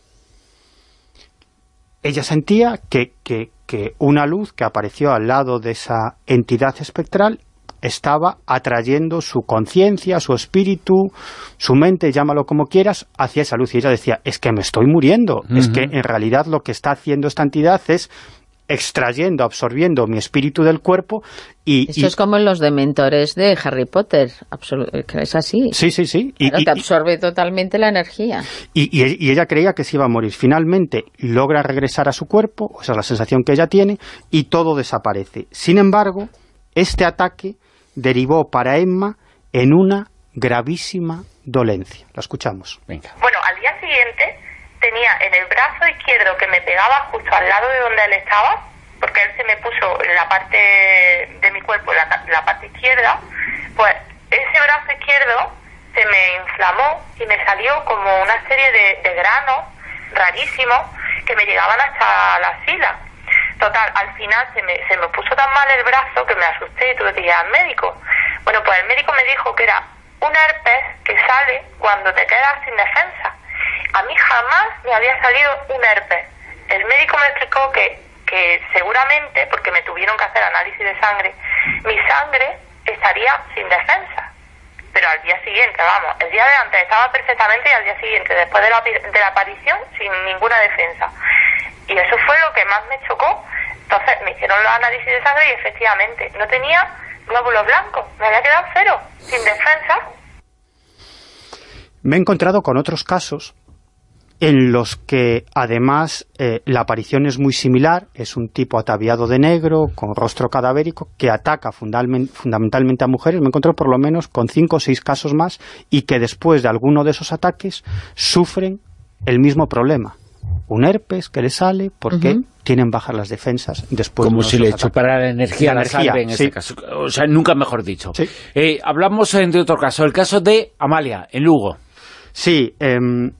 Ella sentía que, que, que una luz que apareció al lado de esa entidad espectral estaba atrayendo su conciencia, su espíritu, su mente, llámalo como quieras, hacia esa luz. Y ella decía, es que me estoy muriendo, uh-huh. es que en realidad lo que está haciendo esta entidad es extrayendo, absorbiendo mi espíritu del cuerpo. Y Esto y... es como en los dementores de Harry Potter, que es así. Sí, sí, sí. Claro, y, te absorbe y, totalmente la energía. Y, y, y ella creía que se iba a morir. Finalmente logra regresar a su cuerpo, esa es la sensación que ella tiene, y todo desaparece. Sin embargo, este ataque derivó para Emma en una gravísima dolencia. La escuchamos. Venga. Bueno, al día siguiente tenía en el brazo izquierdo que me pegaba justo al lado de donde él estaba, porque él se me puso en la parte de mi cuerpo, la, la parte izquierda, pues ese brazo izquierdo se me inflamó y me salió como una serie de, de granos rarísimos que me llegaban hasta la axila. Total, al final se me, se me puso tan mal el brazo que me asusté y tuve que ir al médico. Bueno, pues el médico me dijo que era un herpes que sale cuando te quedas sin defensa. A mí jamás me había salido un herpes. El médico me explicó que, que seguramente, porque me tuvieron que hacer análisis de sangre, mi sangre estaría sin defensa. Pero al día siguiente, vamos, el día de antes estaba perfectamente y al día siguiente, después de la, de la aparición, sin ninguna defensa. Y eso fue lo que más me chocó. Entonces me hicieron los análisis de sangre y efectivamente no tenía glóbulos blancos, me había quedado cero, sin defensa. Me he encontrado con otros casos en los que además eh, la aparición es muy similar, es un tipo ataviado de negro, con rostro cadavérico, que ataca fundamental, fundamentalmente a mujeres. Me encontré por lo menos con cinco o seis casos más, y que después de alguno de esos ataques sufren el mismo problema. Un herpes que le sale porque uh-huh. tienen bajas las defensas después. Como de si le ataques. chupara la energía a la sangre en sí. este caso. O sea, nunca mejor dicho. Sí. Eh, hablamos de otro caso, el caso de Amalia, en Lugo. Sí, eh,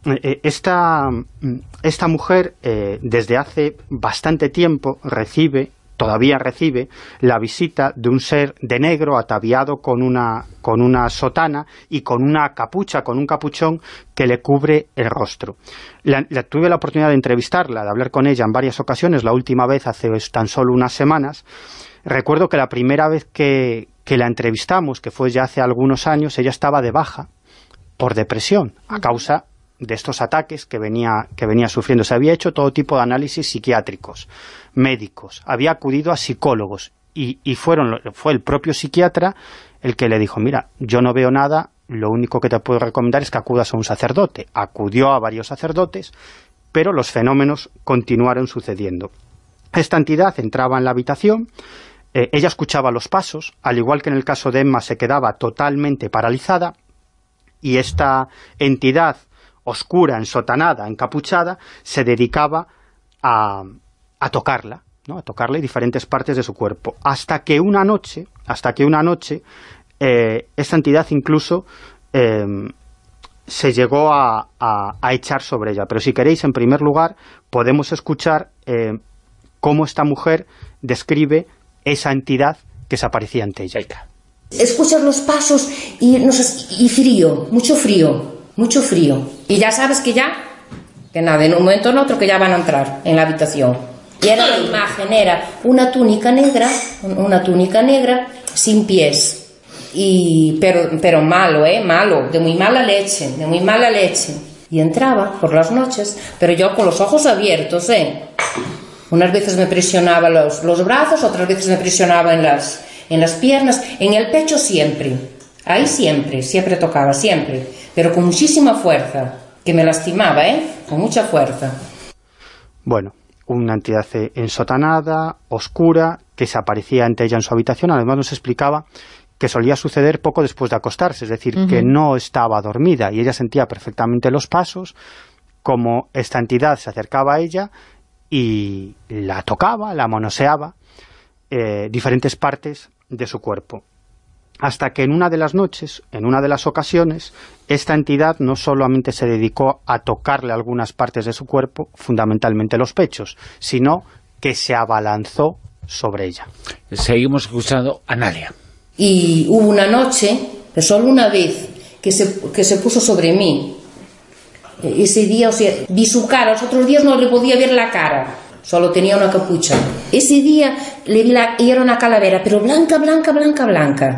esta, esta mujer eh, desde hace bastante tiempo recibe, todavía recibe, la visita de un ser de negro ataviado con una, con una sotana y con una capucha, con un capuchón que le cubre el rostro. La, la, tuve la oportunidad de entrevistarla, de hablar con ella en varias ocasiones, la última vez hace tan solo unas semanas. Recuerdo que la primera vez que, que la entrevistamos, que fue ya hace algunos años, ella estaba de baja por depresión, a causa de estos ataques que venía, que venía sufriendo. Se había hecho todo tipo de análisis psiquiátricos, médicos, había acudido a psicólogos, y, y fueron, fue el propio psiquiatra el que le dijo, mira, yo no veo nada, lo único que te puedo recomendar es que acudas a un sacerdote. Acudió a varios sacerdotes, pero los fenómenos continuaron sucediendo. Esta entidad entraba en la habitación, eh, ella escuchaba los pasos, al igual que en el caso de Emma, se quedaba totalmente paralizada, y esta entidad oscura, ensotanada, encapuchada, se dedicaba a, a tocarla, ¿no? A tocarle diferentes partes de su cuerpo, hasta que una noche, hasta que una noche, eh, esta entidad incluso eh, se llegó a, a, a echar sobre ella. Pero si queréis, en primer lugar, podemos escuchar eh, cómo esta mujer describe esa entidad que se aparecía ante ella. Escuchas los pasos y, no sé, y frío, mucho frío, mucho frío. Y ya sabes que ya, que nada, en un momento o en otro que ya van a entrar en la habitación. Y era la imagen, era una túnica negra, una túnica negra sin pies. Y, pero, pero malo, ¿eh? Malo, de muy mala leche, de muy mala leche. Y entraba por las noches, pero yo con los ojos abiertos, ¿eh? Unas veces me presionaba los, los brazos, otras veces me presionaba en las... en las piernas, en el pecho siempre, ahí siempre, siempre tocaba, siempre, pero con muchísima fuerza, que me lastimaba, ¿eh? Con mucha fuerza. Bueno, una entidad ensotanada, oscura, que se aparecía ante ella en su habitación. Además nos explicaba que solía suceder poco después de acostarse, es decir, uh-huh. que no estaba dormida, y ella sentía perfectamente los pasos, como esta entidad se acercaba a ella y la tocaba, la manoseaba, eh, diferentes partes de su cuerpo, hasta que en una de las noches, en una de las ocasiones, esta entidad no solamente se dedicó a tocarle algunas partes de su cuerpo, fundamentalmente los pechos, sino que se abalanzó sobre ella. Seguimos escuchando a Nadia. Y hubo una noche, pero solo una vez, que se, que se puso sobre mí. Ese día, o sea, vi su cara, los otros días no le podía ver la cara. Solo tenía una capucha. Ese día le vi la, y era una calavera, pero blanca, blanca, blanca, blanca.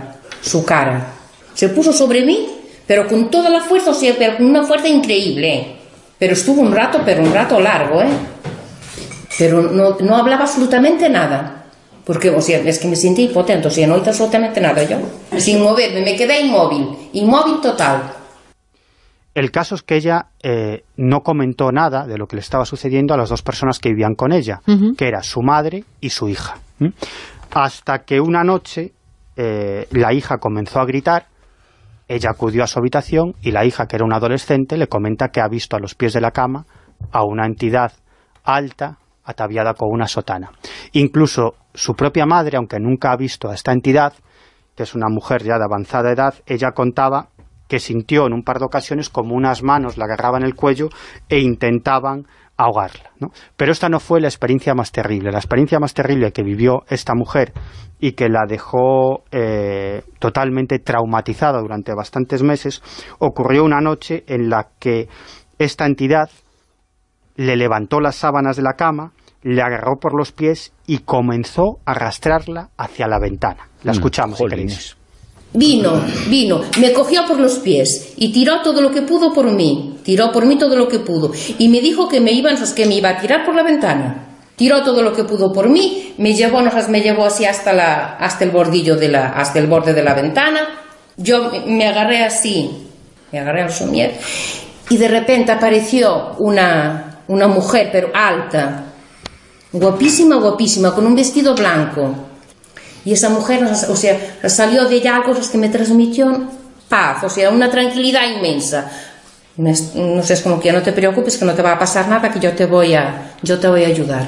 su cara. Se puso sobre mí, pero con toda la fuerza, o sea, pero con una fuerza increíble, ¿eh? Pero estuvo un rato, pero un rato largo, ¿eh? Pero no, no hablaba absolutamente nada. Porque, o sea, es que me sentí impotente, o sea, no hice absolutamente nada yo. Sin moverme, me quedé inmóvil, inmóvil total. El caso es que ella eh, no comentó nada de lo que le estaba sucediendo a las dos personas que vivían con ella, uh-huh. que era su madre y su hija. ¿Mm? Hasta que una noche eh, la hija comenzó a gritar, ella acudió a su habitación y la hija, que era una adolescente, le comenta que ha visto a los pies de la cama a una entidad alta, ataviada con una sotana. Incluso su propia madre, aunque nunca ha visto a esta entidad, que es una mujer ya de avanzada edad, ella contaba que sintió en un par de ocasiones como unas manos la agarraban el cuello e intentaban ahogarla, ¿no? Pero esta no fue la experiencia más terrible. La experiencia más terrible que vivió esta mujer y que la dejó eh, totalmente traumatizada durante bastantes meses, ocurrió una noche en la que esta entidad le levantó las sábanas de la cama, le agarró por los pies y comenzó a arrastrarla hacia la ventana. La escuchamos, mm, si queréis. Vino, vino, me cogió por los pies y tiró todo lo que pudo por mí, tiró por mí todo lo que pudo, y me dijo que me iban, que me iba a tirar por la ventana. Tiró todo lo que pudo por mí, me llevó, nos, me llevó así hasta la, hasta el bordillo de la, hasta el borde de la ventana. Yo me agarré así, me agarré al somier, y de repente apareció una, una mujer, pero alta, guapísima, guapísima, con un vestido blanco. Y esa mujer, o sea, salió de ella algo que me transmitió paz, o sea, una tranquilidad inmensa. No sé, es como que no te preocupes, que no te va a pasar nada, que yo te voy a, yo te voy a ayudar.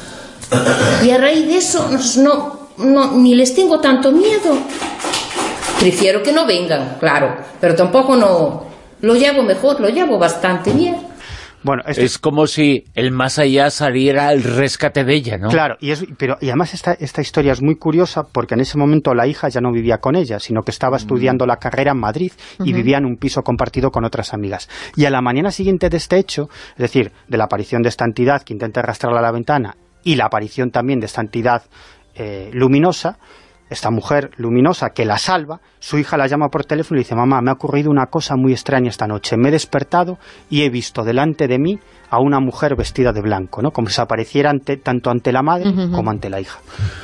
Y a raíz de eso, no, no, ni les tengo tanto miedo. Prefiero que no vengan, claro, pero tampoco no, lo llevo mejor, lo llevo bastante bien. Bueno, este... es como si el más allá saliera al rescate de ella, ¿no? Claro, y, es, pero, y además esta, esta historia es muy curiosa porque en ese momento la hija ya no vivía con ella, sino que estaba estudiando uh-huh. la carrera en Madrid y uh-huh. vivía en un piso compartido con otras amigas. Y a la mañana siguiente de este hecho, es decir, de la aparición de esta entidad que intenta arrastrarla a la ventana y la aparición también de esta entidad eh, luminosa, esta mujer luminosa que la salva, su hija la llama por teléfono y le dice: mamá, me ha ocurrido una cosa muy extraña esta noche, me he despertado y he visto delante de mí a una mujer vestida de blanco, ¿no? Como si apareciera ante, tanto ante la madre uh-huh. como ante la hija.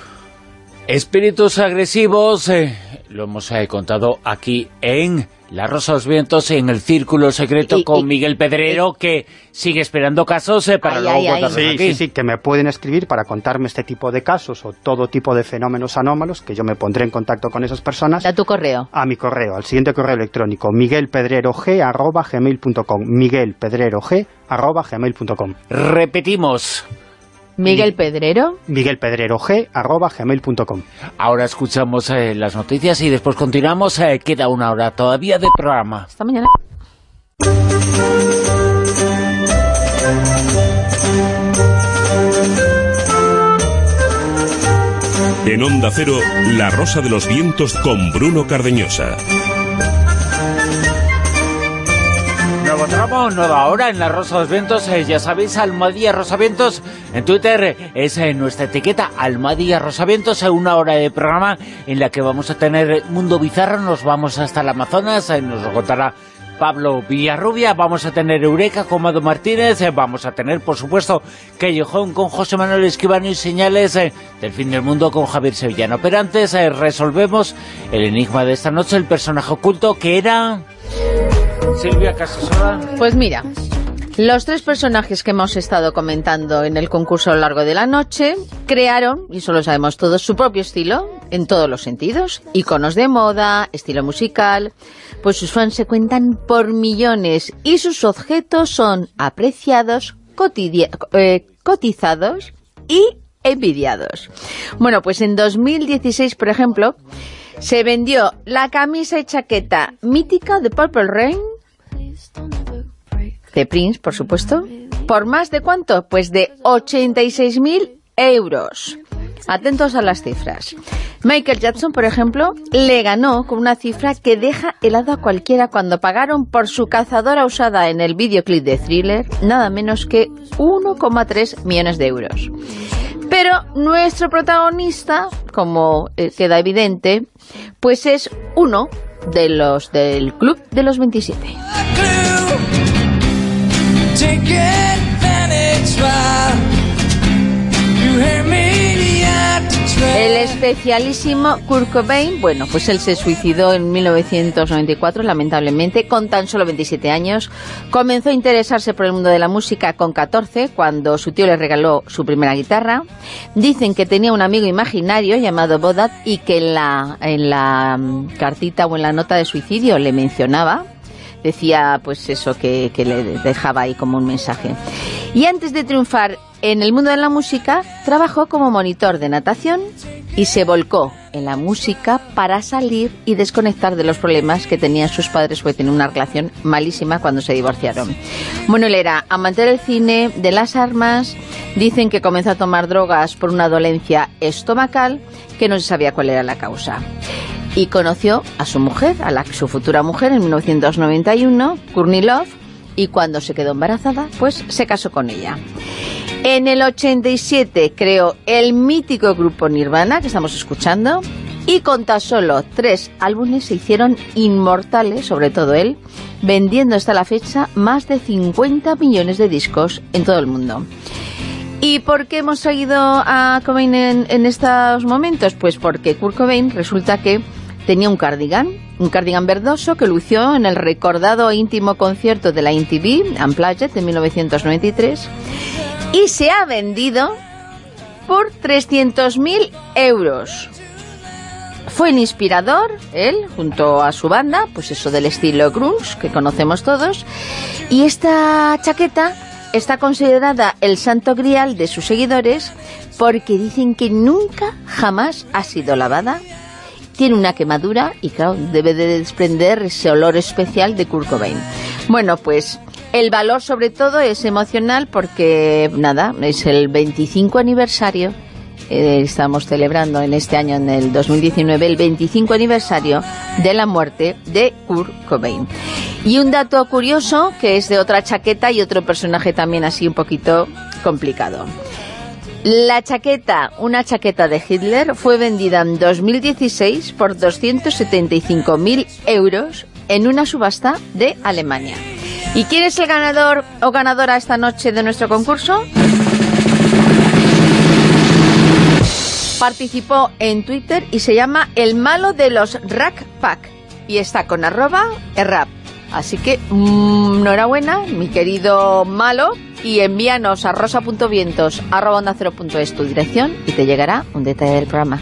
Espíritus agresivos, eh, lo hemos eh, contado aquí en La Rosa de los Vientos, en El Círculo Secreto, y, con y, Miguel Pedrero, y, que sigue esperando casos eh, para ay, luego ay, contarnos sí, aquí. Sí, sí, que me pueden escribir para contarme este tipo de casos o todo tipo de fenómenos anómalos, que yo me pondré en contacto con esas personas. ¿A tu correo? A mi correo, al siguiente correo electrónico, miguelpedrerog arroba gmail punto com, miguelpedrerog arroba gmail punto com. Repetimos. ¿Miguel Pedrero? miguelpedrerog arroba gmail punto com. Ahora escuchamos eh, las noticias y después continuamos. Eh, queda una hora todavía de programa. Hasta mañana. En Onda Cero, La Rosa de los Vientos con Bruno Cardeñosa. Nuevo tramo, nueva hora en La Rosa de los Vientos. Eh, ya sabéis, Almohadilla Rosavientos en Twitter es eh, nuestra etiqueta, Almohadilla Rosavientos. Eh, una hora de programa en la que vamos a tener Mundo Bizarro. Nos vamos hasta el Amazonas, eh, nos lo contará Pablo Villarrubia. Vamos a tener Eureka con Mado Martínez. Eh, vamos a tener, por supuesto, Callejón con José Manuel Esquivano y Señales eh, del Fin del Mundo con Javier Sevillano. Pero antes eh, resolvemos el enigma de esta noche, el personaje oculto que era... Silvia Casasola. Pues mira, los tres personajes que hemos estado comentando en el concurso a lo largo de la noche crearon, y eso lo sabemos todos, su propio estilo en todos los sentidos. Iconos de moda, estilo musical, pues sus fans se cuentan por millones y sus objetos son apreciados, eh, cotizados y envidiados. Bueno, pues en dos mil dieciséis, por ejemplo, se vendió la camisa y chaqueta mítica de Purple Rain, de Prince, por supuesto, ¿por más de cuánto? Pues de ochenta y seis mil euros. Atentos a las cifras. Michael Jackson, por ejemplo, le ganó con una cifra que deja helado a cualquiera cuando pagaron por su cazadora usada en el videoclip de Thriller nada menos que uno coma tres millones de euros. Pero nuestro protagonista, como eh, queda evidente, pues es uno de los del Club de los veintisiete. El especialísimo Kurt Cobain, bueno, pues él se suicidó en mil novecientos noventa y cuatro, lamentablemente, con tan solo veintisiete años. Comenzó a interesarse por el mundo de la música con catorce, cuando su tío le regaló su primera guitarra. Dicen que tenía un amigo imaginario llamado Bodat y que en la, en la cartita o en la nota de suicidio le mencionaba. Decía, pues eso, que, que le dejaba ahí como un mensaje. Y antes de triunfar en el mundo de la música, trabajó como monitor de natación y se volcó en la música para salir y desconectar de los problemas que tenían sus padres, porque tenían una relación malísima cuando se divorciaron. Bueno, él era amante del cine, de las armas. Dicen que comenzó a tomar drogas por una dolencia estomacal que no se sabía cuál era la causa. Y conoció a su mujer, a la, su futura mujer, en mil novecientos noventa y uno, Courtney Love, y cuando se quedó embarazada, pues se casó con ella. En el ochenta y siete creó el mítico grupo Nirvana, que estamos escuchando, y con tan solo tres álbumes se hicieron inmortales, sobre todo él, vendiendo hasta la fecha más de cincuenta millones de discos en todo el mundo. ¿Y por qué hemos seguido a Cobain en, en estos momentos? Pues porque Kurt Cobain resulta que tenía un cardigan, un cardigan verdoso que lució en el recordado e íntimo concierto de la M T V Unplugged de mil novecientos noventa y tres y se ha vendido por trescientos mil euros. Fue el inspirador, él, junto a su banda, pues eso del estilo grunge que conocemos todos, y esta chaqueta está considerada el santo grial de sus seguidores porque dicen que nunca, jamás ha sido lavada. Tiene una quemadura y, claro, debe de desprender ese olor especial de Kurt Cobain. Bueno, pues el valor sobre todo es emocional porque, nada, es el veinticinco aniversario. Eh, estamos celebrando en este año, en el dos mil diecinueve, el veinticinco aniversario de la muerte de Kurt Cobain. Y un dato curioso, que es de otra chaqueta y otro personaje también así un poquito complicado. La chaqueta, una chaqueta de Hitler, fue vendida en dos mil dieciséis por doscientos setenta y cinco mil euros en una subasta de Alemania. ¿Y quién es el ganador o ganadora esta noche de nuestro concurso? Participó en Twitter y se llama El Malo de los Rack Pack y está con arroba errap. Así que, mmm, enhorabuena, mi querido Malo, y envíanos a rosa punto vientos arroba onda cero punto es tu dirección y te llegará un detalle del programa.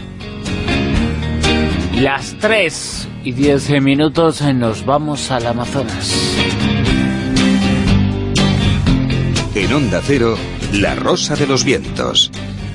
Las tres y diez minutos nos vamos al Amazonas. En Onda Cero, La Rosa de los Vientos.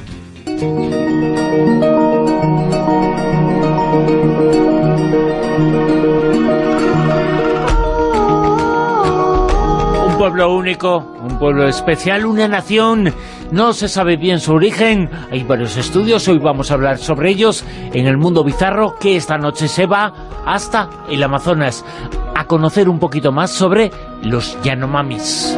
Un pueblo único, un pueblo especial, una nación. No se sabe bien su origen. Hay varios estudios, hoy vamos a hablar sobre ellos en el mundo bizarro, que esta noche se va hasta el Amazonas a conocer un poquito más sobre los Yanomamis.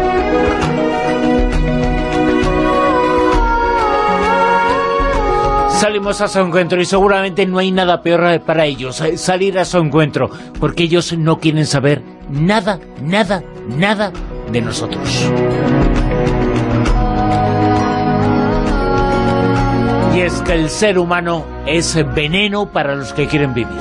Salimos a su encuentro y seguramente no hay nada peor para ellos, salir a su encuentro, porque ellos no quieren saber nada, nada, nada de nosotros. Y es que el ser humano es veneno para los que quieren vivir.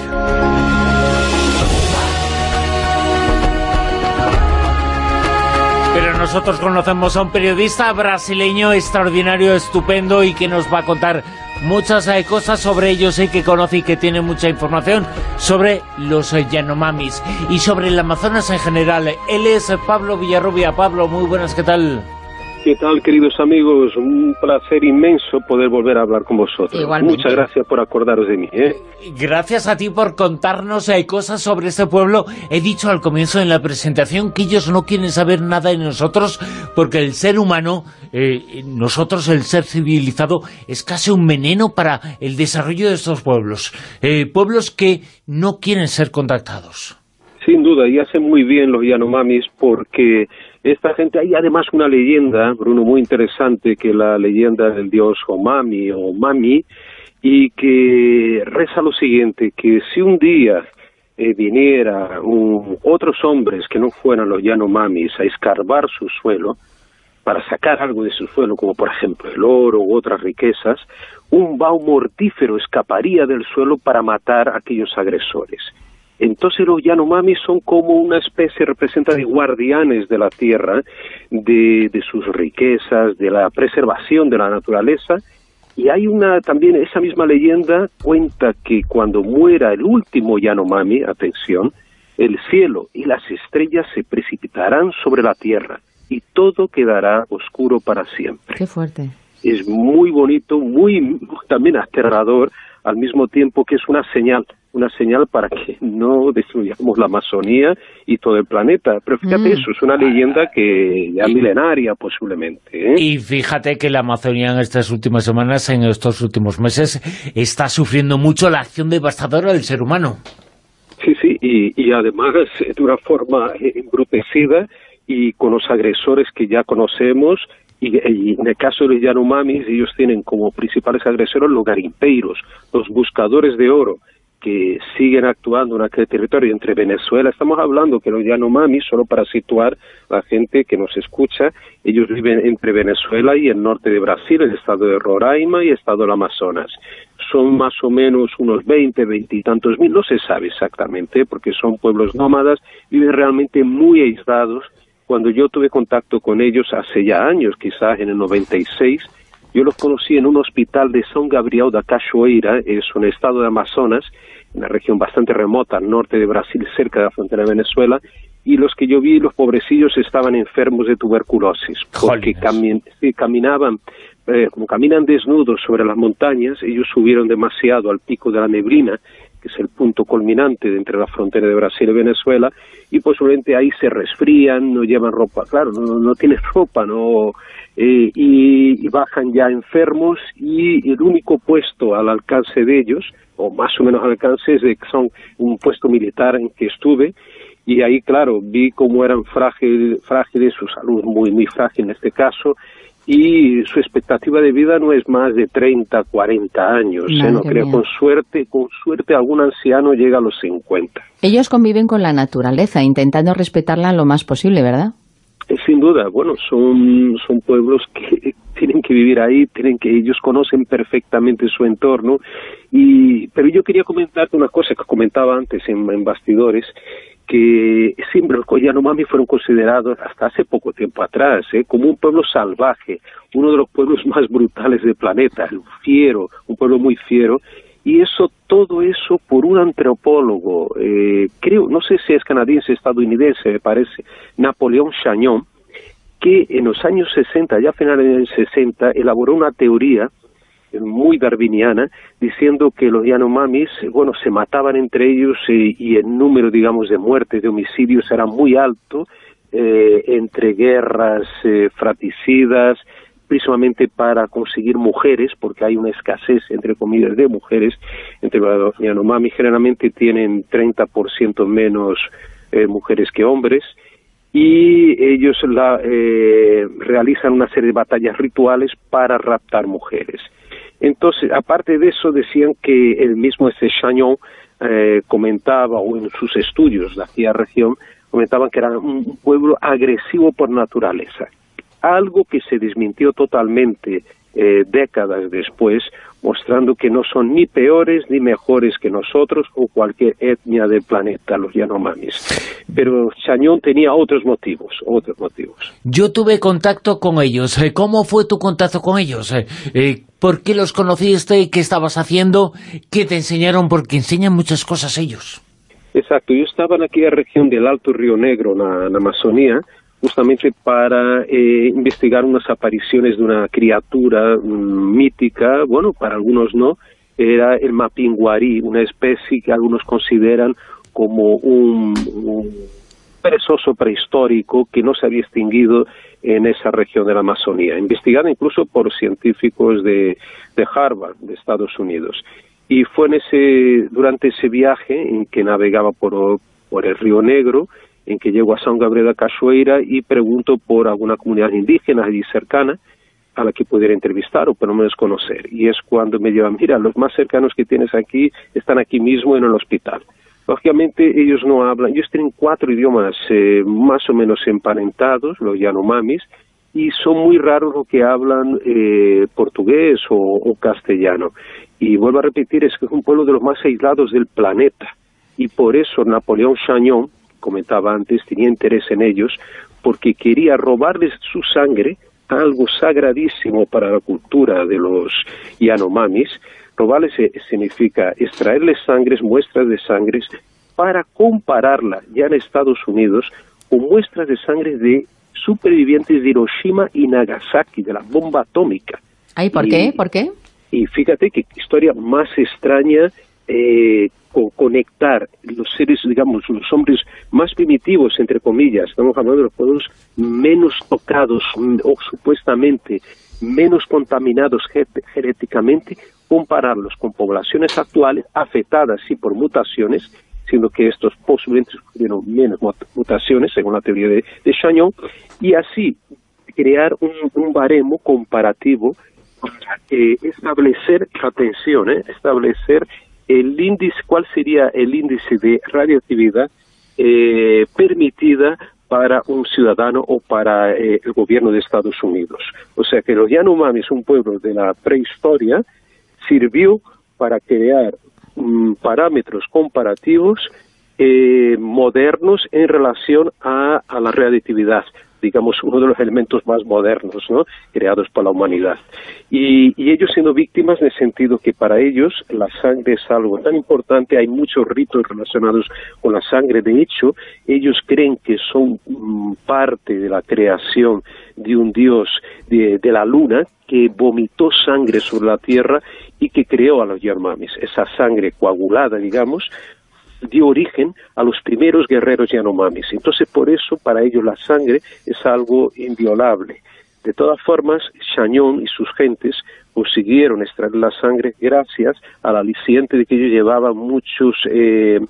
Pero nosotros conocemos a un periodista brasileño extraordinario, estupendo, y que nos va a contar muchas eh, cosas sobre ellos, y eh, que conoce y que tiene mucha información sobre los eh, Yanomamis y sobre el Amazonas en general. Él es eh, Pablo Villarrubia. Pablo, muy buenas, ¿qué tal? ¿Qué tal, queridos amigos? Un placer inmenso poder volver a hablar con vosotros. Igualmente. Muchas gracias por acordaros de mí, ¿eh? Gracias a ti por contarnos eh, cosas sobre este pueblo. He dicho al comienzo en la presentación que ellos no quieren saber nada de nosotros, porque el ser humano, eh, nosotros, el ser civilizado, es casi un veneno para el desarrollo de estos pueblos. Eh, pueblos que no quieren ser contactados. Sin duda, y hacen muy bien los Yanomamis, porque esta gente, hay además una leyenda, Bruno, muy interesante, que la leyenda del dios Omami o Mami, y que reza lo siguiente, que si un día eh, viniera un, otros hombres que no fueran los Yanomamis a escarbar su suelo, para sacar algo de su suelo, como por ejemplo el oro u otras riquezas, un vaho mortífero escaparía del suelo para matar a aquellos agresores. Entonces los Yanomamis son como una especie, representa de guardianes de la tierra, de, de sus riquezas, de la preservación de la naturaleza. Y hay una, también esa misma leyenda cuenta que cuando muera el último Yanomami, atención, el cielo y las estrellas se precipitarán sobre la tierra y todo quedará oscuro para siempre. Qué fuerte. Es muy bonito, muy también aterrador, al mismo tiempo que es una señal, una señal para que no destruyamos la Amazonía y todo el planeta. Pero fíjate, mm. eso es una leyenda que ya milenaria posiblemente, ¿eh? Y fíjate que la Amazonía en estas últimas semanas, en estos últimos meses, está sufriendo mucho la acción devastadora del ser humano. Sí, sí, y, y además de una forma embrutecida y con los agresores que ya conocemos. Y, y en el caso de los Yanomamis, ellos tienen como principales agresores los garimpeiros, los buscadores de oro, que siguen actuando en aquel territorio entre Venezuela. Estamos hablando que los Yanomamis, solo para situar a la gente que nos escucha, ellos viven entre Venezuela y el norte de Brasil, el estado de Roraima y el estado del Amazonas. Son más o menos unos veinte, veinte y tantos mil, no se sabe exactamente, porque son pueblos nómadas, viven realmente muy aislados. Cuando yo tuve contacto con ellos hace ya años, quizás en el noventa y seis, yo los conocí en un hospital de São Gabriel da Cachoeira, es un estado de Amazonas, una región bastante remota al norte de Brasil, cerca de la frontera de Venezuela, y los que yo vi, los pobrecillos, estaban enfermos de tuberculosis, porque cami sí, caminaban, eh, como caminan desnudos sobre las montañas, ellos subieron demasiado al pico de la Neblina, que es el punto culminante entre la frontera de Brasil y Venezuela, y posiblemente ahí se resfrían, no llevan ropa, claro, no, no tienen ropa, no eh, y, y bajan ya enfermos, y el único puesto al alcance de ellos, o más o menos al alcance, es de que son un puesto militar en que estuve, y ahí, claro, vi cómo eran frágil, frágiles, su salud muy, muy frágil en este caso, y su expectativa de vida no es más de treinta, cuarenta años, ¿eh? No creo, con suerte, con suerte algún anciano llega a los cincuenta. Ellos conviven con la naturaleza, intentando respetarla lo más posible, ¿verdad? Eh, sin duda, bueno, son, son pueblos que tienen que vivir ahí, tienen que ellos conocen perfectamente su entorno, y pero yo quería comentarte una cosa que comentaba antes en, en bastidores, que siempre los Yanomami fueron considerados hasta hace poco tiempo atrás ¿eh? como un pueblo salvaje, uno de los pueblos más brutales del planeta, el fiero, un pueblo muy fiero, y eso, todo eso por un antropólogo, eh, creo, no sé si es canadiense, estadounidense, me parece, Napoleón Chagnon, que en los años sesenta, ya a finales de los sesenta, elaboró una teoría muy darwiniana, diciendo que los Yanomamis, bueno, se mataban entre ellos y, y el número, digamos, de muertes, de homicidios era muy alto, eh, entre guerras eh, fratricidas, precisamente para conseguir mujeres, porque hay una escasez, entre comillas, de mujeres. Entre los Yanomamis generalmente tienen treinta por ciento menos eh, mujeres que hombres, y ellos la, eh, realizan una serie de batallas rituales para raptar mujeres. Entonces, aparte de eso, decían que el mismo ese Chagnon eh, comentaba, o en sus estudios de aquella región, comentaban que era un pueblo agresivo por naturaleza. Algo que se desmintió totalmente eh, décadas después, mostrando que no son ni peores ni mejores que nosotros o cualquier etnia del planeta, los Yanomamis. Pero Chagnon tenía otros motivos, otros motivos. Yo tuve contacto con ellos. ¿Cómo fue tu contacto con ellos? Eh, ¿Por qué los conociste? ¿Qué estabas haciendo? ¿Qué te enseñaron? Porque enseñan muchas cosas ellos. Exacto. Yo estaba en aquella región del Alto Río Negro, en la Amazonía, justamente para eh, investigar unas apariciones de una criatura um, mítica, bueno, para algunos no, era el mapinguari, una especie que algunos consideran como un, un perezoso prehistórico que no se había extinguido en esa región de la Amazonía, investigada incluso por científicos de, de Harvard, de Estados Unidos. Y fue en ese, durante ese viaje en que navegaba por, por el Río Negro, en que llego a São Gabriel da Cachoeira y pregunto por alguna comunidad indígena allí cercana, a la que pudiera entrevistar o por lo menos conocer. Y es cuando me llevan, mira, los más cercanos que tienes aquí están aquí mismo en el hospital. Lógicamente ellos no hablan, ellos tienen cuatro idiomas eh, más o menos emparentados, los Yanomamis, y son muy raros los que hablan eh, portugués o, o castellano. Y vuelvo a repetir, es que es un pueblo de los más aislados del planeta. Y por eso Napoleón Chagnon, comentaba antes, tenía interés en ellos, porque quería robarles su sangre, algo sagradísimo para la cultura de los Yanomamis. Robarles significa extraerles sangres, muestras de sangres, para compararla ya en Estados Unidos con muestras de sangre de supervivientes de Hiroshima y Nagasaki, de la bomba atómica. Ay, ¿por y, qué? ¿Por qué? Y fíjate qué historia más extraña, eh, con conectar los seres, digamos, los hombres más primitivos, entre comillas, estamos hablando de los pueblos menos tocados o supuestamente menos contaminados genéticamente, compararlos con poblaciones actuales afectadas sí por mutaciones, siendo que estos posiblemente sufrieron menos mutaciones, según la teoría de, de Chagnon, y así crear un, un baremo comparativo para eh, establecer, atención, eh, establecer el índice, cuál sería el índice de radioactividad eh, permitida para un ciudadano o para eh, el gobierno de Estados Unidos. O sea que los Yanomamis, un pueblo de la prehistoria, sirvió para crear um, parámetros comparativos eh, modernos en relación a, a la radioactividad, digamos, uno de los elementos más modernos, ¿no?, creados por la humanidad. Y, y ellos siendo víctimas en el sentido que para ellos la sangre es algo tan importante, hay muchos ritos relacionados con la sangre. De hecho, ellos creen que son mm, parte de la creación de un dios de, de la luna que vomitó sangre sobre la tierra y que creó a los Yanomamis. Esa sangre coagulada, digamos, dio origen a los primeros guerreros Yanomamis. Entonces, por eso, para ellos la sangre es algo inviolable. De todas formas, Chagnon y sus gentes consiguieron extraer la sangre gracias al aliciente de que ellos llevaban muchos eh,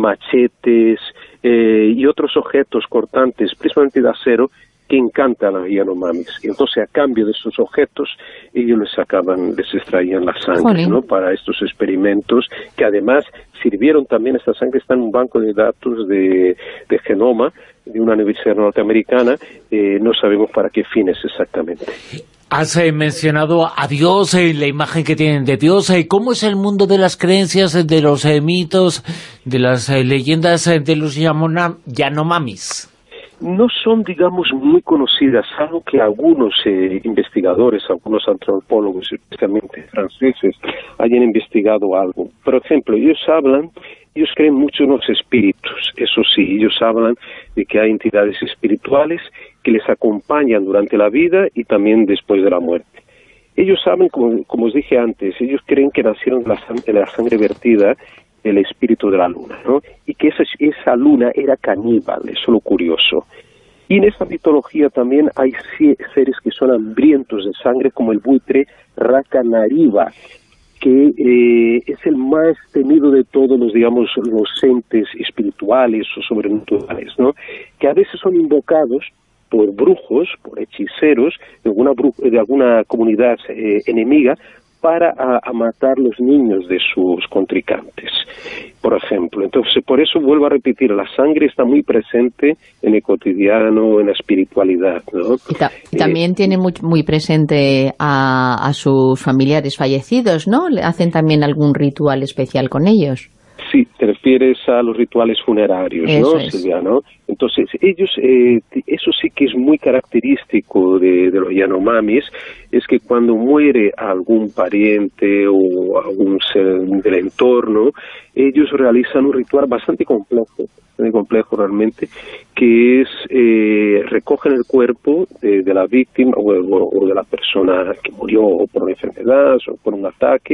machetes eh, y otros objetos cortantes, principalmente de acero, que encantan a los Yanomamis. Y entonces, a cambio de esos objetos, ellos les sacaban, les extraían la sangre, ¿no?, para estos experimentos, que además sirvieron también, esta sangre está en un banco de datos de, de genoma de una universidad norteamericana, eh, no sabemos para qué fines exactamente. Has eh, mencionado a Dios, eh, la imagen que tienen de Dios. Eh, ¿Cómo es el mundo de las creencias, de los eh, mitos, de las eh, leyendas eh, de los Yanomamis? No son, digamos, muy conocidas, algo que algunos eh, investigadores, algunos antropólogos, especialmente franceses, hayan investigado algo. Por ejemplo, ellos hablan, ellos creen mucho en los espíritus, eso sí, ellos hablan de que hay entidades espirituales que les acompañan durante la vida y también después de la muerte. Ellos saben, como, como os dije antes, ellos creen que nacieron de la, de la sangre vertida el espíritu de la luna, ¿no?, y que esa, esa luna era caníbal, eso es lo curioso. Y en esta mitología también hay seres que son hambrientos de sangre, como el buitre Rakanariva, que eh, es el más temido de todos los, digamos, los entes espirituales o sobrenaturales, ¿no?, que a veces son invocados por brujos, por hechiceros de alguna, de alguna comunidad eh, enemiga, para a, a matar los niños de sus contrincantes, por ejemplo. Entonces, por eso vuelvo a repetir, la sangre está muy presente en el cotidiano, en la espiritualidad, ¿no? Y ta también eh, tiene muy, muy presente a, a sus familiares fallecidos, ¿no? ¿Hacen también algún ritual especial con ellos? Sí, te refieres a los rituales funerarios, eso ¿no, es. Silvia, ¿no? Entonces, ellos, eh, eso sí que es muy característico de, de los Yanomamis, es que cuando muere algún pariente o algún ser del entorno, ellos realizan un ritual bastante complejo, bastante complejo realmente, que es, eh, recogen el cuerpo de, de la víctima o, o, o de la persona que murió o por una enfermedad o por un ataque,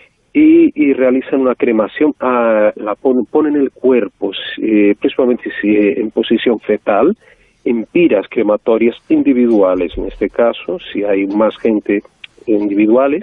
Y, y realizan una cremación, a, la ponen, ponen el cuerpo, eh, principalmente si, eh, en posición fetal, en piras crematorias individuales, en este caso, si hay más gente, individuales,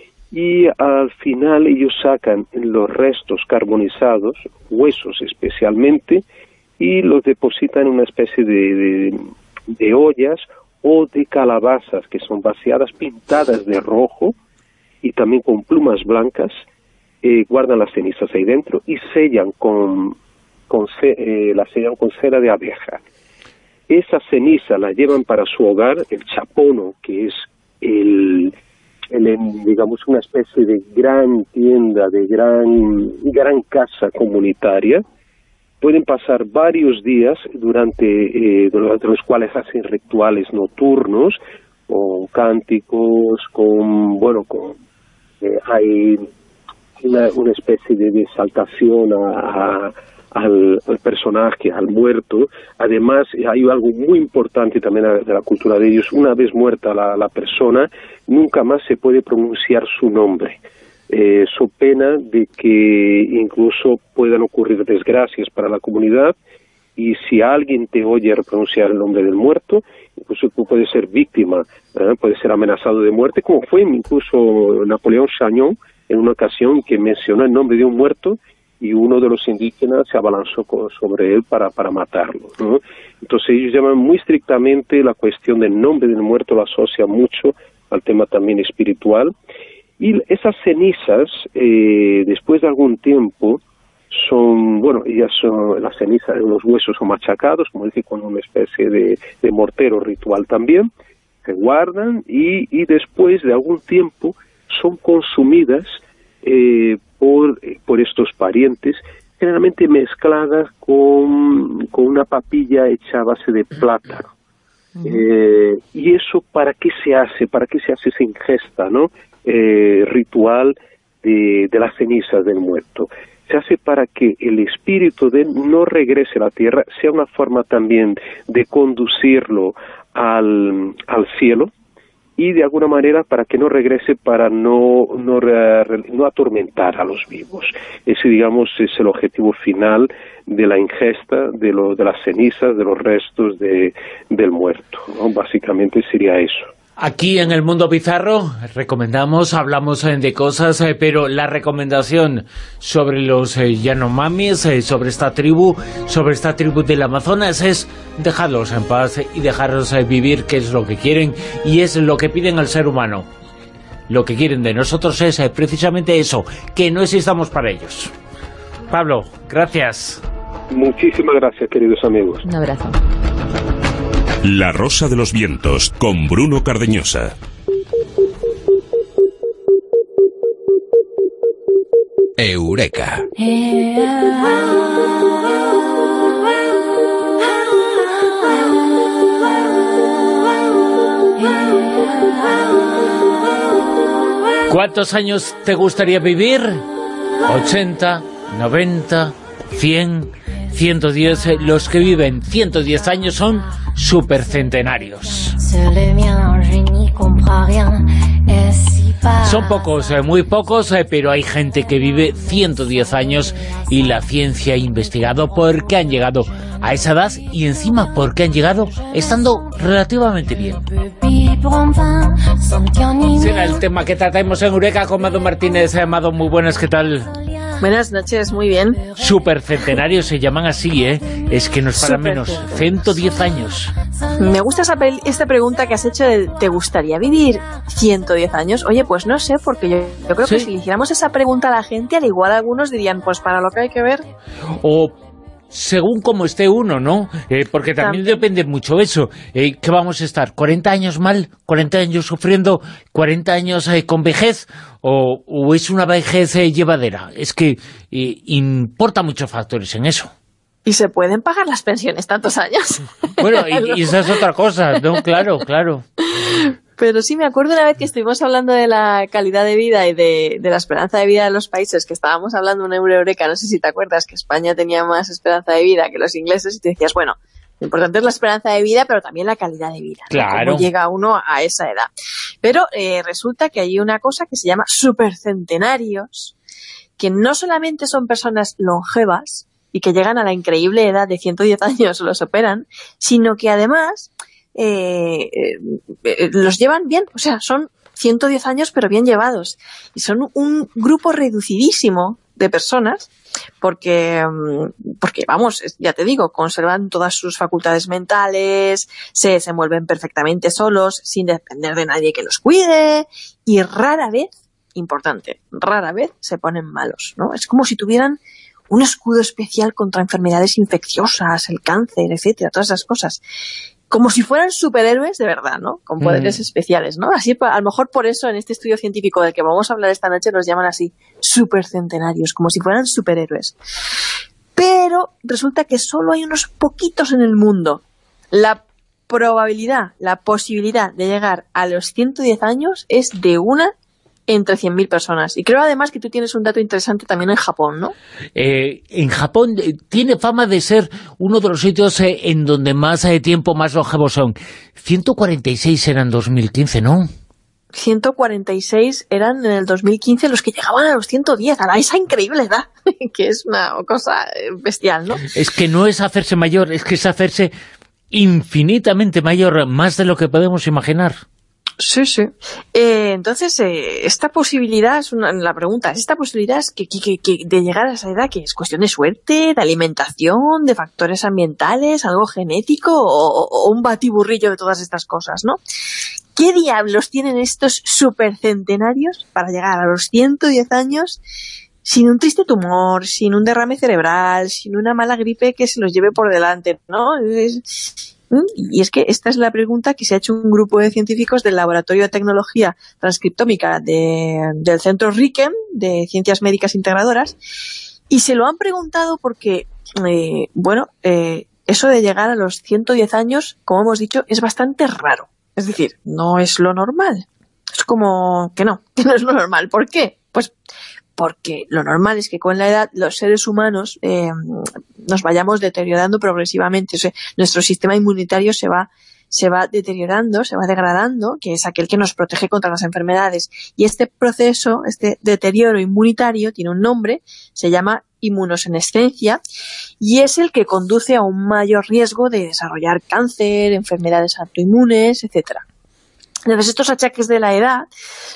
y al final ellos sacan los restos carbonizados, huesos especialmente, y los depositan en una especie de, de, de ollas o de calabazas, que son vaciadas, pintadas de rojo y también con plumas blancas, eh, guardan las cenizas ahí dentro y sellan con, con eh, las sellan con cera de abeja. Esa ceniza la llevan para su hogar, el chapono, que es el, el digamos una especie de gran tienda, de gran gran casa comunitaria. Pueden pasar varios días durante, eh, durante los cuales hacen rituales nocturnos, con cánticos, con, bueno, con, eh, hay una, una especie de exaltación a, a, al, al personaje, al muerto. Además, hay algo muy importante también de la cultura de ellos: una vez muerta la, la persona, nunca más se puede pronunciar su nombre. Eh, so pena de que incluso puedan ocurrir desgracias para la comunidad, y si alguien te oye pronunciar el nombre del muerto, incluso tú puedes ser víctima, ¿eh? Puedes ser amenazado de muerte, como fue incluso Napoleón Chagnon en una ocasión, que mencionó el nombre de un muerto y uno de los indígenas se abalanzó sobre él para, para matarlo, ¿no? Entonces ellos llaman muy estrictamente la cuestión del nombre del muerto, lo asocia mucho al tema también espiritual. Y esas cenizas, eh, después de algún tiempo, son, bueno, ellas son, las cenizas, los huesos son machacados, como dije, con una especie de, de mortero ritual también, se guardan y, y después de algún tiempo son consumidas eh, por, por estos parientes, generalmente mezcladas con, con una papilla hecha a base de plátano. Eh, ¿Y eso para qué se hace? ¿Para qué se hace esa ingesta, no? Eh, ritual de, de las cenizas del muerto. Se hace para que el espíritu de él no regrese a la tierra, sea una forma también de conducirlo al, al cielo, y de alguna manera para que no regrese, para no, no, no atormentar a los vivos. Ese, digamos, es el objetivo final de la ingesta de, lo, de las cenizas, de los restos de, del muerto, ¿no? Básicamente sería eso. Aquí en El Mundo Bizarro recomendamos, hablamos eh, de cosas, eh, pero la recomendación sobre los eh, Yanomamis, eh, sobre esta tribu, sobre esta tribu del Amazonas, es dejarlos en paz y dejarlos eh, vivir, que es lo que quieren y es lo que piden al ser humano. Lo que quieren de nosotros es eh, precisamente eso, que no existamos para ellos. Pablo, gracias. Muchísimas gracias, queridos amigos. Un abrazo. La Rosa de los Vientos, con Bruno Cardeñosa. Eureka. ¿Cuántos años te gustaría vivir? ¿ochenta, noventa, cien, ciento diez? Los que viven ciento diez años son supercentenarios. Son pocos, eh, muy pocos, eh, pero hay gente que vive ciento diez años y la ciencia ha investigado por qué han llegado a esa edad y encima por qué han llegado estando relativamente bien. Será el tema que tratamos en Eureka con Mado Martínez. Eh, Mado, muy buenas, ¿qué tal? Buenas noches, muy bien. Supercentenarios se llaman así, ¿eh? Es que no es para menos. ciento diez años. Me gusta esa esta pregunta que has hecho de ¿te gustaría vivir ciento diez años? Oye, pues no sé, porque yo, yo creo ¿Sí? que si le hiciéramos esa pregunta a la gente, al igual algunos dirían, pues para lo que hay que ver. O según cómo esté uno, ¿no? Eh, porque también, también depende mucho eso. Eh, ¿Qué vamos a estar? ¿cuarenta años mal? ¿cuarenta años sufriendo? ¿cuarenta años eh, con vejez? ¿O, o es una vejez eh, llevadera? Es que eh, importa muchos factores en eso. ¿Y se pueden pagar las pensiones tantos años? Bueno, y, y esa es otra cosa, ¿no? Claro, claro. Pero sí me acuerdo una vez que estuvimos hablando de la calidad de vida y de, de la esperanza de vida de los países, que estábamos hablando de una Eureka, no sé si te acuerdas, que España tenía más esperanza de vida que los ingleses, y te decías, bueno, lo importante es la esperanza de vida, pero también la calidad de vida. Claro. Cómo llega uno a esa edad. Pero eh, resulta que hay una cosa que se llama supercentenarios, que no solamente son personas longevas y que llegan a la increíble edad de ciento diez años o los superan, sino que además eh, eh, los llevan bien, o sea, son ciento diez años pero bien llevados. Y son un grupo reducidísimo de personas porque, porque vamos, ya te digo, conservan todas sus facultades mentales, se desenvuelven perfectamente solos, sin depender de nadie que los cuide, y rara vez, importante, rara vez se ponen malos, ¿no? Es como si tuvieran un escudo especial contra enfermedades infecciosas, el cáncer, etcétera, todas esas cosas. Como si fueran superhéroes de verdad, ¿no? Con poderes mm. especiales, ¿no? Así, a lo mejor por eso en este estudio científico del que vamos a hablar esta noche los llaman así, supercentenarios, como si fueran superhéroes. Pero resulta que solo hay unos poquitos en el mundo. La probabilidad, la posibilidad de llegar a los ciento diez años es de una entre cien mil personas. Y creo además que tú tienes un dato interesante también en Japón, ¿no? Eh, en Japón eh, tiene fama de ser uno de los sitios eh, en donde más eh, tiempo, más longevos son. ciento cuarenta y seis eran en dos mil quince, ¿no? ciento cuarenta y seis eran en el dos mil quince los que llegaban a los ciento diez, a esa increíble edad, que es una cosa bestial, ¿no? Es que no es hacerse mayor, es que es hacerse infinitamente mayor, más de lo que podemos imaginar. Sí, sí. Eh, entonces, eh, esta posibilidad, es una, la pregunta es, ¿esta posibilidad es que, que, que de llegar a esa edad, que es cuestión de suerte, de alimentación, de factores ambientales, algo genético o, o un batiburrillo de todas estas cosas, ¿no? ¿Qué diablos tienen estos supercentenarios para llegar a los ciento diez años sin un triste tumor, sin un derrame cerebral, sin una mala gripe que se los lleve por delante, ¿no? Es, Y es que esta es la pregunta que se ha hecho un grupo de científicos del Laboratorio de Tecnología Transcriptómica de, del Centro RIKEN, de Ciencias Médicas Integradoras, y se lo han preguntado porque, eh, bueno, eh, eso de llegar a los ciento diez años, como hemos dicho, es bastante raro. Es decir, no es lo normal. Es como que no, que no es lo normal. ¿Por qué? Pues porque lo normal es que con la edad los seres humanos eh, nos vayamos deteriorando progresivamente. O sea, nuestro sistema inmunitario se va, se va deteriorando, se va degradando, que es aquel que nos protege contra las enfermedades. Y este proceso, este deterioro inmunitario, tiene un nombre, se llama inmunosenescencia, y es el que conduce a un mayor riesgo de desarrollar cáncer, enfermedades autoinmunes, etcétera. Entonces, estos achaques de la edad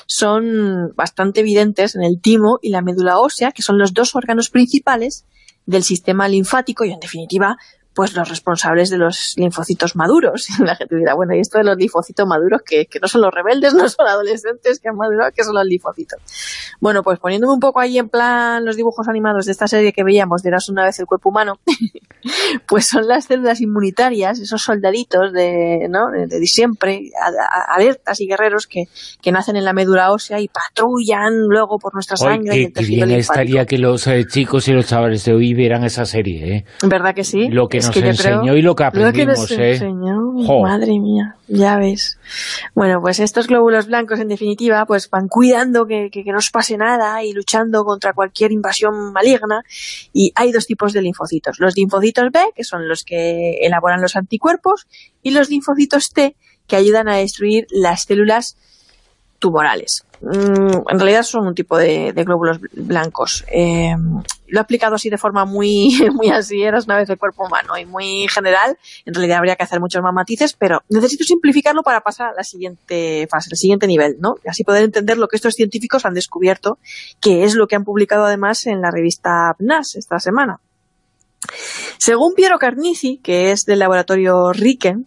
son bastante evidentes en el timo y la médula ósea, que son los dos órganos principales del sistema linfático y, en definitiva, pues los responsables de los linfocitos maduros. Y la gente dirá, bueno, y esto de los linfocitos maduros, que, que no son los rebeldes, no son adolescentes que han madurado, que son los linfocitos. Bueno, pues poniéndome un poco ahí en plan los dibujos animados de esta serie que veíamos de Eras una vez el cuerpo humano, pues son las células inmunitarias, esos soldaditos de, ¿no? de, de siempre, a, a, alertas y guerreros que, que nacen en la médula ósea y patrullan luego por nuestra sangre. Oye, que, que bien estaría que los eh, chicos y los chavales de hoy vieran esa serie, ¿eh? ¿Verdad que sí? Lo que es nos que enseñó creo, y lo que aprendimos, lo que nos ¿eh? enseñó, madre mía, ya ves. Bueno, pues estos glóbulos blancos, en definitiva, pues van cuidando que, que, que no os pase nada y luchando contra cualquier invasión maligna. Y hay dos tipos de linfocitos. Los linfocitos B, que son los que elaboran los anticuerpos, y los linfocitos T, que ayudan a destruir las células tumorales. Mm, en realidad son un tipo de, de glóbulos blancos. Eh, lo he explicado así de forma muy, muy así, eras una vez el cuerpo humano y muy general. En realidad habría que hacer muchos más matices, pero necesito simplificarlo para pasar a la siguiente fase, al siguiente nivel, ¿no? Y así poder entender lo que estos científicos han descubierto, que es lo que han publicado además en la revista P N A S esta semana. Según Piero Carnici, que es del laboratorio RIKEN,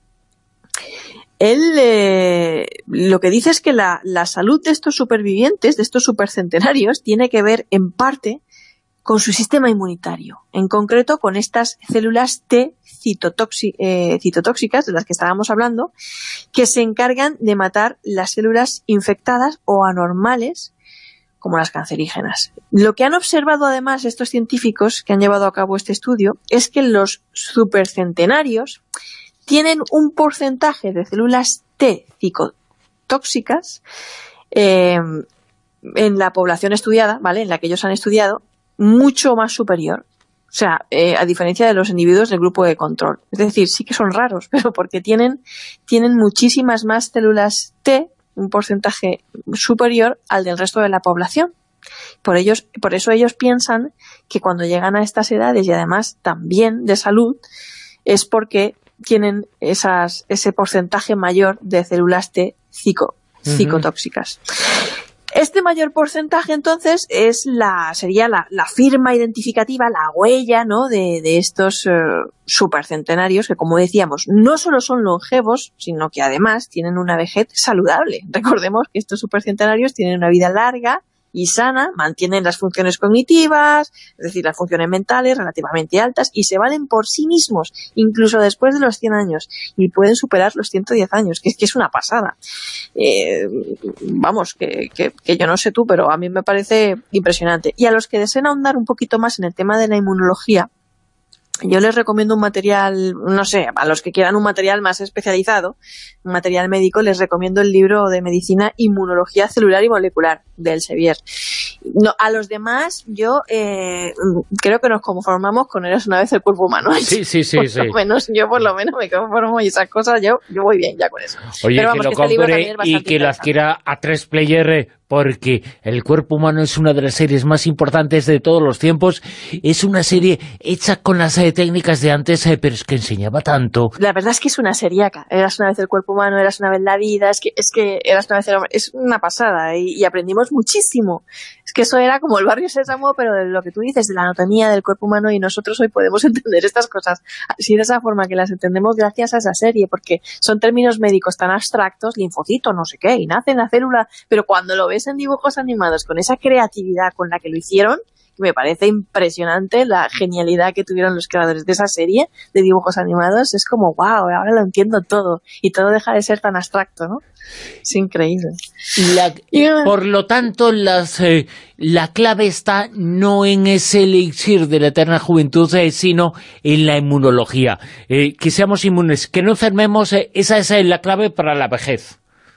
él eh, lo que dice es que la, la salud de estos supervivientes, de estos supercentenarios, tiene que ver en parte con su sistema inmunitario, en concreto con estas células T citotoxi, eh, citotóxicas de las que estábamos hablando, que se encargan de matar las células infectadas o anormales, como las cancerígenas. Lo que han observado además estos científicos que han llevado a cabo este estudio es que los supercentenarios tienen un porcentaje de células T citotóxicas eh, en la población estudiada, ¿vale?, en la que ellos han estudiado, mucho más superior. O sea, eh, a diferencia de los individuos del grupo de control. Es decir, sí que son raros, pero porque tienen, tienen muchísimas más células T, un porcentaje superior al del resto de la población. Por ellos, por eso ellos piensan que cuando llegan a estas edades, y además también de salud, es porque tienen esas, ese porcentaje mayor de células T cico, cicotóxicas. Uh-huh. Este mayor porcentaje, entonces, es la sería la, la firma identificativa, la huella, ¿no?, de, de estos uh, supercentenarios que, como decíamos, no solo son longevos, sino que además tienen una vejez saludable. Recordemos que estos supercentenarios tienen una vida larga y sana, mantienen las funciones cognitivas, es decir, las funciones mentales relativamente altas, y se valen por sí mismos, incluso después de los cien años, y pueden superar los ciento diez años, que es que es una pasada. Eh, vamos, que, que, que yo no sé tú, pero a mí me parece impresionante. Y a los que deseen ahondar un poquito más en el tema de la inmunología, yo les recomiendo un material, no sé, a los que quieran un material más especializado, un material médico, les recomiendo el libro de Medicina, Inmunología Celular y Molecular, de Elsevier. No, a los demás, yo eh, creo que nos conformamos con Eras una vez el cuerpo humano. Sí, sí, sí. Por sí. lo menos, yo por lo menos me conformo y esas cosas, yo, yo voy bien ya con eso. Oye, Pero vamos, que lo que este compre y que lo adquiera a tres player, porque El cuerpo humano es una de las series más importantes de todos los tiempos. Es una serie hecha con las eh, técnicas de antes, eh, pero es que enseñaba tanto. La verdad es que es una seriaca. Eras una vez el cuerpo humano, eras una vez la vida, es que, es que eras una vez el hombre. Es una pasada y, y aprendimos muchísimo. Es que eso era como el barrio Sésamo, pero de lo que tú dices, de la anatomía del cuerpo humano, y nosotros hoy podemos entender estas cosas así, de esa forma, que las entendemos gracias a esa serie, porque son términos médicos tan abstractos, linfocito, no sé qué, y nace en la célula, pero cuando lo ves en dibujos animados, con esa creatividad con la que lo hicieron, me parece impresionante la genialidad que tuvieron los creadores de esa serie de dibujos animados. Es como, wow, ahora lo entiendo todo, y todo deja de ser tan abstracto, ¿no? Es increíble. La, por lo tanto, las, eh, la clave está no en ese elixir de la eterna juventud, eh, sino en la inmunología. Eh, que seamos inmunes, que no enfermemos, eh, esa es eh, la clave para la vejez.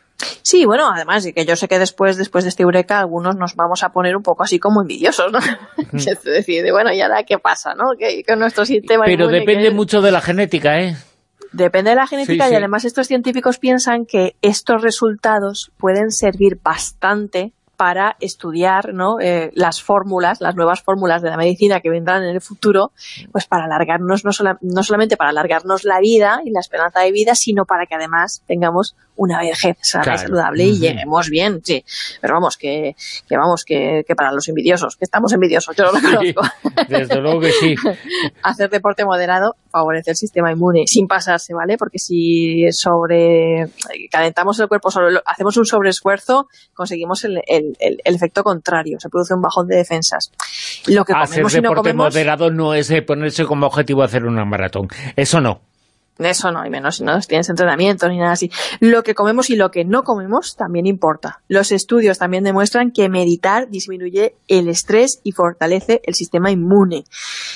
Sí, bueno, además, y que yo sé que después después de este eureka algunos nos vamos a poner un poco así como envidiosos, ¿no? Mm. Es decir, bueno, ¿y ahora qué pasa, no? Que con nuestro sistema Pero inmune, depende que... mucho de la genética, ¿eh? Depende de la genética, sí, sí. Y además estos científicos piensan que estos resultados pueden servir bastante para estudiar, ¿no?, eh, las fórmulas, las nuevas fórmulas de la medicina que vendrán en el futuro, pues para alargarnos, no, sola, no solamente para alargarnos la vida y la esperanza de vida, sino para que además tengamos una vejez sana, claro, saludable, y lleguemos bien, sí. Pero vamos, que, que vamos, que, que para los envidiosos, que estamos envidiosos, yo lo reconozco. Sí, desde luego que sí. Hacer deporte moderado favorece el sistema inmune, sin pasarse, ¿vale? Porque si sobre calentamos el cuerpo, sobre, hacemos un sobreesfuerzo, conseguimos el, el, el, el efecto contrario, se produce un bajón de defensas. Lo que hacer comemos deporte y no comemos, moderado no es ponerse como objetivo hacer una maratón, eso no. Eso no, y menos si no tienes entrenamiento ni nada así. Lo que comemos y lo que no comemos también importa. Los estudios también demuestran que meditar disminuye el estrés y fortalece el sistema inmune.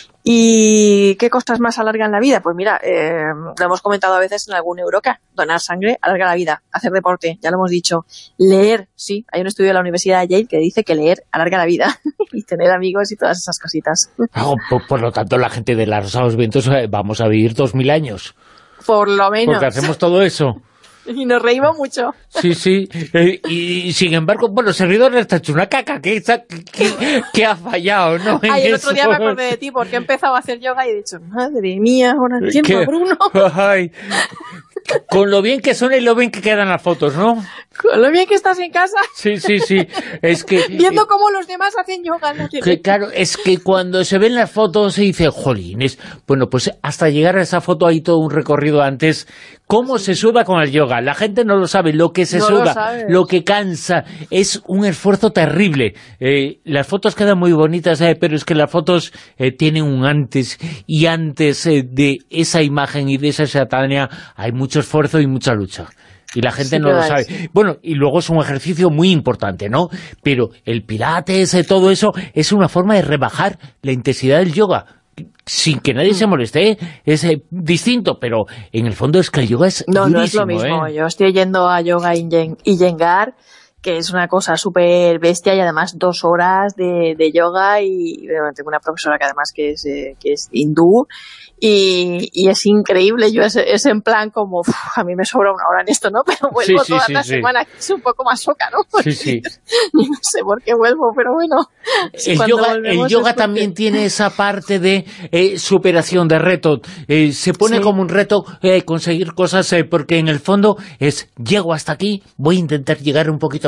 ¿Y qué cosas más alargan la vida? Pues mira, eh, lo hemos comentado a veces en algún Euroca. Donar sangre alarga la vida, hacer deporte, ya lo hemos dicho. Leer, sí, hay un estudio de la Universidad de Yale que dice que leer alarga la vida. Y tener amigos y todas esas cositas. Oh, por, por lo tanto, la gente de la Rosa de los Vientos eh, vamos a vivir dos mil años. Por lo menos. Porque hacemos todo eso. Y nos reímos mucho. Sí, sí. Eh, y, y sin embargo, bueno, servidor está hecho una caca. que, que, que ha fallado, ¿no? Ay, el otro día me acordé de ti porque he empezado a hacer yoga y he dicho, madre mía, ahora entiendo a Bruno. Ay, con lo bien que son y lo bien que quedan las fotos, ¿no? Con lo bien que estás en casa. Sí, sí, sí. Es que viendo cómo los demás hacen yoga. ¿No? Que, claro, es que cuando se ven las fotos se dice, jolines, bueno, pues hasta llegar a esa foto hay todo un recorrido antes. ¿Cómo se suda con el yoga? La gente no lo sabe, lo que se no suda, lo, lo que cansa, es un esfuerzo terrible. Eh, las fotos quedan muy bonitas, eh, pero es que las fotos eh, tienen un antes, y antes eh, de esa imagen y de esa instantánea hay mucho esfuerzo y mucha lucha. Y la gente sí, no lo sabe. Sí. Bueno, y luego es un ejercicio muy importante, ¿no? Pero el pilates, eh, todo eso, es una forma de rebajar la intensidad del yoga, sin que nadie se moleste, ¿eh? Es eh, distinto, pero en el fondo es que el yoga es no, durísimo, no es lo mismo. ¿eh? Yo estoy yendo a yoga y Iyengar, que es una cosa súper bestia, y además dos horas de, de yoga, y bueno, tengo una profesora que además que es, eh, que es hindú, y, y es increíble. Yo es, es en plan como, uf, a mí me sobra una hora en esto, ¿no? Pero vuelvo sí, sí, toda sí, la sí. semana, que es un poco más soca, ¿no? Porque sí, sí. no sé por qué vuelvo, pero bueno. El yoga, el yoga también tiene esa parte de eh, superación, de reto. Eh, se pone sí. como un reto eh, conseguir cosas, eh, porque en el fondo es, llego hasta aquí, voy a intentar llegar un poquito más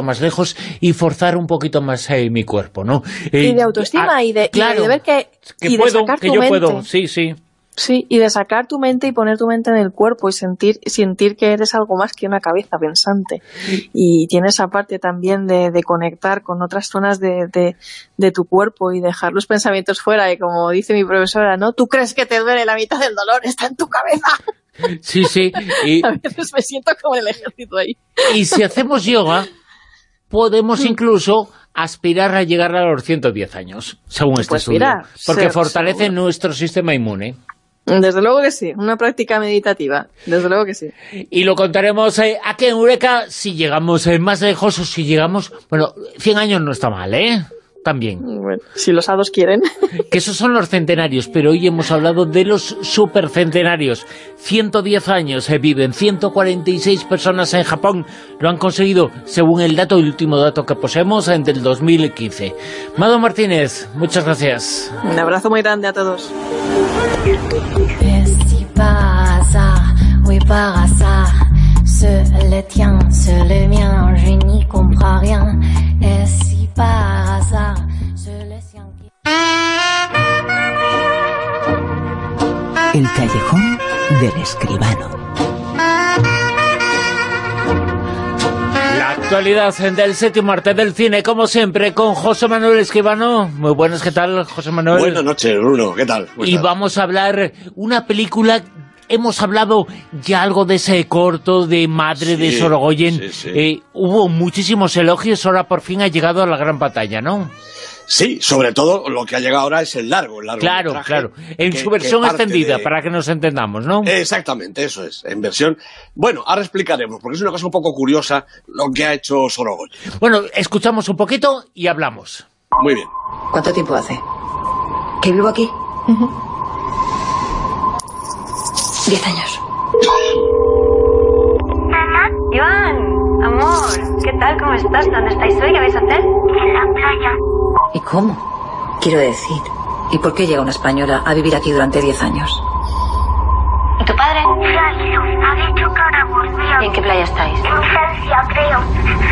más lejos y forzar un poquito más eh, mi cuerpo, ¿no? Eh, y de autoestima ah, y, de, claro, y de ver que, que y puedo, de sacar que tu yo mente. puedo, sí, sí. Sí, y de sacar tu mente y poner tu mente en el cuerpo y sentir sentir que eres algo más que una cabeza pensante. Y tienes esa parte también de, de conectar con otras zonas de, de, de tu cuerpo y dejar los pensamientos fuera. Y como dice mi profesora, ¿no? Tú crees que te duele, la mitad del dolor está en tu cabeza. Sí, sí. Y, a veces me siento como en el ejército ahí. Y si hacemos yoga, podemos incluso aspirar a llegar a los ciento diez años, según este pues estudio. mira, porque se, fortalece seguro. nuestro sistema inmune. Desde luego que sí, una práctica meditativa, desde luego que sí. Y lo contaremos eh, aquí en Eureka si llegamos eh, más lejos o si llegamos... Bueno, cien años no está mal, ¿eh? También. Bueno, si los hados quieren. Que esos son los centenarios, pero hoy hemos hablado de los supercentenarios. ciento diez años eh, viven, ciento cuarenta y seis personas en Japón lo han conseguido, según el dato, el último dato que poseemos, en del dos mil quince. Mado Martínez, muchas gracias. Un abrazo muy grande a todos. Et si par hasard, oui par hasard, c'est le tien, c'est le mien, je n'y comprends rien. Et si par hasard, c'est le sien qui... El callejón del escribano. La actualidad del séptimo arte del cine, como siempre, con José Manuel Escribano. Muy buenas, ¿qué tal, José Manuel? Buenas noches, Bruno, ¿qué tal? Y vamos a hablar una película... Hemos hablado ya algo de ese corto de Madre sí, de Sorogoyen. Sí, sí. Eh, hubo muchísimos elogios, ahora por fin ha llegado a la gran pantalla, ¿no? Sí, sobre todo lo que ha llegado ahora es el largo, el largo Claro, claro, en que, su versión extendida, de... para que nos entendamos, ¿no? Exactamente, eso es, en versión... Bueno, ahora explicaremos, porque es una cosa un poco curiosa lo que ha hecho Sorogoyen. Bueno, escuchamos un poquito y hablamos. Muy bien. ¿Cuánto tiempo hace que vivo aquí? Uh-huh. Diez años. Mamá, Iván, amor, ¿qué tal? ¿Cómo estás? ¿Dónde estáis hoy? ¿Qué vais a hacer? En la playa. ¿Y cómo? Quiero decir, ¿y por qué llega una española a vivir aquí durante diez años? ¿Y tu padre? Se ha ido. Ha dicho que ahora volvía. ¿Y en qué playa estáis? En Francia, creo.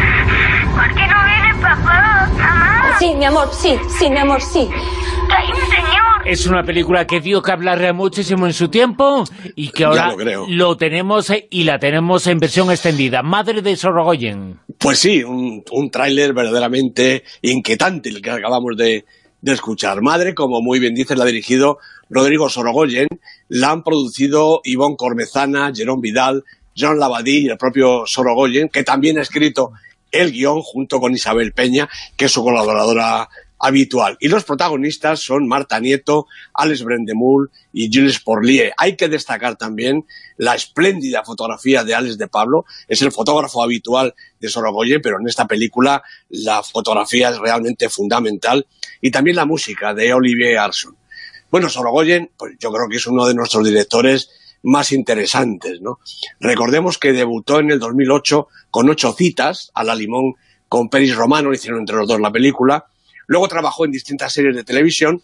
¿Por qué no viene papá? ¿Mamá? Sí, mi amor, sí, sí, mi amor, sí. Que hay un señor. Es una película que dio que hablar muchísimo en su tiempo y que ahora lo, lo tenemos y la tenemos en versión extendida. Madre de Sorogoyen. Pues sí, un, un tráiler verdaderamente inquietante el que acabamos de, de escuchar. Madre, como muy bien dices, la ha dirigido Rodrigo Sorogoyen, la han producido Ivonne Cormezana, Jerón Vidal, John Labadie y el propio Sorogoyen, que también ha escrito el guión junto con Isabel Peña, que es su colaboradora habitual. Y los protagonistas son Marta Nieto, Alex Brendemul y Gilles Porlier. Hay que destacar también la espléndida fotografía de Alex de Pablo. Es el fotógrafo habitual de Sorogoyen, pero en esta película la fotografía es realmente fundamental. Y también la música de Olivier Arson. Bueno, Sorogoyen, pues yo creo que es uno de nuestros directores más interesantes, ¿no? Recordemos que debutó en el dos mil ocho con Ocho citas, a la limón con Peris Romano, hicieron entre los dos la película. Luego trabajó en distintas series de televisión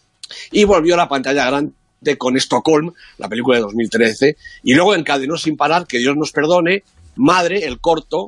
y volvió a la pantalla grande con Estocolm, la película de dos mil trece, y luego encadenó sin parar, que Dios nos perdone, Madre, el corto,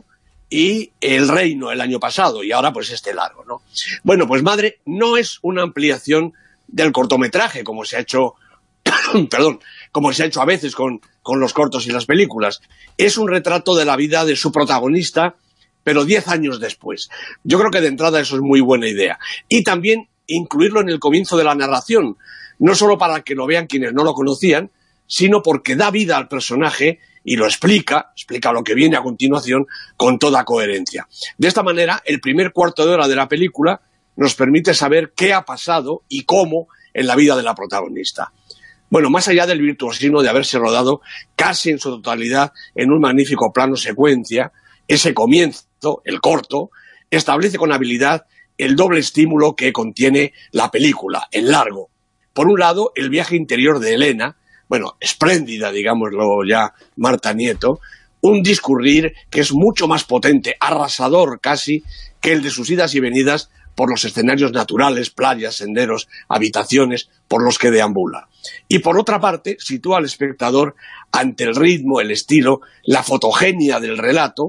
y El Reino el año pasado, y ahora pues este largo, ¿no? Bueno, pues Madre no es una ampliación del cortometraje, como se ha hecho, perdón, como se ha hecho a veces con, con los cortos y las películas. Es un retrato de la vida de su protagonista, pero diez años después. Yo creo que de entrada eso es muy buena idea. Y también incluirlo en el comienzo de la narración, no solo para que lo vean quienes no lo conocían, sino porque da vida al personaje y lo explica, explica lo que viene a continuación con toda coherencia. De esta manera, el primer cuarto de hora de la película nos permite saber qué ha pasado y cómo en la vida de la protagonista. Bueno, más allá del virtuosismo de haberse rodado casi en su totalidad en un magnífico plano secuencia, ese comienzo, el corto, establece con habilidad el doble estímulo que contiene la película, el largo. Por un lado, el viaje interior de Elena, bueno, espléndida, digámoslo ya, Marta Nieto, un discurrir que es mucho más potente, arrasador casi, que el de sus idas y venidas por los escenarios naturales, playas, senderos, habitaciones, por los que deambula. Y por otra parte, sitúa al espectador ante el ritmo, el estilo, la fotogenia del relato,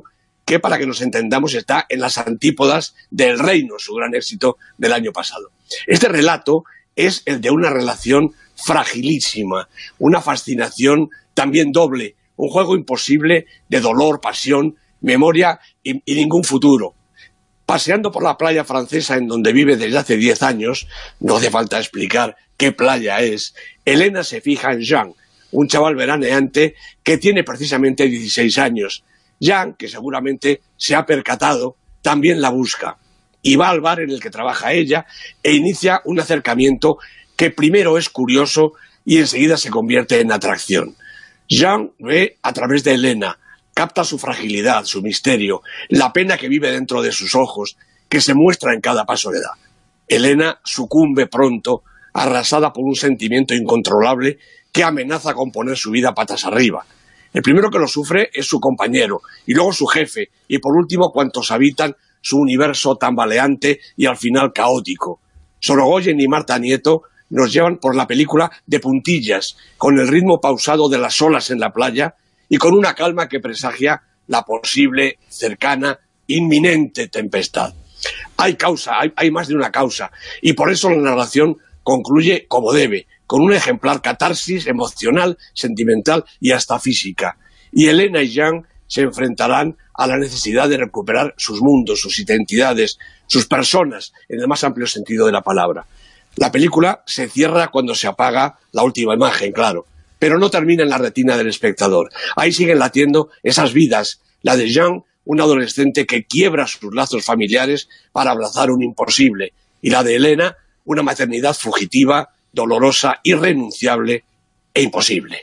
que, para que nos entendamos, está en las antípodas del Reino, su gran éxito del año pasado. Este relato es el de una relación fragilísima, una fascinación también doble, un juego imposible de dolor, pasión, memoria y, y ningún futuro. Paseando por la playa francesa en donde vive desde hace diez años, no hace falta explicar qué playa es, Elena se fija en Jean, un chaval veraneante que tiene precisamente dieciséis años. Jean, que seguramente se ha percatado, también la busca y va al bar en el que trabaja ella e inicia un acercamiento que primero es curioso y enseguida se convierte en atracción. Jean ve a través de Elena, capta su fragilidad, su misterio, la pena que vive dentro de sus ojos, que se muestra en cada paso que da. Elena sucumbe pronto, arrasada por un sentimiento incontrolable que amenaza con poner su vida patas arriba. El primero que lo sufre es su compañero, y luego su jefe, y por último cuantos habitan su universo tambaleante y al final caótico. Sorogoyen y Marta Nieto nos llevan por la película de puntillas, con el ritmo pausado de las olas en la playa y con una calma que presagia la posible, cercana, inminente tempestad. Hay causa, hay, hay más de una causa, y por eso la narración concluye como debe, con un ejemplar catarsis emocional, sentimental y hasta física. Y Elena y Jean se enfrentarán a la necesidad de recuperar sus mundos, sus identidades, sus personas, en el más amplio sentido de la palabra. La película se cierra cuando se apaga la última imagen, claro, pero no termina en la retina del espectador. Ahí siguen latiendo esas vidas, la de Jean, un adolescente que quiebra sus lazos familiares para abrazar un imposible, y la de Elena, una maternidad fugitiva, dolorosa, irrenunciable e imposible.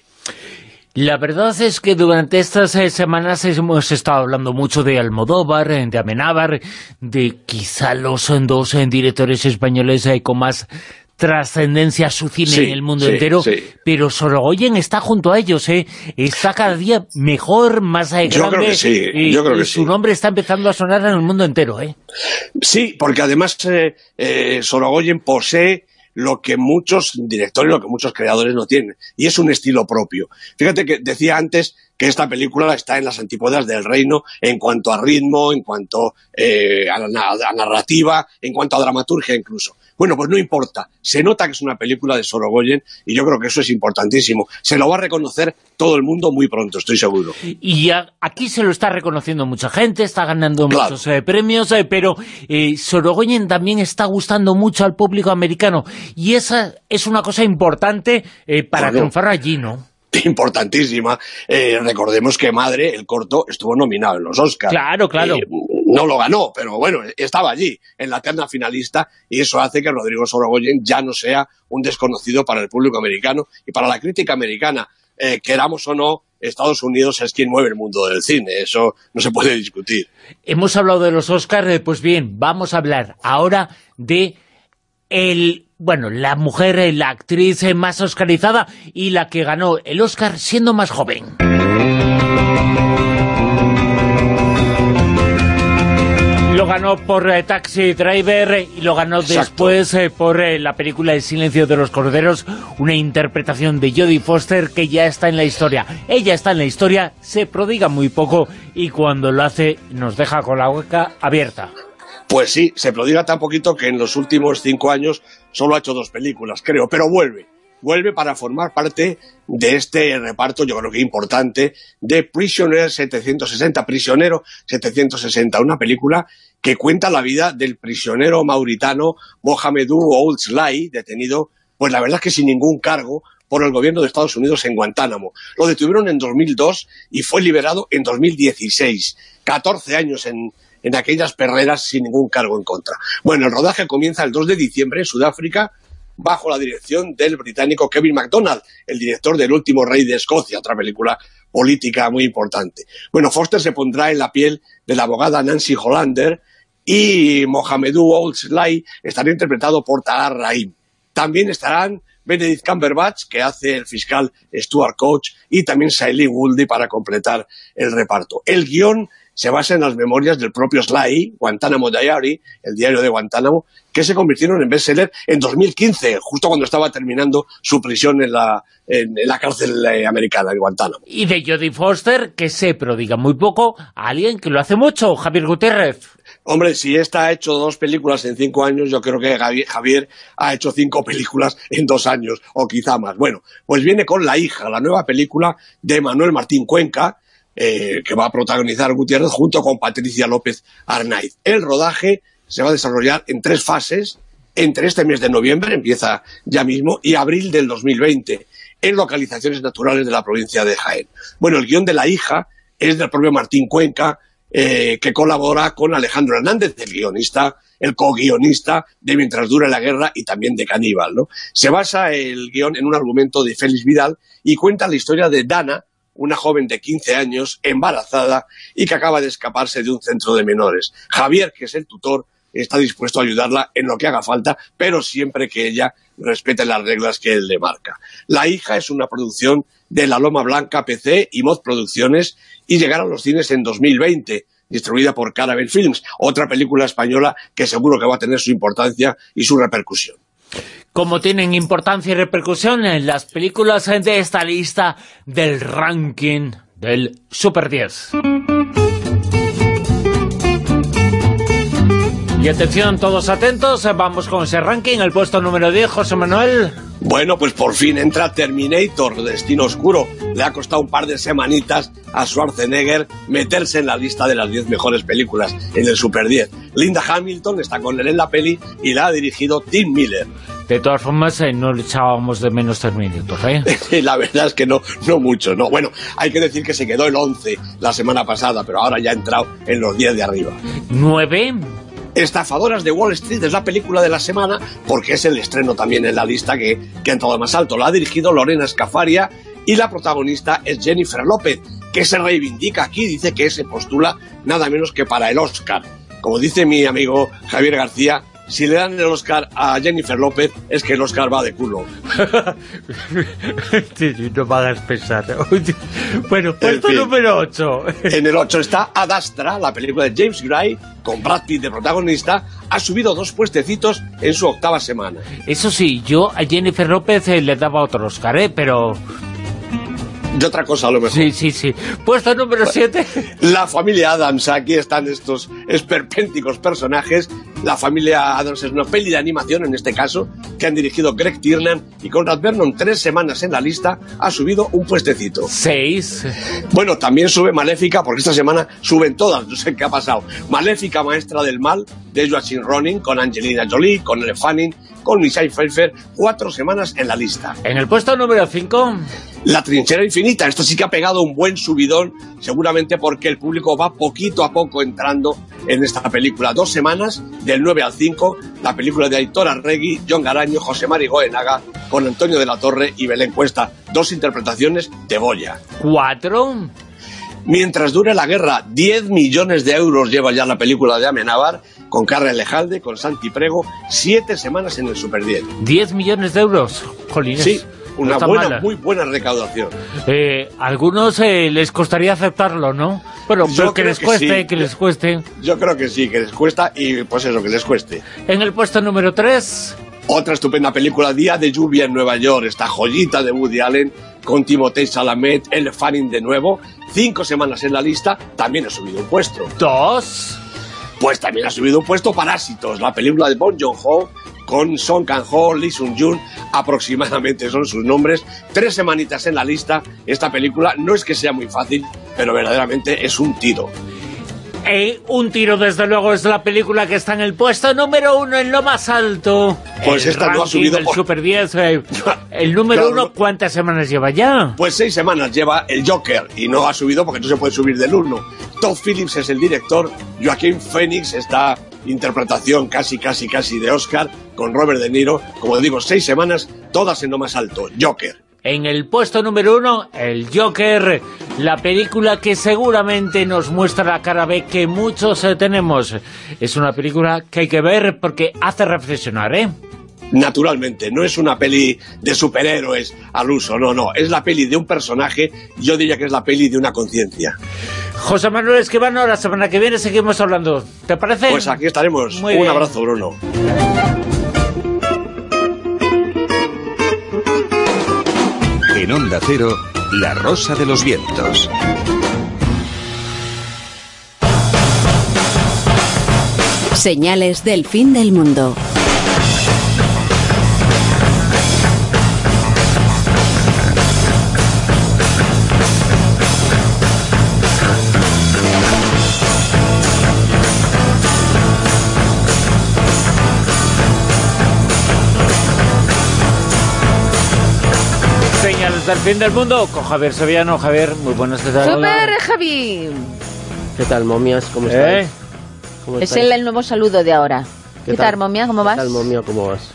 La verdad es que durante estas eh, semanas hemos estado hablando mucho de Almodóvar, de Amenábar, de quizá los dos eh, directores españoles eh, con más trascendencia a su cine sí, en el mundo sí, entero, sí. Pero Sorogoyen está junto a ellos, ¿eh? Está cada día mejor, más eh, grande. Yo creo que sí, y, yo creo que y su sí. nombre está empezando a sonar en el mundo entero, ¿eh? Sí, porque además eh, eh, Sorogoyen posee lo que muchos directores, lo que muchos creadores no tienen, y es un estilo propio. Fíjate que decía antes que esta película está en las antípodas del Reino en cuanto a ritmo, en cuanto eh, a, la, a narrativa, en cuanto a dramaturgia incluso. Bueno, pues no importa, se nota que es una película de Sorogoyen y yo creo que eso es importantísimo. Se lo va a reconocer todo el mundo muy pronto, estoy seguro. Y a, aquí se lo está reconociendo mucha gente, está ganando claro. muchos eh, premios, eh, pero eh, Sorogoyen también está gustando mucho al público americano y esa es una cosa importante eh, para bueno. triunfar allí, ¿no? Importantísima. Eh, recordemos que Madre, el corto, estuvo nominado en los Oscars. Claro, claro. Eh, no lo ganó, pero bueno, estaba allí, en la terna finalista, y eso hace que Rodrigo Sorogoyen ya no sea un desconocido para el público americano y para la crítica americana. Eh, queramos o no, Estados Unidos es quien mueve el mundo del cine, eso no se puede discutir. Hemos hablado de los Oscars, pues bien, vamos a hablar ahora de el... Bueno, la mujer, la actriz más oscarizada y la que ganó el Oscar siendo más joven. Lo ganó por eh, Taxi Driver y lo ganó Exacto. después eh, por eh, la película El silencio de los corderos, una interpretación de Jodie Foster que ya está en la historia. Ella está en la historia, se prodiga muy poco y cuando lo hace nos deja con la boca abierta. Pues sí, se prodiga tan poquito que en los últimos cinco años solo ha hecho dos películas, creo, pero vuelve. Vuelve para formar parte de este reparto, yo creo que importante, de Prisoner setecientos sesenta, Prisionero setecientos sesenta, una película que cuenta la vida del prisionero mauritano Mohamedou Ould Slahi, detenido, pues la verdad es que sin ningún cargo, por el gobierno de Estados Unidos en Guantánamo. Lo detuvieron en dos mil dos y fue liberado en dos mil dieciséis. catorce años en... en aquellas perreras sin ningún cargo en contra. Bueno, el rodaje comienza el dos de diciembre en Sudáfrica, bajo la dirección del británico Kevin MacDonald, el director del Último Rey de Escocia, otra película política muy importante. Bueno, Foster se pondrá en la piel de la abogada Nancy Hollander y Mohamedou Ould Slahi estará interpretado por Tahar Rahim. También estarán Benedict Cumberbatch, que hace el fiscal Stuart Couch, y también Shailene Woodley para completar el reparto. El guión se basa en las memorias del propio Sly, Guantánamo Diary, el diario de Guantánamo, que se convirtieron en bestseller en dos mil quince, justo cuando estaba terminando su prisión en la, en, en la cárcel eh, americana, en Guantánamo. Y de Jodie Foster, que se prodiga muy poco, a alguien que lo hace mucho, Javier Gutiérrez. Hombre, si esta ha hecho dos películas en cinco años, yo creo que Javier ha hecho cinco películas en dos años, o quizá más. Bueno, pues viene con La hija, la nueva película de Manuel Martín Cuenca, eh, que va a protagonizar Gutiérrez junto con Patricia López Arnaiz. El rodaje se va a desarrollar en tres fases, entre este mes de noviembre, empieza ya mismo, y abril del dos mil veinte, en localizaciones naturales de la provincia de Jaén. Bueno, el guión de La hija es del propio Martín Cuenca, Eh, que colabora con Alejandro Hernández, el guionista, el co-guionista de Mientras dure la guerra y también de Caníbal, ¿no? Se basa el guión en un argumento de Félix Vidal y cuenta la historia de Dana, una joven de quince años, embarazada y que acaba de escaparse de un centro de menores. Javier, que es el tutor, está dispuesto a ayudarla en lo que haga falta, pero siempre que ella respete las reglas que él le marca. La hija es una producción de La Loma Blanca P C y Moz Producciones y llegará a los cines en dos mil veinte, distribuida por Caravel Films, otra película española que seguro que va a tener su importancia y su repercusión. Como tienen importancia y repercusión en las películas de esta lista del ranking del Super diez. Y atención, todos atentos, vamos con ese ranking, el puesto número diez, José Manuel. Bueno, pues por fin entra Terminator, Destino Oscuro. Le ha costado un par de semanitas a Schwarzenegger meterse en la lista de las diez mejores películas en el Super diez. Linda Hamilton está con él en la peli y la ha dirigido Tim Miller. De todas formas, eh, no le echábamos de menos Terminator, ¿eh? La verdad es que no, no mucho, no. Bueno, hay que decir que se quedó el once la semana pasada, pero ahora ya ha entrado en los diez de arriba. ¿nueve? Estafadoras de Wall Street es la película de la semana porque es el estreno también en la lista que, que ha entrado más alto. La ha dirigido Lorena Scafaria y la protagonista es Jennifer López, que se reivindica aquí, dice que se postula nada menos que para el Oscar. Como dice mi amigo Javier García, si le dan el Oscar a Jennifer López es que el Oscar va de culo. No me hagas pensar. Bueno, puesto en fin, número ocho. En el ocho está Ad Astra, la película de James Gray, con Brad Pitt de protagonista. Ha subido dos puestecitos en su octava semana. Eso sí, yo a Jennifer López eh, le daba otro Oscar, ¿eh? Pero... de otra cosa a lo mejor. Sí, sí, sí. Puesto número siete. La familia Addams. Aquí están estos esperpénticos personajes. La familia Addams es una peli de animación, en este caso, que han dirigido Greg Tiernan y Conrad Vernon. Tres semanas en la lista, ha subido un puestecito. Seis. Bueno, también sube Maléfica, porque esta semana suben todas, no sé qué ha pasado. Maléfica, maestra del mal, de Joachim Ronin, con Angelina Jolie, con Elle Fanning, con Michelle Pfeiffer. Cuatro semanas en la lista. En el puesto número cinco... La trinchera infinita. Esto sí que ha pegado un buen subidón, seguramente porque el público va poquito a poco entrando en esta película. Dos semanas, del nueve al cinco, la película de Aitor Arregui, Jon Garaño, José Mari Goenaga, con Antonio de la Torre y Belén Cuesta. Dos interpretaciones de Goya. Cuatro. Mientras dure la guerra, diez millones de euros lleva ya la película de Amenábar, con Carla Elejalde, con Santi Prego, siete semanas en el Super diez. ¿diez millones de euros? Jolines. Sí. Una no buena, mala. muy buena recaudación. Eh, a algunos eh, les costaría aceptarlo, ¿no? Pero, pero que les que cueste, sí. que les cueste. Yo creo que sí, que les cuesta y pues eso, que les cueste. En el puesto número tres... Otra estupenda película, Día de lluvia en Nueva York, esta joyita de Woody Allen, con Timothée Chalamet, Elle Fanning de nuevo. Cinco semanas en la lista, también ha subido un puesto. Dos... Pues también ha subido un puesto Parásitos, la película de Bong Joon-ho, con Song Kang-ho, Lee Sung-jun, aproximadamente son sus nombres. Tres semanitas en la lista. Esta película no es que sea muy fácil, pero verdaderamente es un tiro. Eh, un tiro, desde luego, es la película que está en el puesto número uno, en lo más alto. Pues el esta no ha subido el por... Super diez. Eh, el número claro, uno, ¿cuántas semanas lleva ya? Pues seis semanas lleva el Joker, y no ha subido porque no se puede subir del uno. Todd Phillips es el director, Joaquín Phoenix está interpretación casi, casi, casi de Oscar, con Robert De Niro. Como digo, seis semanas, todas en lo más alto, Joker. En el puesto número uno, el Joker, la película que seguramente nos muestra la cara B que muchos eh, tenemos. Es una película que hay que ver porque hace reflexionar, ¿eh? Naturalmente, no es una peli de superhéroes al uso, no, no, es la peli de un personaje, yo diría que es la peli de una conciencia. José Manuel Escribano, la semana que viene seguimos hablando. ¿Te parece? Pues aquí estaremos. Muy Un bien. abrazo, Bruno. En Onda Cero, La Rosa de los Vientos. Señales del fin del mundo. Señales del fin del mundo con Javier Sevillano. Javier, muy buenas tardes. ¡Super, Javi! ¿Qué tal, momias? ¿Cómo ¿Eh? estáis? ¿Cómo Es estáis? el, el nuevo saludo de ahora. ¿Qué, ¿Qué tal, tal, momia? ¿Cómo vas? ¿Qué tal, momia? ¿Cómo vas?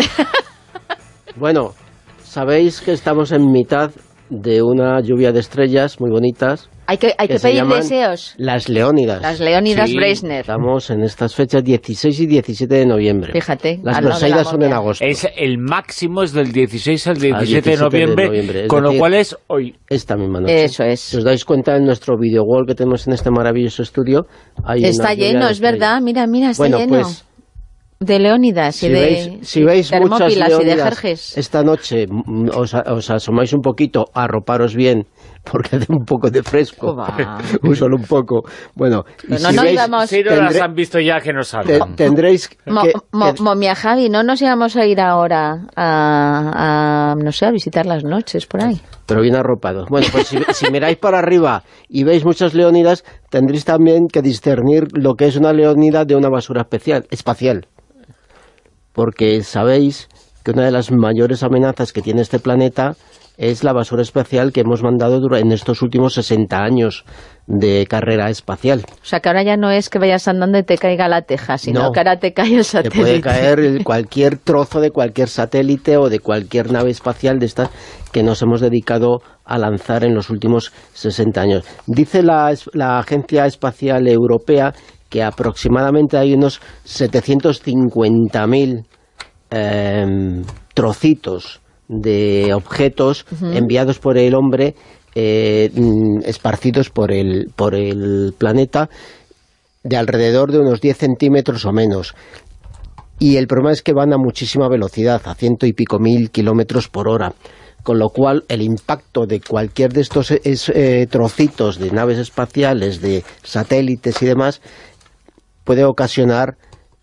Bueno, sabéis que estamos en mitad de una lluvia de estrellas muy bonitas. Hay que, hay que, que pedir deseos. Las Leónidas. Las Leónidas sí, Breisner. Estamos en estas fechas dieciséis y diecisiete de noviembre. Fíjate. Las Perseidas son en agosto. Es el máximo es del dieciséis al diecisiete, al diecisiete de noviembre, de noviembre. Con decir, lo cual es hoy. Esta misma noche. Eso es. Si os dais cuenta, en nuestro video wall que tenemos en este maravilloso estudio, hay está lleno, es verdad. Mira, mira, está bueno, lleno. Pues, de Leónidas si y de, veis, si veis muchas Leónidas y de Jerjes. Esta noche os, os asomáis un poquito, arroparos bien, porque hace un poco de fresco, un solo un poco. Bueno, y no si nos veis, íbamos, si no tendré, las han visto ya que nos salgan. Te, tendréis que, mo, mo, que... Momia Javi, no nos íbamos a ir ahora a, a, no sé, a visitar las noches por ahí. Pero bien arropados. Bueno, pues si, si miráis para arriba y veis muchas leónidas, tendréis también que discernir lo que es una leónida de una basura especial, espacial. Porque sabéis que una de las mayores amenazas que tiene este planeta es la basura espacial que hemos mandado en estos últimos sesenta años de carrera espacial. O sea, que ahora ya no es que vayas andando y te caiga la teja, sino no, que ahora te cae el satélite. Te puede caer cualquier trozo de cualquier satélite o de cualquier nave espacial de estas que nos hemos dedicado a lanzar en los últimos sesenta años. Dice la, la Agencia Espacial Europea que aproximadamente hay unos setecientos cincuenta mil eh, trocitos de objetos uh-huh. enviados por el hombre, eh, esparcidos por el, por el planeta, de alrededor de unos diez centímetros o menos. Y el problema es que van a muchísima velocidad, a ciento y pico mil kilómetros por hora. Con lo cual el impacto de cualquier de estos es, eh, trocitos de naves espaciales, de satélites y demás, puede ocasionar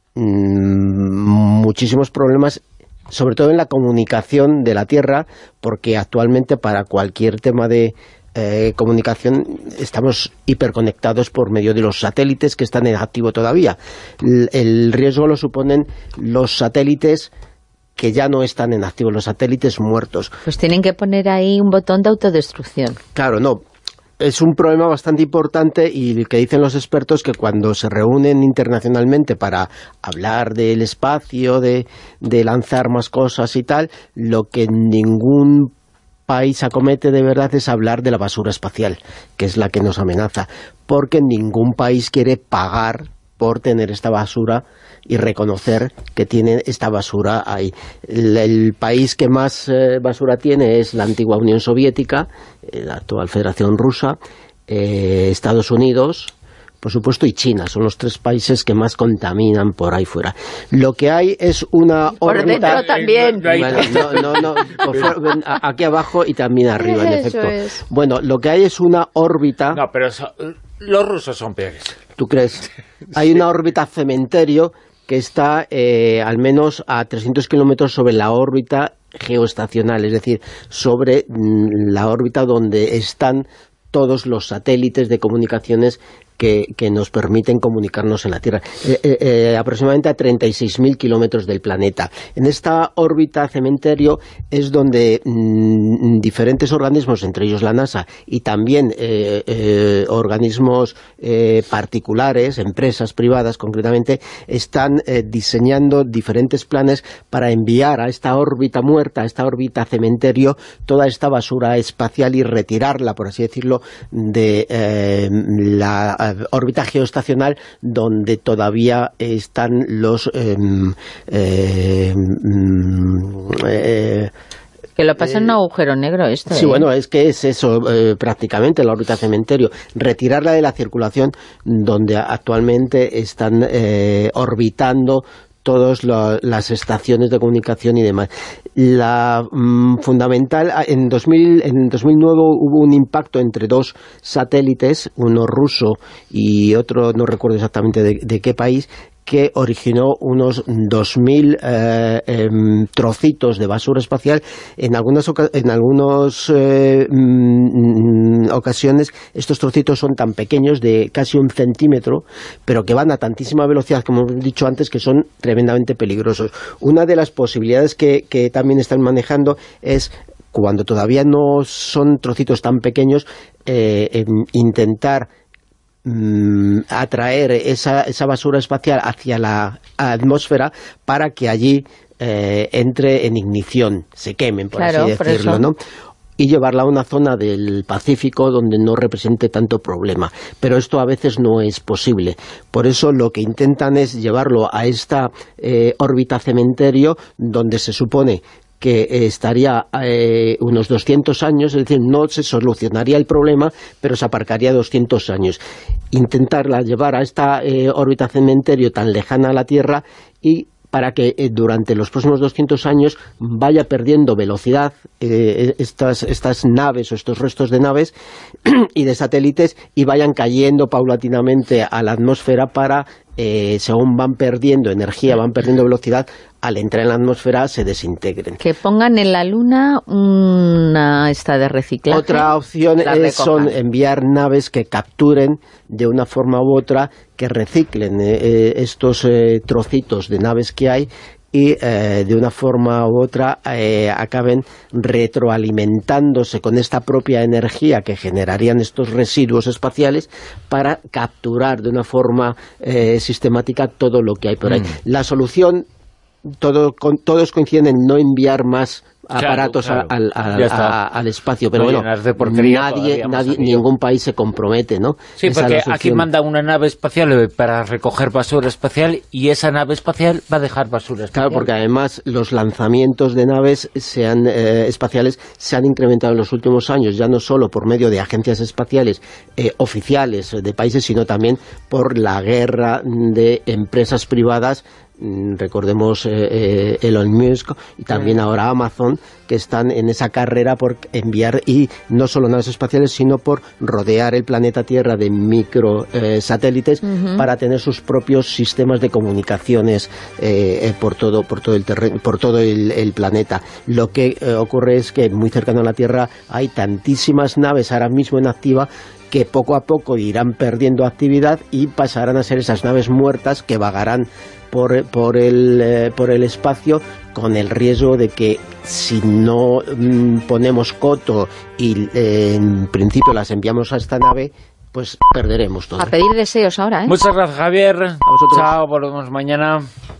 mmm, muchísimos problemas, sobre todo en la comunicación de la Tierra, porque actualmente para cualquier tema de eh, comunicación estamos hiperconectados por medio de los satélites que están en activo todavía. El, el riesgo lo suponen los satélites que ya no están en activo, los satélites muertos. Pues tienen que poner ahí un botón de autodestrucción. Claro, no. Es un problema bastante importante y lo que dicen los expertos que cuando se reúnen internacionalmente para hablar del espacio, de, de lanzar más cosas y tal, lo que ningún país acomete de verdad es hablar de la basura espacial, que es la que nos amenaza, porque ningún país quiere pagar por tener esta basura y reconocer que tiene esta basura ahí. El, el país que más eh, basura tiene es la antigua Unión Soviética, eh, la actual Federación Rusa, eh, Estados Unidos, por supuesto, y China. Son los tres países que más contaminan por ahí fuera. Lo que hay es una por órbita... dentro también. Bueno, no, no, no, por fuera, aquí abajo y también arriba, en Eso efecto. Es. Bueno, lo que hay es una órbita... No, pero eso, los rusos son peores. ¿Tú crees? Hay una órbita cementerio que está eh, al menos a trescientos kilómetros sobre la órbita geoestacional, es decir, sobre mm, la órbita donde están todos los satélites de comunicaciones que, que nos permiten comunicarnos en la Tierra, eh, eh, aproximadamente a treinta y seis mil kilómetros del planeta. En esta órbita cementerio es donde mmm, diferentes organismos, entre ellos la NASA, y también eh, eh, organismos eh, particulares, empresas privadas concretamente, están eh, diseñando diferentes planes para enviar a esta órbita muerta, a esta órbita cementerio, toda esta basura espacial y retirarla, por así decirlo, de eh, la órbita geoestacional donde todavía están los eh, eh, eh, Que lo pasa en un agujero negro esto. Sí, ¿eh? bueno, es que es eso eh, prácticamente la órbita cementerio. Retirarla de la circulación donde actualmente están eh, orbitando todas las estaciones de comunicación y demás. La mmm, fundamental, en, dos mil, en dos mil nueve hubo un impacto entre dos satélites, uno ruso y otro, no recuerdo exactamente de, de qué país, que originó unos dos mil eh, eh, trocitos de basura espacial. En algunas en algunos, eh, mm, ocasiones estos trocitos son tan pequeños, de casi un centímetro, pero que van a tantísima velocidad, como hemos dicho antes, que son tremendamente peligrosos. Una de las posibilidades que, que también están manejando es, cuando todavía no son trocitos tan pequeños, eh, eh, intentar atraer esa, esa basura espacial hacia la atmósfera para que allí eh, entre en ignición, se quemen, por claro, así decirlo, ¿no? Y llevarla a una zona del Pacífico donde no represente tanto problema. Pero esto a veces no es posible. Por eso lo que intentan es llevarlo a esta eh, órbita cementerio, donde se supone que estaría eh, unos doscientos años, es decir, no se solucionaría el problema, pero se aparcaría doscientos años. Intentarla llevar a esta eh, órbita cementerio tan lejana a la Tierra, y para que eh, durante los próximos doscientos años vaya perdiendo velocidad eh, estas, estas naves o estos restos de naves y de satélites, y vayan cayendo paulatinamente a la atmósfera para, eh, según van perdiendo energía, van perdiendo velocidad, al entrar en la atmósfera se desintegren. Que pongan en la Luna una esta de reciclaje. Otra opción es, son enviar naves que capturen de una forma u otra, que reciclen eh, estos eh, trocitos de naves que hay, y eh, de una forma u otra eh, acaben retroalimentándose con esta propia energía que generarían estos residuos espaciales, para capturar de una forma eh, sistemática todo lo que hay por ahí. Mm. La solución, todo, con, todos coinciden en no enviar más aparatos claro, claro. Al, al, a, al espacio, pero no, bueno, nadie, nadie ningún país se compromete, ¿no? Sí, esa porque aquí manda una nave espacial para recoger basura espacial, y esa nave espacial va a dejar basura espacial. Claro, porque además los lanzamientos de naves se han, eh, espaciales se han incrementado en los últimos años, ya no solo por medio de agencias espaciales eh, oficiales de países, sino también por la guerra de empresas privadas. Recordemos eh, eh, Elon Musk y también ahora Amazon, que están en esa carrera por enviar, y no solo naves espaciales, sino por rodear el planeta Tierra de micro eh, satélites uh-huh. para tener sus propios sistemas de comunicaciones eh, eh, por todo por todo el terreno, por todo el, el planeta. Lo que eh, ocurre es que muy cercano a la Tierra hay tantísimas naves ahora mismo en activa, que poco a poco irán perdiendo actividad y pasarán a ser esas naves muertas que vagarán por, por, el, eh, por el espacio, con el riesgo de que, si no mmm, ponemos coto y eh, en principio las enviamos a esta nave, pues perderemos todo. A pedir deseos ahora, ¿eh? Muchas gracias, Javier. A vosotros. Chao, volvemos mañana.